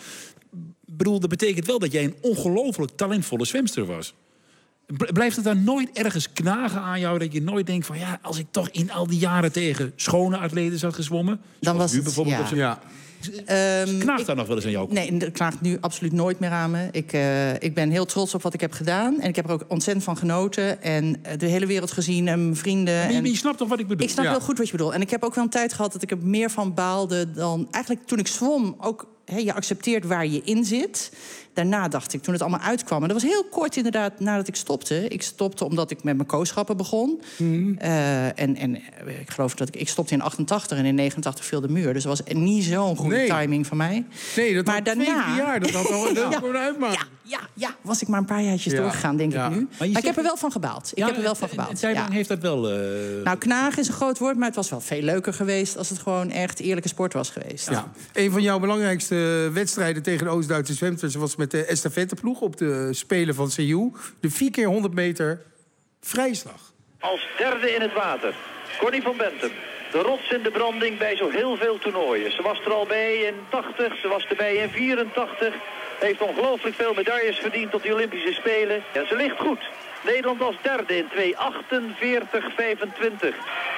Ik bedoel, dat betekent wel dat jij een ongelooflijk talentvolle zwemster was. Blijft het dan nooit ergens knagen aan jou dat je nooit denkt van ja, als ik toch in al die jaren tegen schone atleten had gezwommen, dan was nu het, bijvoorbeeld ja. op zijn... Ja. Um, knaagt daar nog wel eens aan jou? Nee, dat knaagt nu absoluut nooit meer aan me. Ik, uh, ik ben heel trots op wat ik heb gedaan. En ik heb er ook ontzettend van genoten. En de hele wereld gezien en mijn vrienden. Maar je, en... je snapt toch wat ik bedoel? Ik snap ja. heel goed wat je bedoelt. En ik heb ook wel een tijd gehad dat ik er meer van baalde dan... Eigenlijk toen ik zwom ook He, je accepteert waar je in zit. Daarna dacht ik, toen het allemaal uitkwam... en dat was heel kort inderdaad nadat ik stopte. Ik stopte omdat ik met mijn kooschappen begon. Mm-hmm. uh, en, en ik geloof dat ik... Ik stopte in achtentachtig en in negenentachtig viel de muur. Dus dat was niet zo'n goede nee. timing van mij. Nee, dat maar had daarna, twee, drie jaar. Dat had al ja, ja, uitmaken. Ja, ja, ja, was ik maar een paar jaartjes ja. doorgegaan, denk ja. ik nu. Maar, maar zegt... ik heb er wel van gebaald. Ik ja, heb er wel van gebaald. Het ja. heeft dat wel... Uh... Nou, knagen is een groot woord, maar het was wel veel leuker geweest... als het gewoon echt eerlijke sport was geweest. Ja. Een van jouw belangrijkste wedstrijden tegen de Oost-Duitse zwemsters... was met de estafetteploeg op de Spelen van Seoul. De vier keer honderd meter vrijslag. Als derde in het water, Connie van Bentum. De rots in de branding bij zo heel veel toernooien. Ze was er al bij in tachtig, ze was erbij in vierentachtig. Heeft ongelooflijk veel medailles verdiend tot de Olympische Spelen. Ja, ze ligt goed. Nederland als derde in twee achtenveertig vijfentwintig.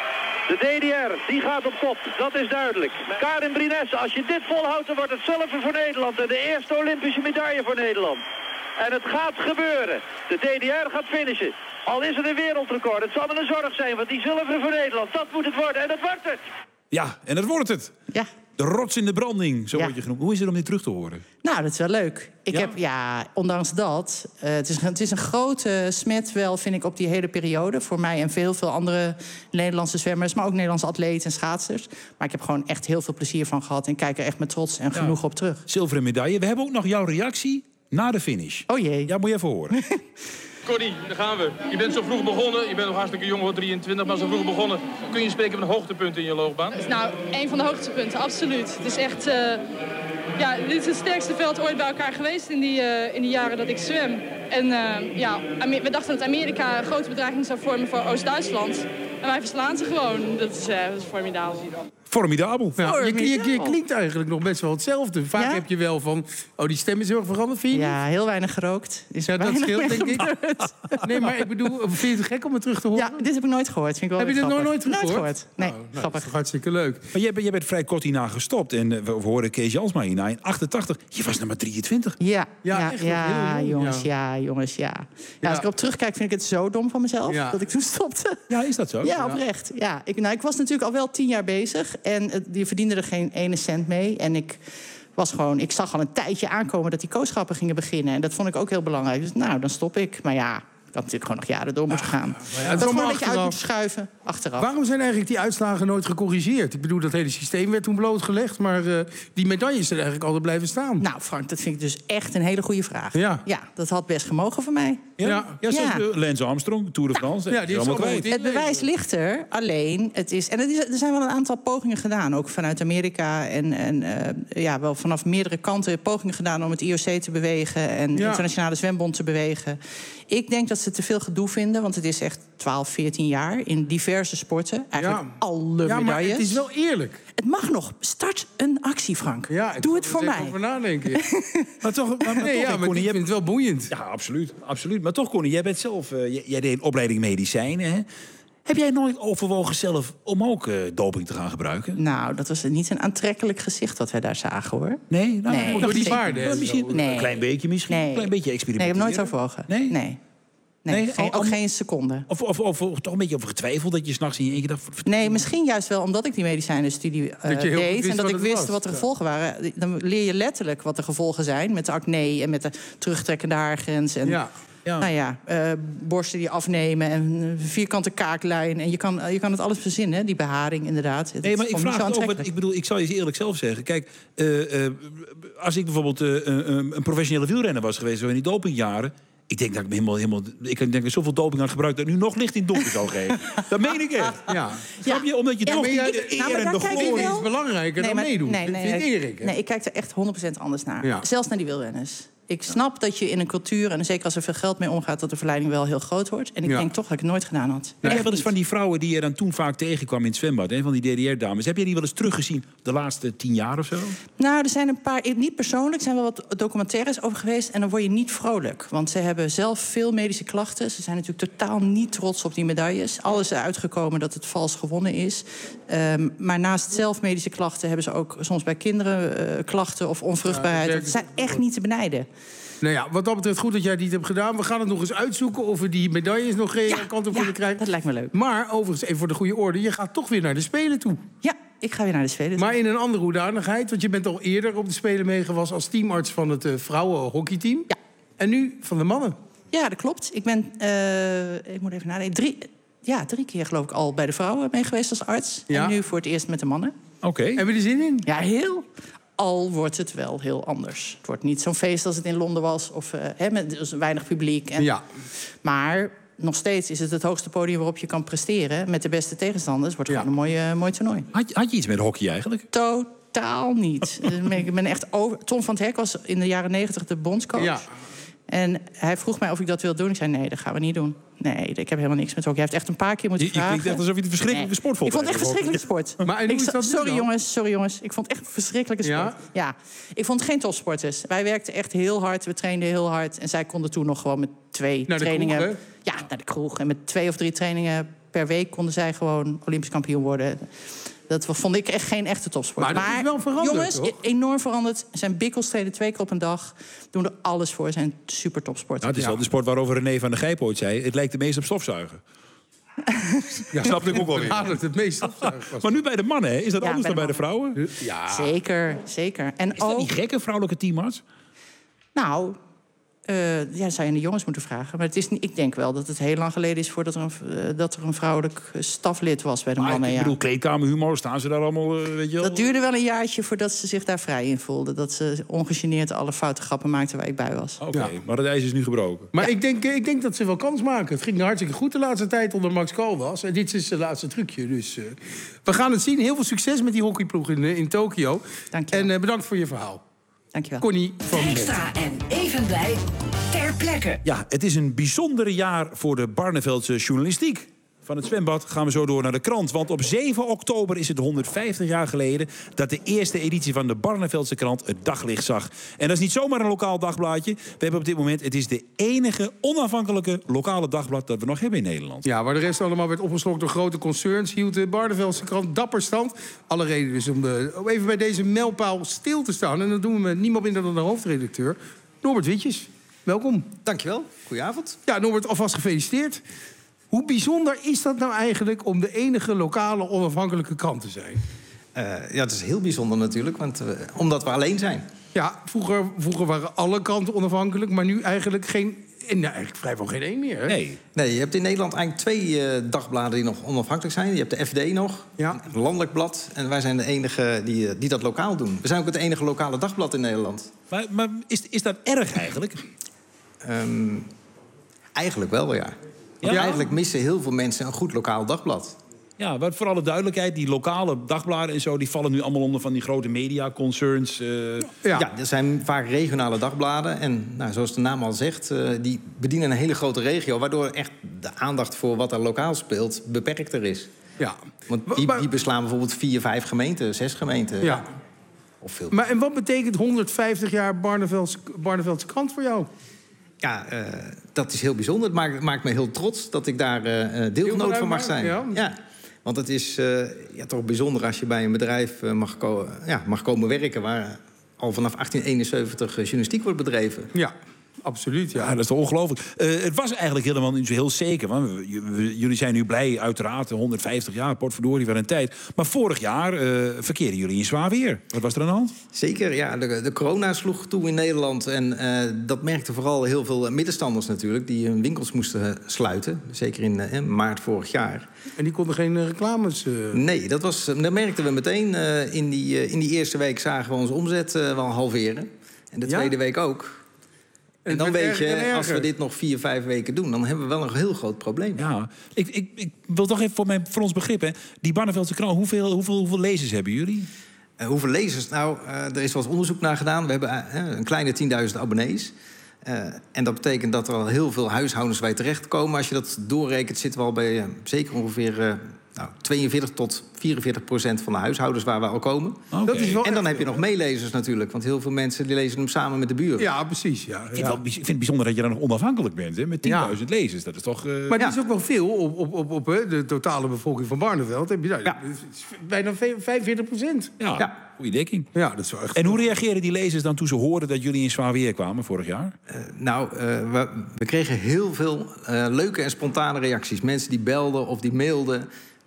De D D R, die gaat op kop, dat is duidelijk. Karin Brines, als je dit volhoudt, dan wordt het zilver voor Nederland. En de eerste Olympische medaille voor Nederland. En het gaat gebeuren. De D D R gaat finishen. Al is het een wereldrecord. Het zal wel een zorg zijn, want die zilver voor Nederland, dat moet het worden. En dat wordt het. Ja, en dat wordt het. Ja. De rots in de branding, zo ja. word je genoemd. Hoe is het om dit terug te horen? Nou, dat is wel leuk. Ik ja? heb, ja, ondanks dat... Uh, het, is, het is een grote smet wel, vind ik, op die hele periode. Voor mij en veel, veel andere Nederlandse zwemmers... maar ook Nederlandse atleten en schaatsers. Maar ik heb gewoon echt heel veel plezier van gehad... en kijk er echt met trots en genoeg ja. op terug. Zilveren medaille. We hebben ook nog jouw reactie na de finish. Oh jee. Ja, moet je even horen. Connie, daar gaan we. Je bent zo vroeg begonnen. Je bent nog hartstikke jong, hoor, drieëntwintig, maar zo vroeg begonnen. Kun je spreken van een hoogtepunt in je loopbaan? Het is nou een van de hoogtepunten, absoluut. Het is echt... Uh, ja, dit is het sterkste veld ooit bij elkaar geweest in die, uh, in die jaren dat ik zwem. En uh, ja, we dachten dat Amerika een grote bedreiging zou vormen voor Oost-Duitsland. En wij verslaan ze gewoon. Dat is, uh, dat is formidabel. Formidabel. Ja, je, je, je klinkt eigenlijk nog best wel hetzelfde. Vaak ja? heb je wel van, oh, die stem is heel erg veranderd, vind je? Ja, heel weinig gerookt. Is ja, dat scheelt, denk ik. Nee, maar ik bedoel, vind je het gek om het terug te horen? Ja, dit heb ik nooit gehoord. Vind ik wel heb je dit nog nooit terug nooit gehoord? Nee, oh, nou, grappig. Dat is hartstikke leuk. Maar jij, jij bent vrij kort hierna gestopt. En uh, we horen Kees Jansma hierna in achtentachtig. Je was nog maar drieëntwintig. Ja, ja, ja, echt ja heel jongens, ja. ja, jongens, ja. ja. ja. Als ik erop terugkijk, vind ik het zo dom van mezelf... Ja. dat ik toen stopte. Ja, is dat zo? Ja, oprecht. Ja, ik, nou, ik was natuurlijk al wel tien jaar bezig. En uh, die verdiende er geen ene cent mee. En ik was gewoon, ik zag al een tijdje aankomen dat die kooschappen gingen beginnen. En dat vond ik ook heel belangrijk. Dus nou, dan stop ik. Maar ja, ik had natuurlijk gewoon nog jaren door moeten gaan. Ja, ja, dat gewoon een beetje uit moeten schuiven, achteraf. Waarom zijn eigenlijk die uitslagen nooit gecorrigeerd? Ik bedoel, dat hele systeem werd toen blootgelegd... maar uh, die medailles zijn eigenlijk altijd blijven staan. Nou, Frank, dat vind ik dus echt een hele goede vraag. Ja, ja dat had best gemogen van mij. Ja, ja, ja zoals ja. Lance Armstrong, Tour de France. Ja, die is allemaal kwijt. Het bewijs ligt er, alleen... Het is, en het is, er zijn wel een aantal pogingen gedaan, ook vanuit Amerika... en, en uh, ja, wel vanaf meerdere kanten pogingen gedaan om het I O C te bewegen... en de ja. Internationale Zwembond te bewegen. Ik denk dat ze te veel gedoe vinden, want het is echt twaalf, veertien jaar... in diverse sporten, eigenlijk ja. alle medailles. Ja, maar het is wel eerlijk. Het mag nog. Start een actie, Frank. Ja, doe het voor mij. Over nadenken. maar toch, maar, maar nee, toch, ja, maar Connie, je vindt het wel boeiend. Ja, absoluut, absoluut. Maar toch, Connie, jij bent zelf... Uh, jij, jij deed een opleiding medicijnen, hè? Heb jij nooit overwogen zelf om ook uh, doping te gaan gebruiken? Nou, dat was niet een aantrekkelijk gezicht wat wij daar zagen, hoor. Nee? Nou, nee. Door die paarden? Misschien nee. Een klein beetje misschien. Nee. Een klein beetje experimenteren. Nee, ik heb nooit overwogen. Nee? Nee. Nee, nee geen, ook geen seconde. Of, of, of, of toch een beetje over getwijfeld dat je s'nachts in je één keer dacht... Nee, misschien juist wel omdat ik die medicijnenstudie uh, deed... en dat ik wist wat de gevolgen waren. Dan leer je letterlijk wat de gevolgen zijn... met de acne en met de terugtrekkende haargrens. En, ja. Ja. Nou ja, uh, borsten die afnemen en een vierkante kaaklijn. En je kan, uh, je kan het alles verzinnen, hè? Die beharing inderdaad. Nee, maar ik vraag het ook, ik bedoel, ik zal je eerlijk zelf zeggen. Kijk, uh, uh, als ik bijvoorbeeld uh, uh, een professionele wielrenner was geweest... zo in die dopingjaren... Ik denk dat ik me helemaal, helemaal... Ik denk dat ik zoveel doping had gebruikt... dat ik nu nog licht in het donker zou geven. Dat meen ik echt. Ja. Snap je? Omdat je ja, toch de eer nou, en de glorie is belangrijker nee, dan maar, meedoen. Nee, nee, dat vindt nee, Erik. Hè? Nee, ik kijk er echt honderd procent anders naar. Ja. Zelfs naar die wielrenners. Ik snap dat je in een cultuur, en zeker als er veel geld mee omgaat... dat de verleiding wel heel groot wordt. En ik ja. denk toch dat ik het nooit gedaan had. Nou, ja, wat is van die vrouwen die je dan toen vaak tegenkwam in het zwembad... Hè, van die D D R-dames, heb jij die wel eens teruggezien de laatste tien jaar of zo? Nou, er zijn een paar, niet persoonlijk, er zijn wel wat documentaires over geweest... en dan word je niet vrolijk. Want ze hebben zelf veel medische klachten. Ze zijn natuurlijk totaal niet trots op die medailles. Alles is uitgekomen dat het vals gewonnen is. Um, maar naast zelf medische klachten hebben ze ook soms bij kinderen uh, klachten... of onvruchtbaarheid. Ja, ze zijn echt niet te benijden. Nou ja, wat dat betreft goed dat jij dit hebt gedaan. We gaan het nog eens uitzoeken of we die medailles nog geen ja, kant op ja, kunnen krijgen. Dat lijkt me leuk. Maar overigens, even voor de goede orde... je gaat toch weer naar de Spelen toe. Ja, ik ga weer naar de Spelen. Maar in een andere hoedanigheid, want je bent al eerder op de Spelen meegewas als teamarts van het uh, vrouwenhockeyteam. Ja. En nu van de mannen. Ja, dat klopt. Ik ben, uh, ik moet even nadenken, drie, ja, drie keer geloof ik al bij de vrouwen mee geweest als arts. Ja. En nu voor het eerst met de mannen. Oké. Okay. Hebben we er zin in? Ja, heel. Al wordt het wel heel anders. Het wordt niet zo'n feest als het in Londen was. Of uh, hè, met dus weinig publiek. En, ja. Maar nog steeds is het het hoogste podium waarop je kan presteren. Met de beste tegenstanders. Wordt ja. gewoon een mooi, uh, mooi toernooi. Had je, had je iets met hockey eigenlijk? Totaal niet. Ik ben echt over... Tom van het Hek was in de jaren negentig de bondscoach. Ja. En hij vroeg mij of ik dat wilde doen. Ik zei, nee, dat gaan we niet doen. Nee, ik heb helemaal niks met hockey. Hij heeft echt een paar keer moeten je, vragen. Je klinkt echt alsof je het een verschrikkelijke nee. sport vond. Ik vond het echt een verschrikkelijke sport. Maar en ik, dat sorry dan? jongens, sorry jongens. Ik vond het echt een verschrikkelijke sport. Ja? Ja. Ik vond het geen topsporters. Wij werkten echt heel hard. We trainden heel hard. En zij konden toen nog gewoon met twee naar trainingen... De kroeg, ja, naar de kroeg. En met twee of drie trainingen per week konden zij gewoon Olympisch kampioen worden. Dat vond ik echt geen echte topsport. Maar dat maar, is wel veranderd, jongens, toch? enorm veranderd. Zijn bikkels trainen twee keer op een dag. Doen er alles voor. Zijn super topsport. Nou, het is wel de sport waarover René van der Gijp ooit zei. Het lijkt de meest op stofzuigen. Ja, snap ik ook wel weer. Ja, dat het meest stofzuigen. Maar nu bij de mannen, hè? Is dat ja, anders bij dan bij de vrouwen? Ja. Zeker, zeker. En is dat ook... niet gek, een vrouwelijke teamarts? Nou... Uh, ja, dat zou je aan de jongens moeten vragen. Maar het is niet, ik denk wel dat het heel lang geleden is... voordat er een, uh, dat er een vrouwelijk staflid was bij de maar mannen. Ik ja. bedoel, kleedkamerhumor, staan ze daar allemaal, uh, weet je wel? Dat duurde wel een jaartje voordat ze zich daar vrij in voelden. Dat ze ongegeneerd alle foute grappen maakten waar ik bij was. Oké, okay, ja. Maar het ijs is nu gebroken. Maar ja. ik, denk, ik denk dat ze wel kans maken. Het ging hartstikke goed de laatste tijd onder Max Caldas. En dit is zijn laatste trucje. Dus uh, we gaan het zien. Heel veel succes met die hockeyploeg in, in Tokio. Dank je en uh, bedankt voor je verhaal. Dank je wel. Connie van Extra en even blij ter plekke. Ja, het is een bijzonder jaar voor de Barneveldse journalistiek. Van het zwembad gaan we zo door naar de krant. Want op zeven oktober is het honderdvijftig jaar geleden... dat de eerste editie van de Barneveldse krant het daglicht zag. En dat is niet zomaar een lokaal dagblaadje. We hebben op dit moment... het is de enige onafhankelijke lokale dagblad dat we nog hebben in Nederland. Ja, waar de rest allemaal werd opgeslokt door grote concerns... hield de Barneveldse krant dapper stand. Alle reden dus om, de, om even bij deze mijlpaal stil te staan. En dat doen we met niemand minder dan de hoofdredacteur, Norbert Witjes. Welkom. Dankjewel. Goedenavond. Ja, Norbert, alvast gefeliciteerd. Hoe bijzonder is dat nou eigenlijk om de enige lokale onafhankelijke krant te zijn? Uh, ja, het is heel bijzonder natuurlijk, want, we, omdat we alleen zijn. Ja, vroeger, vroeger waren alle kranten onafhankelijk, maar nu eigenlijk geen... Nou, eigenlijk vrijwel geen één meer, hè? Nee. Nee, je hebt in Nederland eigenlijk twee uh, dagbladen die nog onafhankelijk zijn. Je hebt de F D nog, ja. Een landelijk blad. En wij zijn de enige die, die dat lokaal doen. We zijn ook het enige lokale dagblad in Nederland. Maar, maar is, is dat erg eigenlijk? Um, eigenlijk wel, ja. Want ja? Eigenlijk missen heel veel mensen een goed lokaal dagblad. Ja, maar voor alle duidelijkheid, die lokale dagbladen en zo... die vallen nu allemaal onder van die grote mediaconcerns. Uh... Ja. ja, er zijn vaak regionale dagbladen. En nou, zoals de naam al zegt, uh, die bedienen een hele grote regio... waardoor echt de aandacht voor wat er lokaal speelt beperkter is. Ja. Want die, die beslaan bijvoorbeeld vier, vijf gemeenten, zes gemeenten. Ja. Of veel. Maar en wat betekent honderdvijftig jaar Barneveldse, Barneveldse krant voor jou? Ja, uh, dat is heel bijzonder. Het maakt, maakt me heel trots dat ik daar uh, deelgenoot van mag zijn. Ja. Ja. Want het is uh, ja, toch bijzonder als je bij een bedrijf uh, mag, ko ja, mag komen werken... waar al vanaf achttien eenenzeventig journalistiek wordt bedreven. Ja, absoluut. Ja, ja dat is toch ongelooflijk. Uh, het was eigenlijk helemaal niet zo heel zeker. Want we, we, jullie zijn nu blij, uiteraard, honderdvijftig jaar, potverdorie van een tijd. Maar vorig jaar uh, verkeerden jullie in zwaar weer. Wat was er aan de hand? Zeker, ja. De, de corona sloeg toe in Nederland. En uh, dat merkten vooral heel veel middenstanders natuurlijk... die hun winkels moesten sluiten. Zeker in uh, maart vorig jaar. En die konden geen uh, reclames... Uh... Nee, dat, was, dat merkten we meteen. Uh, in, die, uh, in die eerste week zagen we onze omzet uh, wel halveren. En de ja? tweede week ook. En, en dan weet je, als we dit nog vier, vijf weken doen... dan hebben we wel een heel groot probleem. Ja, ik, ik, ik wil toch even voor, mijn, voor ons begrip... Hè, die Barneveldse krant, hoeveel, hoeveel, hoeveel lezers hebben jullie? Uh, hoeveel lezers? Nou, uh, er is wel eens onderzoek naar gedaan. We hebben uh, een kleine tienduizend abonnees. Uh, en dat betekent dat er al heel veel huishoudens bij terechtkomen. Als je dat doorrekent, zitten we al bij uh, zeker ongeveer... Uh, Nou, tweeënveertig tot vierenveertig procent van de huishoudens waar we al komen. Okay. Dat is wel en dan echt... heb je nog meelezers natuurlijk. Want heel veel mensen die lezen hem samen met de buren. Ja, precies. Ja. Ik, vind wel, ik vind het bijzonder dat je dan nog onafhankelijk bent. Hè, met tienduizend ja. lezers. Dat is toch... Uh... Maar ja. dat is ook wel veel op, op, op, op hè, de totale bevolking van Barneveld. Heb je daar, ja. Bijna vijfenveertig procent. Ja, ja. Goeie dekking. Ja, dat is wel echt... En hoe reageren die lezers dan toen ze hoorden dat jullie in zwaar weer kwamen vorig jaar? Uh, nou, uh, we, we kregen heel veel uh, leuke en spontane reacties. Mensen die belden of die mailden...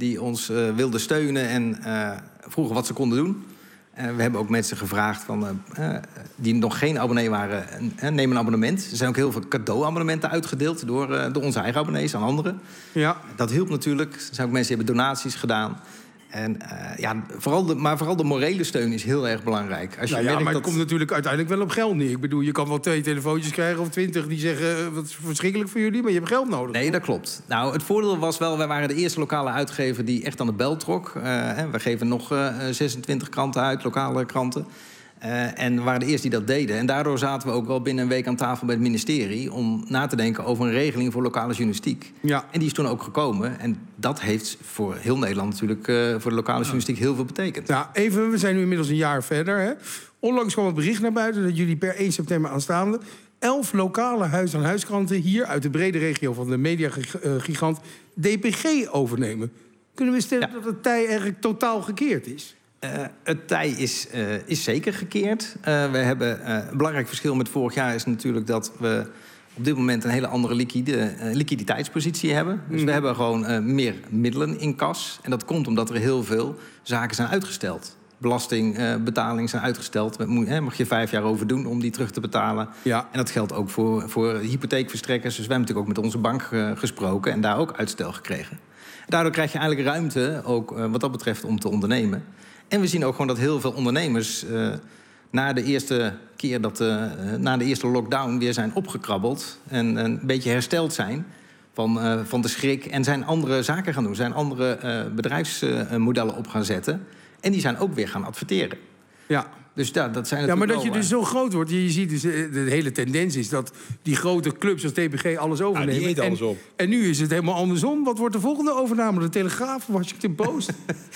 die ons uh, wilden steunen en uh, vroegen wat ze konden doen. Uh, we hebben ook mensen gevraagd van, uh, uh, die nog geen abonnee waren, uh, neem een abonnement. Er zijn ook heel veel cadeauabonnementen uitgedeeld door, uh, door onze eigen abonnees aan anderen. Ja. Dat hielp natuurlijk. Er zijn ook mensen die hebben donaties gedaan. En, uh, ja, vooral de, maar vooral de morele steun is heel erg belangrijk. Als je nou ja, merkt maar dat... het komt natuurlijk uiteindelijk wel op geld neer. Ik bedoel, je kan wel twee telefoontjes krijgen of twintig die zeggen... Uh, wat is verschrikkelijk voor jullie, maar je hebt geld nodig. Nee, dat klopt. Nou, het voordeel was wel, wij waren de eerste lokale uitgever die echt aan de bel trok. Uh, we geven nog uh, zesentwintig kranten uit, lokale kranten. Uh, en we waren de eerste die dat deden. En daardoor zaten we ook wel binnen een week aan tafel bij het ministerie... om na te denken over een regeling voor lokale journalistiek. Ja. En die is toen ook gekomen. En dat heeft voor heel Nederland natuurlijk... Uh, voor de lokale journalistiek heel veel betekend. Ja, even, we zijn nu inmiddels een jaar verder. Hè? Onlangs kwam het bericht naar buiten dat jullie per één september aanstaande... elf lokale huis-aan-huiskranten hier uit de brede regio van de mediagigant D P G overnemen. Kunnen we stellen ja. dat het tij eigenlijk totaal gekeerd is? Uh, het tij is, uh, is zeker gekeerd. Uh, we hebben, uh, een belangrijk verschil met vorig jaar is natuurlijk dat we op dit moment een hele andere liquide, uh, liquiditeitspositie hebben. Dus mm. we hebben gewoon uh, meer middelen in kas. En dat komt omdat er heel veel zaken zijn uitgesteld. Belastingbetalingen uh, zijn uitgesteld. Daar moet, mag je vijf jaar over doen om die terug te betalen. Ja. En dat geldt ook voor, voor hypotheekverstrekkers. Dus wij hebben natuurlijk ook met onze bank uh, gesproken en daar ook uitstel gekregen. Daardoor krijg je eigenlijk ruimte, ook uh, wat dat betreft, om te ondernemen. En we zien ook gewoon dat heel veel ondernemers uh, na de eerste keer dat uh, na de eerste lockdown weer zijn opgekrabbeld en een beetje hersteld zijn van, uh, van de schrik en zijn andere zaken gaan doen, zijn andere uh, bedrijfsmodellen op gaan zetten en die zijn ook weer gaan adverteren. Ja. Dus ja, dat zijn ja, maar dat wel, je dus zo groot wordt. Je, je ziet dus de, de hele tendens is dat die grote clubs als T P G alles overnemen. Ja, die eten alles op. En, en nu is het helemaal andersom. Wat wordt de volgende overname? De Telegraaf, Washington Post?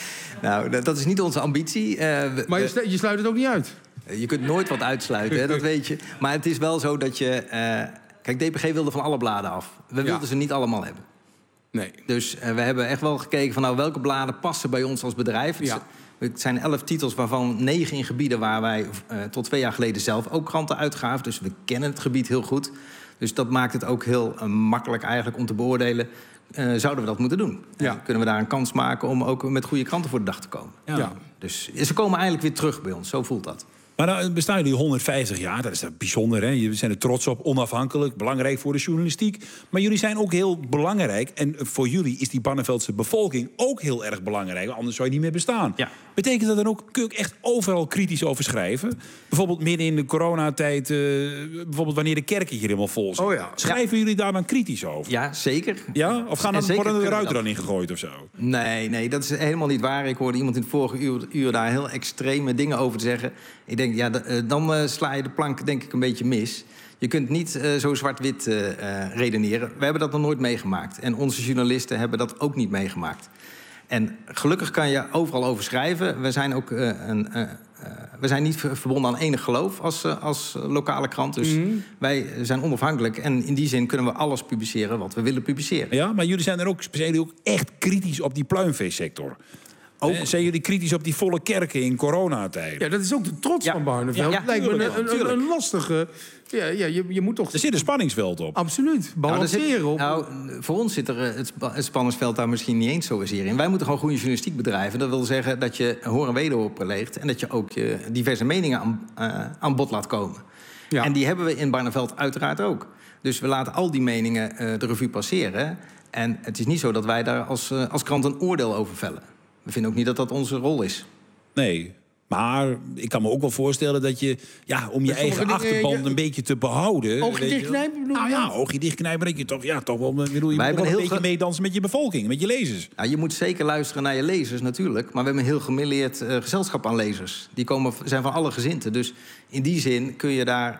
Nou, dat is niet onze ambitie. Uh, we, maar je, je sluit het ook niet uit? Je kunt nooit wat uitsluiten, hè, dat weet je. Maar het is wel zo dat je... Uh, kijk, D P G wilde van alle bladen af. We wilden ja. ze niet allemaal hebben. Nee. Dus uh, we hebben echt wel gekeken van... nou, welke bladen passen bij ons als bedrijf. Ja. Het zijn elf titels, waarvan negen in gebieden... waar wij uh, tot twee jaar geleden zelf ook kranten uitgaven. Dus we kennen het gebied heel goed. Dus dat maakt het ook heel uh, makkelijk eigenlijk om te beoordelen... Uh, zouden we dat moeten doen? Ja. En kunnen we daar een kans maken om ook met goede kranten voor de dag te komen? Ja. Ja. Dus ze komen eigenlijk weer terug bij ons, zo voelt dat. Maar nou bestaan jullie honderdvijftig jaar, dat is bijzonder, hè? Jullie zijn er trots op, onafhankelijk, belangrijk voor de journalistiek. Maar jullie zijn ook heel belangrijk. En voor jullie is die Barneveldse bevolking ook heel erg belangrijk. Anders zou je niet meer bestaan. Ja. Betekent dat dan ook, kun je ook echt overal kritisch over schrijven? Bijvoorbeeld midden in de coronatijd, uh, bijvoorbeeld wanneer de kerken hier helemaal vol zijn. Oh ja. Schrijven ja. jullie daar dan kritisch over? Ja, zeker. Ja? Of gaan dan, zeker worden de ruiten dat. dan ingegooid of zo? Nee, nee, dat is helemaal niet waar. Ik hoorde iemand in het vorige uur, uur daar heel extreme dingen over te zeggen. Ik denk, ja, dan uh, sla je de plank denk ik een beetje mis. Je kunt niet uh, zo zwart-wit uh, uh, redeneren. We hebben dat nog nooit meegemaakt. En onze journalisten hebben dat ook niet meegemaakt. En gelukkig kan je overal over schrijven. We zijn ook uh, een... Uh, Uh, we zijn niet verbonden aan enig geloof als, uh, als lokale krant. Dus mm-hmm. wij zijn onafhankelijk. En in die zin kunnen we alles publiceren wat we willen publiceren. Ja, maar jullie zijn er ook, zijn jullie ook echt kritisch op die pluimveesector. Ook. Eh, zijn jullie kritisch op die volle kerken in coronatijd? Ja, dat is ook de trots ja. van Barneveld. Ja, ja, lijkt me een, een, een lastige... Ja, ja, je, je moet toch... Er zit een spanningsveld op. Absoluut. Balanceren nou, zit, op. Nou, voor ons zit er het, spa, het spanningsveld daar misschien niet eens zozeer in. Wij moeten gewoon goede journalistiek bedrijven. Dat wil zeggen dat je hoor en wederhoor leegt... en dat je ook je diverse meningen aan, uh, aan bod laat komen. Ja. En die hebben we in Barneveld uiteraard ook. Dus we laten al die meningen uh, de revue passeren. En het is niet zo dat wij daar als, uh, als krant een oordeel over vellen. We vinden ook niet dat dat onze rol is. Nee, maar ik kan me ook wel voorstellen dat je... ja, om je dus eigen achterband een beetje te behouden... Oogje dichtknijpen? Bedoel nou ja, oogje dichtknijpen. Dat je toch, ja, toch wel, bedoel, je moet wel een beetje ge... meedansen met je bevolking, met je lezers. Ja, je moet zeker luisteren naar je lezers natuurlijk. Maar we hebben een heel gemêleerd uh, gezelschap aan lezers. Die komen, zijn van alle gezinten. Dus in die zin kun je daar...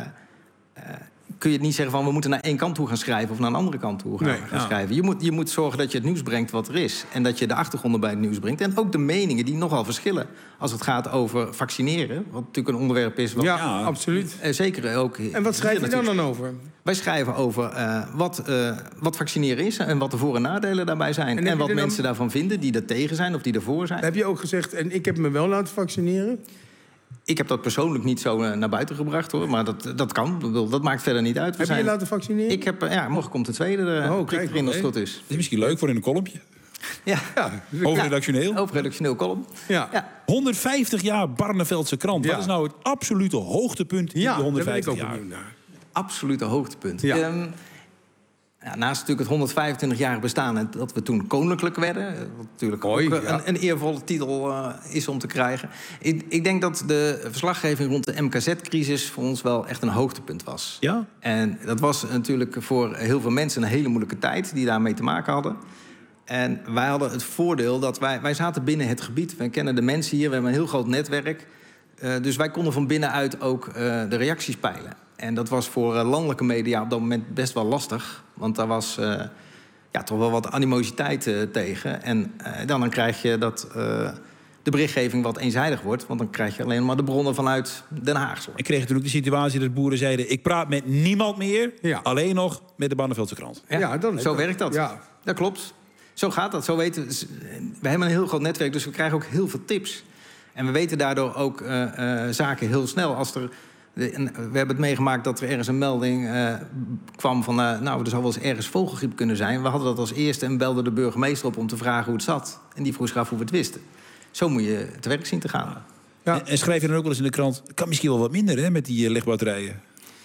Uh, uh, kun je het niet zeggen van we moeten naar één kant toe gaan schrijven... of naar een andere kant toe gaan, nee, gaan ja. schrijven. Je moet, je moet zorgen dat je het nieuws brengt wat er is. En dat je de achtergronden bij het nieuws brengt. En ook de meningen die nogal verschillen. Als het gaat over vaccineren. Wat natuurlijk een onderwerp is. Wat, ja, ja, absoluut. Uh, zeker ook. En wat schrijf je dan dan over? Wij schrijven over uh, wat, uh, wat vaccineren is... en wat de voor- en nadelen daarbij zijn. En, en wat mensen dan... daarvan vinden die er tegen zijn of die ervoor zijn. Heb je ook gezegd, en ik heb me wel laten vaccineren... Ik heb dat persoonlijk niet zo uh, naar buiten gebracht, hoor. Maar dat, dat kan. Dat maakt verder niet uit. We heb zijn... je je laten vaccineren? Ik heb, uh, ja, morgen komt de tweede uh, oh, prik erin als het goed is. Dat is misschien leuk voor in een kolompje. Ja, ja hoofdredactioneel. Hoofdredactioneel column. Ja. Ja. honderdvijftig jaar Barneveldse krant. Ja. Wat is nou het absolute hoogtepunt in ja, die honderdvijftig jaar? Absolute hoogtepunt. Ja. Um, Ja, naast natuurlijk het honderdvijfentwintig-jarig bestaan en dat we toen koninklijk werden, wat natuurlijk Mooi, ook ja. een, een eervolle titel uh, is om te krijgen. Ik, ik denk dat de verslaggeving rond de M K Z-crisis voor ons wel echt een hoogtepunt was. Ja? En dat was natuurlijk voor heel veel mensen een hele moeilijke tijd die daarmee te maken hadden. En wij hadden het voordeel dat wij, wij zaten binnen het gebied. Wij kennen de mensen hier, we hebben een heel groot netwerk. Uh, dus wij konden van binnenuit ook uh, de reacties peilen. En dat was voor uh, landelijke media op dat moment best wel lastig. Want daar was uh, ja, toch wel wat animositeit uh, tegen. En uh, dan, dan krijg je dat uh, de berichtgeving wat eenzijdig wordt. Want dan krijg je alleen maar de bronnen vanuit Den Haag. Ik kreeg toen ook de situatie dat boeren zeiden... ik praat met niemand meer, ja. alleen nog met de Barneveldse krant. Ja, ja dan zo dat. werkt dat. Ja. Dat klopt. Zo gaat dat. Zo weten we. We hebben een heel groot netwerk, dus we krijgen ook heel veel tips. En we weten daardoor ook uh, uh, zaken heel snel. Als er, we hebben het meegemaakt dat er ergens een melding uh, kwam van... Uh, nou, er zou wel eens ergens vogelgriep kunnen zijn. We hadden dat als eerste en belden de burgemeester op om te vragen hoe het zat. En die vroeg zich af hoe we het wisten. Zo moet je te werk zien te gaan. Ja. En, en schrijf je dan ook wel eens in de krant... kan misschien wel wat minder hè, met die uh, lichtbatterijen.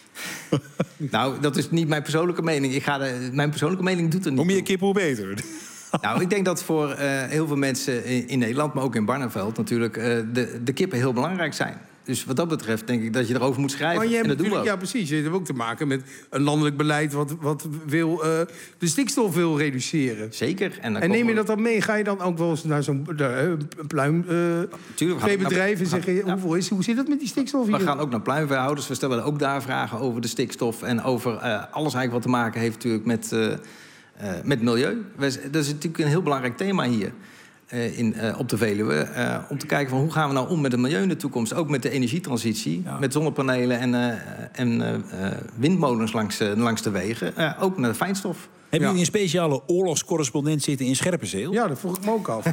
Nou, dat is niet mijn persoonlijke mening. Ik ga de, mijn persoonlijke mening doet er niet Hoe meer kip, hoe beter. Nou, ik denk dat voor uh, heel veel mensen in, in Nederland, maar ook in Barneveld natuurlijk, uh, de, de kippen heel belangrijk zijn. Dus wat dat betreft denk ik dat je erover moet schrijven. Maar je hebt en dat doen we ook. Ja, precies. Je hebt ook te maken met een landelijk beleid wat, wat wil, uh, de stikstof wil reduceren. Zeker. En, en neem je dat dan mee? Ga je dan ook wel eens naar zo'n uh, pluim uh, veebedrijf en zeggen, ja. hoeveel is, hoe zit het met die stikstof hier? We gaan ook naar pluimveehouders. We stellen ook daar vragen over de stikstof. En over uh, alles eigenlijk wat te maken heeft natuurlijk met... Uh, Uh, met milieu. Dat is natuurlijk een heel belangrijk thema hier uh, in, uh, op de Veluwe. Uh, om te kijken van hoe gaan we nou om met het milieu in de toekomst. Ook met de energietransitie. Ja. Met zonnepanelen en, uh, en uh, windmolens langs, uh, langs de wegen. Uh, ook naar de fijnstof. Hebben jullie ja. een speciale oorlogscorrespondent zitten in Scherpenzeel? Ja, dat vroeg ik me ook af.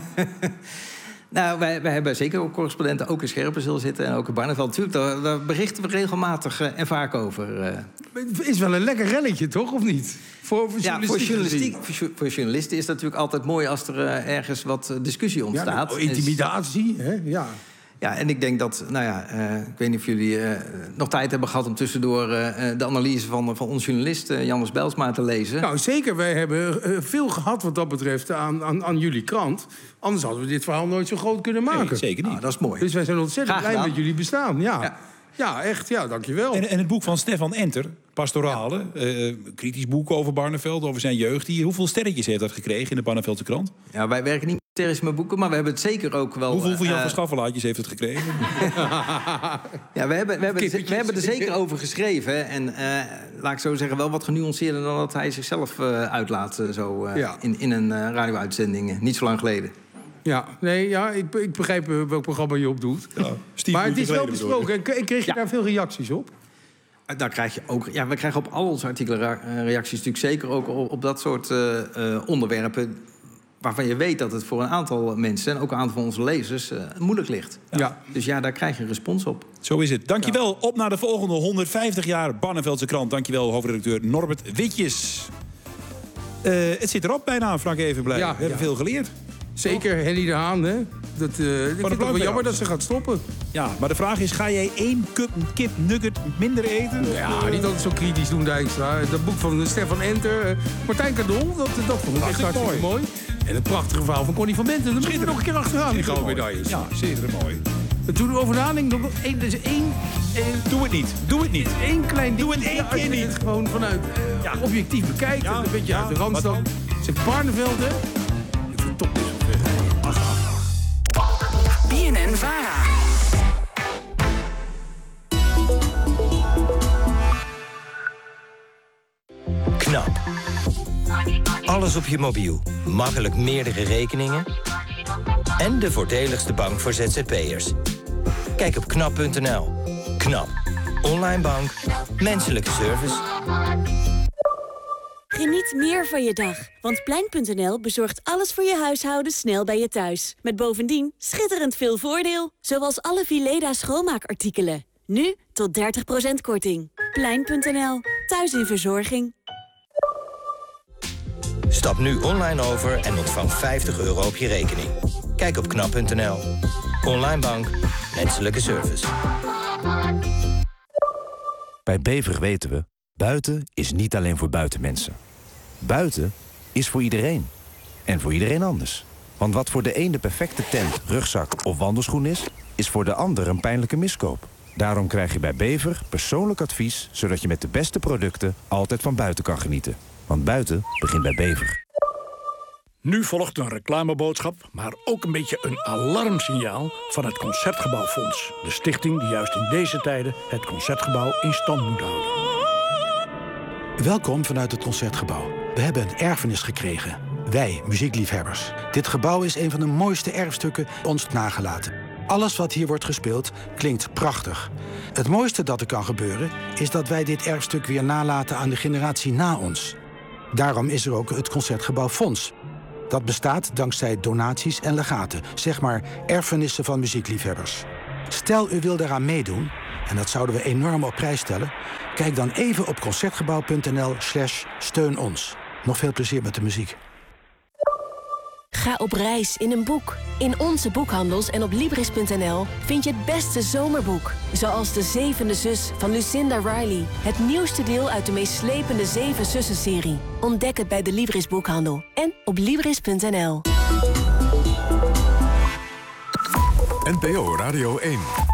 Nou, wij, wij hebben zeker ook correspondenten, ook in Scherpenzeel zitten en ook in Barneveld. Natuurlijk, daar, daar berichten we regelmatig uh, en vaak over. Uh. Het is wel een lekker relletje, toch? Of niet? Voor, voor, ja, voor, journalistiek, voor, voor journalisten is het natuurlijk altijd mooi als er uh, ergens wat discussie ontstaat. Ja, intimidatie, hè? Ja. Ja, en ik denk dat, nou ja, uh, ik weet niet of jullie uh, nog tijd hebben gehad om tussendoor uh, de analyse van, van onze journalist uh, Jannes Bijlsma te lezen. Nou, zeker. Wij hebben uh, veel gehad wat dat betreft aan, aan, aan jullie krant. Anders hadden we dit verhaal nooit zo groot kunnen maken. Nee, zeker niet. Ah, dat is mooi. Dus wij zijn ontzettend blij met jullie bestaan. Ja. Ja. Ja, echt. Ja, dankjewel. En, en het boek van Stefan Enter, Pastorale. Ja. Uh, kritisch boek over Barneveld, over zijn jeugd. Hier. Hoeveel sterretjes heeft dat gekregen in de Barneveldse krant? Ja, wij werken niet met met boeken, maar we hebben het zeker ook wel... Hoeveel van Jan uh, van Schaffelaartjes heeft het gekregen? Ja, we hebben, we, hebben, we hebben er zeker over geschreven. En uh, laat ik zo zeggen, wel wat genuanceerder dan dat hij zichzelf uh, uitlaat. Uh, zo, uh, ja. in, in een uh, radio-uitzending, uh, niet zo lang geleden. Ja, nee, ja, ik, ik begrijp welk programma je op doet. Ja, maar het is wel besproken. En kreeg je ja. daar veel reacties op? Daar krijg je ook... Ja, we krijgen op al onze artikelen reacties natuurlijk zeker ook op, op dat soort uh, uh, onderwerpen... waarvan je weet dat het voor een aantal mensen... en ook een aantal van onze lezers uh, moeilijk ligt. Ja. Dus ja, daar krijg je een respons op. Zo is het. Dankjewel. Ja. Op naar de volgende honderdvijftig jaar Barneveldse krant. Dankjewel, hoofdredacteur Norbert Witjes. Uh, het zit erop bijna, Frank Evenblij. Ja, we hebben ja. veel geleerd. Zeker, Henny de Haan, hè? Dat, uh, ik vind het wel jammer dat ze gaat stoppen. Ja, maar de vraag is, ga jij één kip, kip nugget minder eten? Ja, niet altijd zo kritisch doen, Dijkstra. Dat boek van Stefan Enter, uh, Martijn Kadol, dat, dat vond ik echt hartstikke mooi. mooi. En het prachtige verhaal van Connie van Benten. Daar moeten we nog een keer achteraan, die gouden medailles. Ja, zeer mooi. Toen we over nadenken, nog één... Dus één eh, Doe het niet, doe het niet. Eén klein ding. Doe het één keer niet. Het gewoon vanuit uh, ja. objectief bekijkt. Ja. Een beetje ja. uit de Randstad. Zeg Barneveld, hè? Ik vind het top. B N N Vara. Knap. Alles op je mobiel. Makkelijk meerdere rekeningen. En de voordeligste bank voor Z Z P'ers. Kijk op knap punt n l. Knap. Online bank. Menselijke service. Geniet meer van je dag, want Plein punt n l bezorgt alles voor je huishouden snel bij je thuis. Met bovendien schitterend veel voordeel, zoals alle Vileda schoonmaakartikelen. Nu tot dertig procent korting. Plein punt n l, thuis in verzorging. Stap nu online over en ontvang vijftig euro op je rekening. Kijk op knap punt n l. Online bank, menselijke service. Bij Bever weten we, buiten is niet alleen voor buitenmensen. Buiten is voor iedereen. En voor iedereen anders. Want wat voor de een de perfecte tent, rugzak of wandelschoen is, is voor de ander een pijnlijke miskoop. Daarom krijg je bij Bever persoonlijk advies, zodat je met de beste producten altijd van buiten kan genieten. Want buiten begint bij Bever. Nu volgt een reclameboodschap, maar ook een beetje een alarmsignaal van het Concertgebouwfonds. De stichting die juist in deze tijden het Concertgebouw in stand moet houden. Welkom vanuit het Concertgebouw. We hebben een erfenis gekregen. Wij, muziekliefhebbers. Dit gebouw is een van de mooiste erfstukken ons nagelaten. Alles wat hier wordt gespeeld klinkt prachtig. Het mooiste dat er kan gebeuren is dat wij dit erfstuk weer nalaten aan de generatie na ons. Daarom is er ook het Concertgebouwfonds. Dat bestaat dankzij donaties en legaten, zeg maar erfenissen van muziekliefhebbers. Stel u wil daaraan meedoen, en dat zouden we enorm op prijs stellen, kijk dan even op concertgebouw punt n l slash steun ons. Nog veel plezier met de muziek. Ga op reis in een boek. In onze boekhandels en op Libris punt n l vind je het beste zomerboek. Zoals De Zevende Zus van Lucinda Riley. Het nieuwste deel uit de meest slepende Zeven Zussen-serie. Ontdek het bij de Libris boekhandel en op Libris punt n l. N P O Radio één.